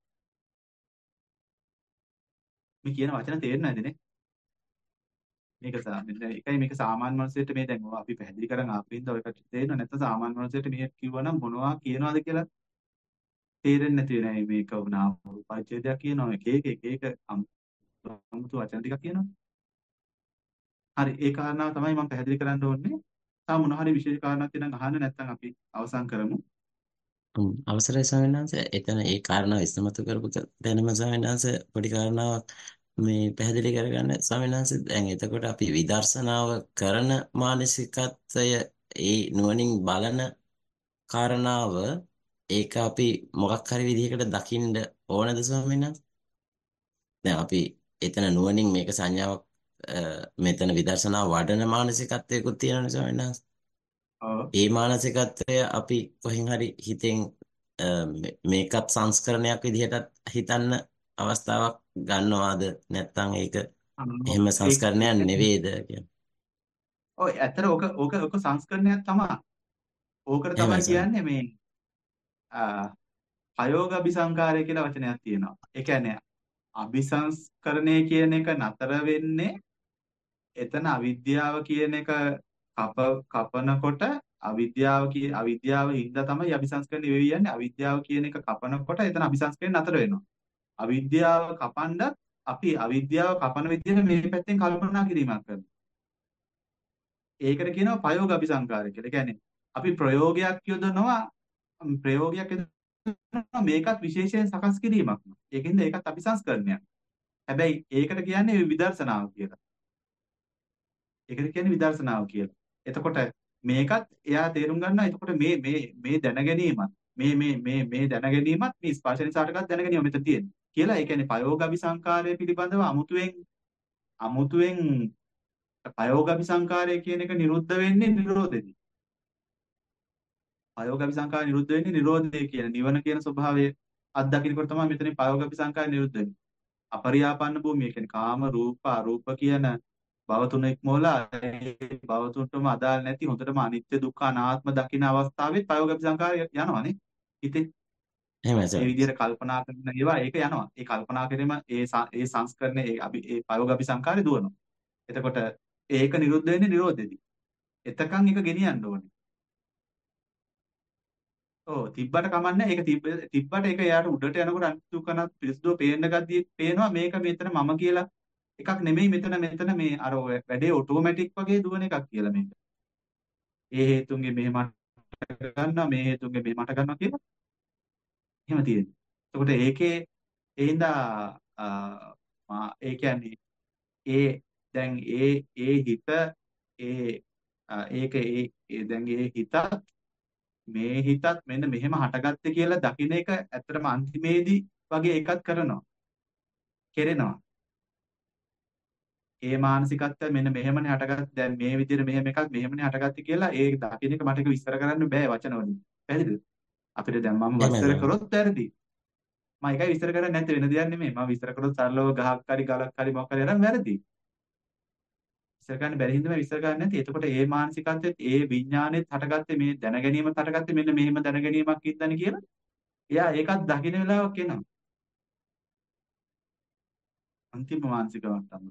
මේ කියන වචන තේරෙන්නේ නැද්ද නේ? මේක සාමාන්‍ය එකයි මේක සාමාන්‍ය මනුස්සයෙක්ට මේ දැන් ඔය අපි පැහැදිලි කරන් ආපින්ද ඔය කට්ටිය තේරෙන්නේ නැත්නම් සාමාන්‍ය මනුස්සයෙක්ට මේ කිව්වනම් මොනවා කියනවාද කියලා තේරෙන්නේ නැති වෙනයි මේක නාම රූප පරිච්ඡේදයක් කියනවා එක එක එක එක අමුතු වචන ටිකක් කියනවා. හරි ඒ කාරණාව තමයි මම පැහැදිලි කරන්න ඕනේ. තා මොන හරි විශේෂ කාරණාවක් තියෙනම් අහන්න නැත්නම් අපි අවසන් කරමු. උම්, අවසරයි ස්වාමීන් වහන්සේ. එතන ඒ කාරණාව ඉස්මතු කරපු දැනම ස්වාමීන් වහන්සේ පොඩි කාරණාවක් මේ පැහැදිලි කරගන්න ස්වාමීන් වහන්සේ. දැන් එතකොට අපි විදර්ශනාව කරන මානසිකත්වය ඒ නුවණින් බලන කාරණාව ඒක අපි මොකක් හරි විදිහකට දකින්න ඕනද ස්වාමීන් වහන්සේ? දැන් අපි එතන නුවණින් මේක සංඥාවක් අ, මෙතන විදර්ශනා වඩන මානසිකත්වයකුත් තියෙනවා ස්වාමීන් වහන්සේ. ඔව්. ඒ මානසිකත්වය අපි කොහෙන් හරි හිතෙන් අ, මේ- මේකත් සංස්කරණයක් විදිහටත් හිතන්න අවස්ථාවක් ගන්නවාද නැත්නම් ඒක එහෙම සංස්කරණයක් ඒක නෙවෙයිද කියන්නේ. ඔය ඇත්තට ඔක ඔක ඔක සංස්කරණයක් තමයි. ඕකට එහෙමයි තමයි සර්. කියන්නේ මේ අයෝග අபிසංකාරය කියලා වචනයක් තියෙනවා. ඒ කියන්නේ අபிසංස්කරණය කියන එක නතර වෙන්නේ එතන අවිද්‍යාව කියන එක කප කපනකොට අවිද්‍යාව කිය අවිද්‍යාව හින්දා තමයි අபிසංස්කරණය වෙවි යන්නේ. අවිද්‍යාව කියන එක කපනකොට එතන අபிසංස්කරණය නතර වෙනවා. අවිද්‍යාව කපන්නත් අපි අවිද්‍යාව කපන විදිහට මේ පැත්තෙන් කල්පනා කිරීමක් කරනවා. ඒකට කියනවා ප්‍රයෝග අபிසංකාරය කියලා. ඒ කියන්නේ අපි ප්‍රයෝගයක් යොදනවා ප්‍රයෝගයක් යොදනවා මේකත් විශේෂයෙන් සකස් කිරීමක්. ඒකින්ද ඒකත් අபிසංස්කරණයක්. හැබැයි ඒකට කියන්නේ විදර්ශනාව කියලා. ඒකට කියන්නේ විදර්ශනාව කියලා. එතකොට මේකත් එයා තේරුම් ගන්නවා. එතකොට මේ මේ මේ දැන ගැනීමත් මේ මේ මේ මේ දැන ගැනීමත් මේ ස්පර්ශ නිසාටකත් දැන ගැනීම මෙතන තියෙනවා. කියලා ඒ කියන්නේ ප්‍රයෝග අபிසංකාරය පිළිබඳව අමුතුවෙන් අමුතුවෙන් ප්‍රයෝග අபிසංකාරය කියන එක නිරුද්ධ වෙන්නේ නිරෝධෙදී. ප්‍රයෝග අபிසංකාරය නිරුද්ධ වෙන්නේ නිරෝධය කියන නිවන කියන ස්වභාවය අත්දකින්නකොට තමයි මෙතන ප්‍රයෝග අபிසංකාරය නිරුද්ධ වෙන්නේ. අපරියාපන්න භූමිය කියන්නේ කාම රූප අරූප කියන භව තුන ඉක්මවලා ඒ භව තුනටම අදාළ නැති හොඳටම අනිත්‍ය දුක්ඛ අනාත්ම දකින අවස්ථාවේ ප්‍රයෝග අபிසංකාරය යනවානේ. හිතේ එහෙමයි ඒ සර්. විදිහට කල්පනා කරන ඒවා ඒක යනවා. ඒ කල්පනා කිරීම ඒ ස- ඒ සංස්කරණය ඒ අභි ඒ ප්‍රයෝග අபிසංකාරය දුවනවා. එතකොට ඒක නිරුද්ධ වෙන්නේ නිරෝධෙදී. එතකන් ඒක ගෙනියන්න ඕනේ. ඔව් තිබ්බට කමන්නේ ඒක තිබ්බ තිබ්බට ඒක එයාට උඩට යනකොට අනිත්‍ය කනත් පිරිසුදුව පේන්න ගතිය පේනවා මේක මෙතන මම කියලා එකක් නෙමෙයි මෙතන මෙතන මේ අර ඔය වැඩේ ඔටෝමැටික් වගේ දුවන එකක් කියලා මේක. ඒ හේතුන්ගේ මෙහෙම මට ගන්නවා මේ හේතුන්ගේ මෙහෙම මට ගන්නවා කියලා එහෙම තියෙනවා. එතකොට ඒකේ ඒ හින්දා අ, මා ඒ කියන්නේ ඒ දැන් ඒ ඒ හිත ඒ අ, ඒක ඒ ඒ දැන් ඒ හිතත් මේ හිතත් මෙන්න මෙහෙම හටගත්තේ කියලා දකින්න එක ඇත්තටම අන්තිමේදී වගේ එකක් කරනවා කෙරෙනවා. ඒ මානසිකත්වය මෙන්න මෙහෙමනේ හටගත්තේ දැන් මේ විදිහට මෙහෙම එකක් මෙහෙමනේ හටගත්තේ කියලා ඒ දකින්න එක මට ඒක විස්තර කරන්න බෑ වචන වලින්. පැහැදිලිද? අපිට දැන් මම එහෙමයි විස්තර සර්. කරොත් වැරදි. මම ඒකයි විස්තර කරන්නේ නැත්තේ වෙන දෙයක් නෙමෙයි. මම විස්තර කරොත් සරලව ගහක් හරි ගලක් හරි මොකක් හරි අරන් වැරදි. විස්තර කරන්න බැරි හින්දා මම විස්තර කරන්නේ නැති. එතකොට ඒ මානසිකත්වෙත් ඒ විඥානෙත් හටගත්තේ මේ දැනගැනීමත් හටගත්තේ මෙන්න මෙහෙම දැනගැනීමක් ඉදන්නේ කියලා. එයා ඒකත් දකින්න වෙලාවක් එනවා. අන්තිම මානසික මට්ටම.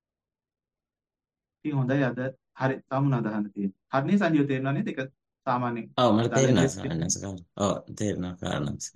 ඉතින් හොඳයි අද හරි තමුණ අදහන්න තියෙන්නේ. හරිනේ සංජීව තේරෙනවා නේද? ඒක සාමාන්‍යයෙන් ඔව් මට දාලා තේරෙනවා ඉංග්‍රීසි සර් නසකාර. ඔව් තේරෙනවා කාරණා සර්.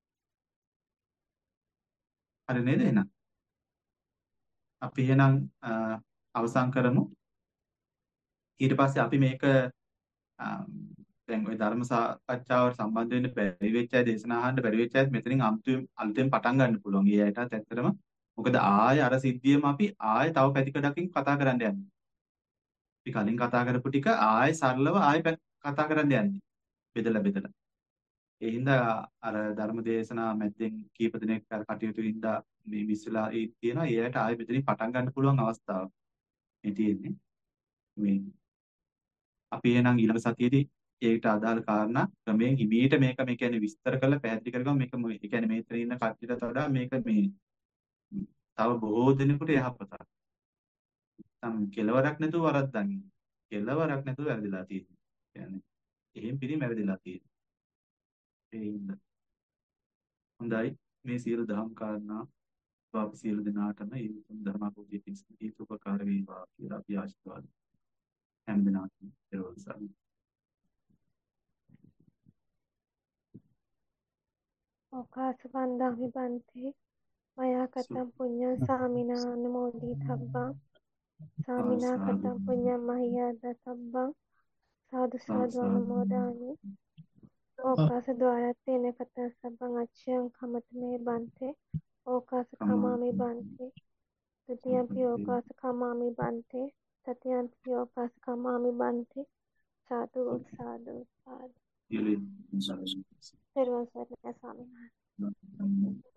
හරි නේද එහෙනම්? අපි එහෙනම් අ, අවසන් කරමු. ඊට පස්සේ අපි මේක අම්, දැන් ওই ධර්ම සාකච්ඡාවට සම්බන්ධ වෙන්න බැරි වෙච්ච අය දේශනා අහන්න බැරි වෙච්ච අයත් මෙතනින් අමුතුවෙන් අලුතෙන් පටන් ගන්න පුළුවන්. ඒ අයටත් ඇත්තටම මොකද ආය අර සිද්ධියම අපි ආය තව පැතිකඩකින් කතා කරන්න යන්නේ. අපි කලින් කතා කරපු ටික ආය සරලව ආය පැ- කතා කරන්න යන්නේ. බෙදලා බෙදලා. ඒ හින්දා අර ධර්ම දේශනා මැද්දෙන් කීප දිනක් අර කටයුතු හින්දා මේ මිස් වෙලා ඒ තියෙනවා. ඒ අයට ආය මෙතනින් පටන් ගන්න පුළුවන් අවස්ථාවක් මේ තියෙන්නේ. මේ අපි එහෙනම් ඊළඟ සතියේදී ඒකට අදාළ කාරණා ක්‍රමයෙන් හිමීට මේක මේ කියන්නේ විස්තර කරලා පැහැදිලි කරගමු මේක මො- ඒ කියන්නේ මේතන ඉන්න කට්ටියටත් වඩා මේක මේ ම්, තව බොහෝ දෙනෙකුට යහපතක්. නැත්නම් කෙලවරක් නැතුව වරද්දන්නේ. කෙලවරක් නැතුව වැරදිලා තියෙන්නේ. කියන්නේ එහෙම් පිළිම වැරදිලා තියෙන්නේ. ඒ හින්දා හොඳයි මේ සියලු දහම් කාරණා අපි සියලු දෙනාටම ඒ උතුම් ධර්ම අවබෝධය පිණිස හේතු උපකාර වේවා කියලා අපි ආශිර්වාද හැම දිනකටම පෙරවසන ඕකාසවන්දාමි බන්තේ මයා කතම් පුඤ්ඤං සාමිනා අනුමෝදිතබ්බං සාමිනා කතම් පුඤ්ඤං මහියාද සබ්බං සාදු සාදු අනුමෝදාමි ඕකාස ద్వාරත්තේන කතං සබ්බං අච්ඡයං කමතමේ බන්තේ ඕකාස කමාමි බන්තේ තතියම්පි ඕකාස කමාමි බන්තේ තතියම්පි ඕකාස කමාමි බන්තේ සාදු සාදු සාදු යලි පෙරවන් සරණයි ස්වාමීන් වහන්සේ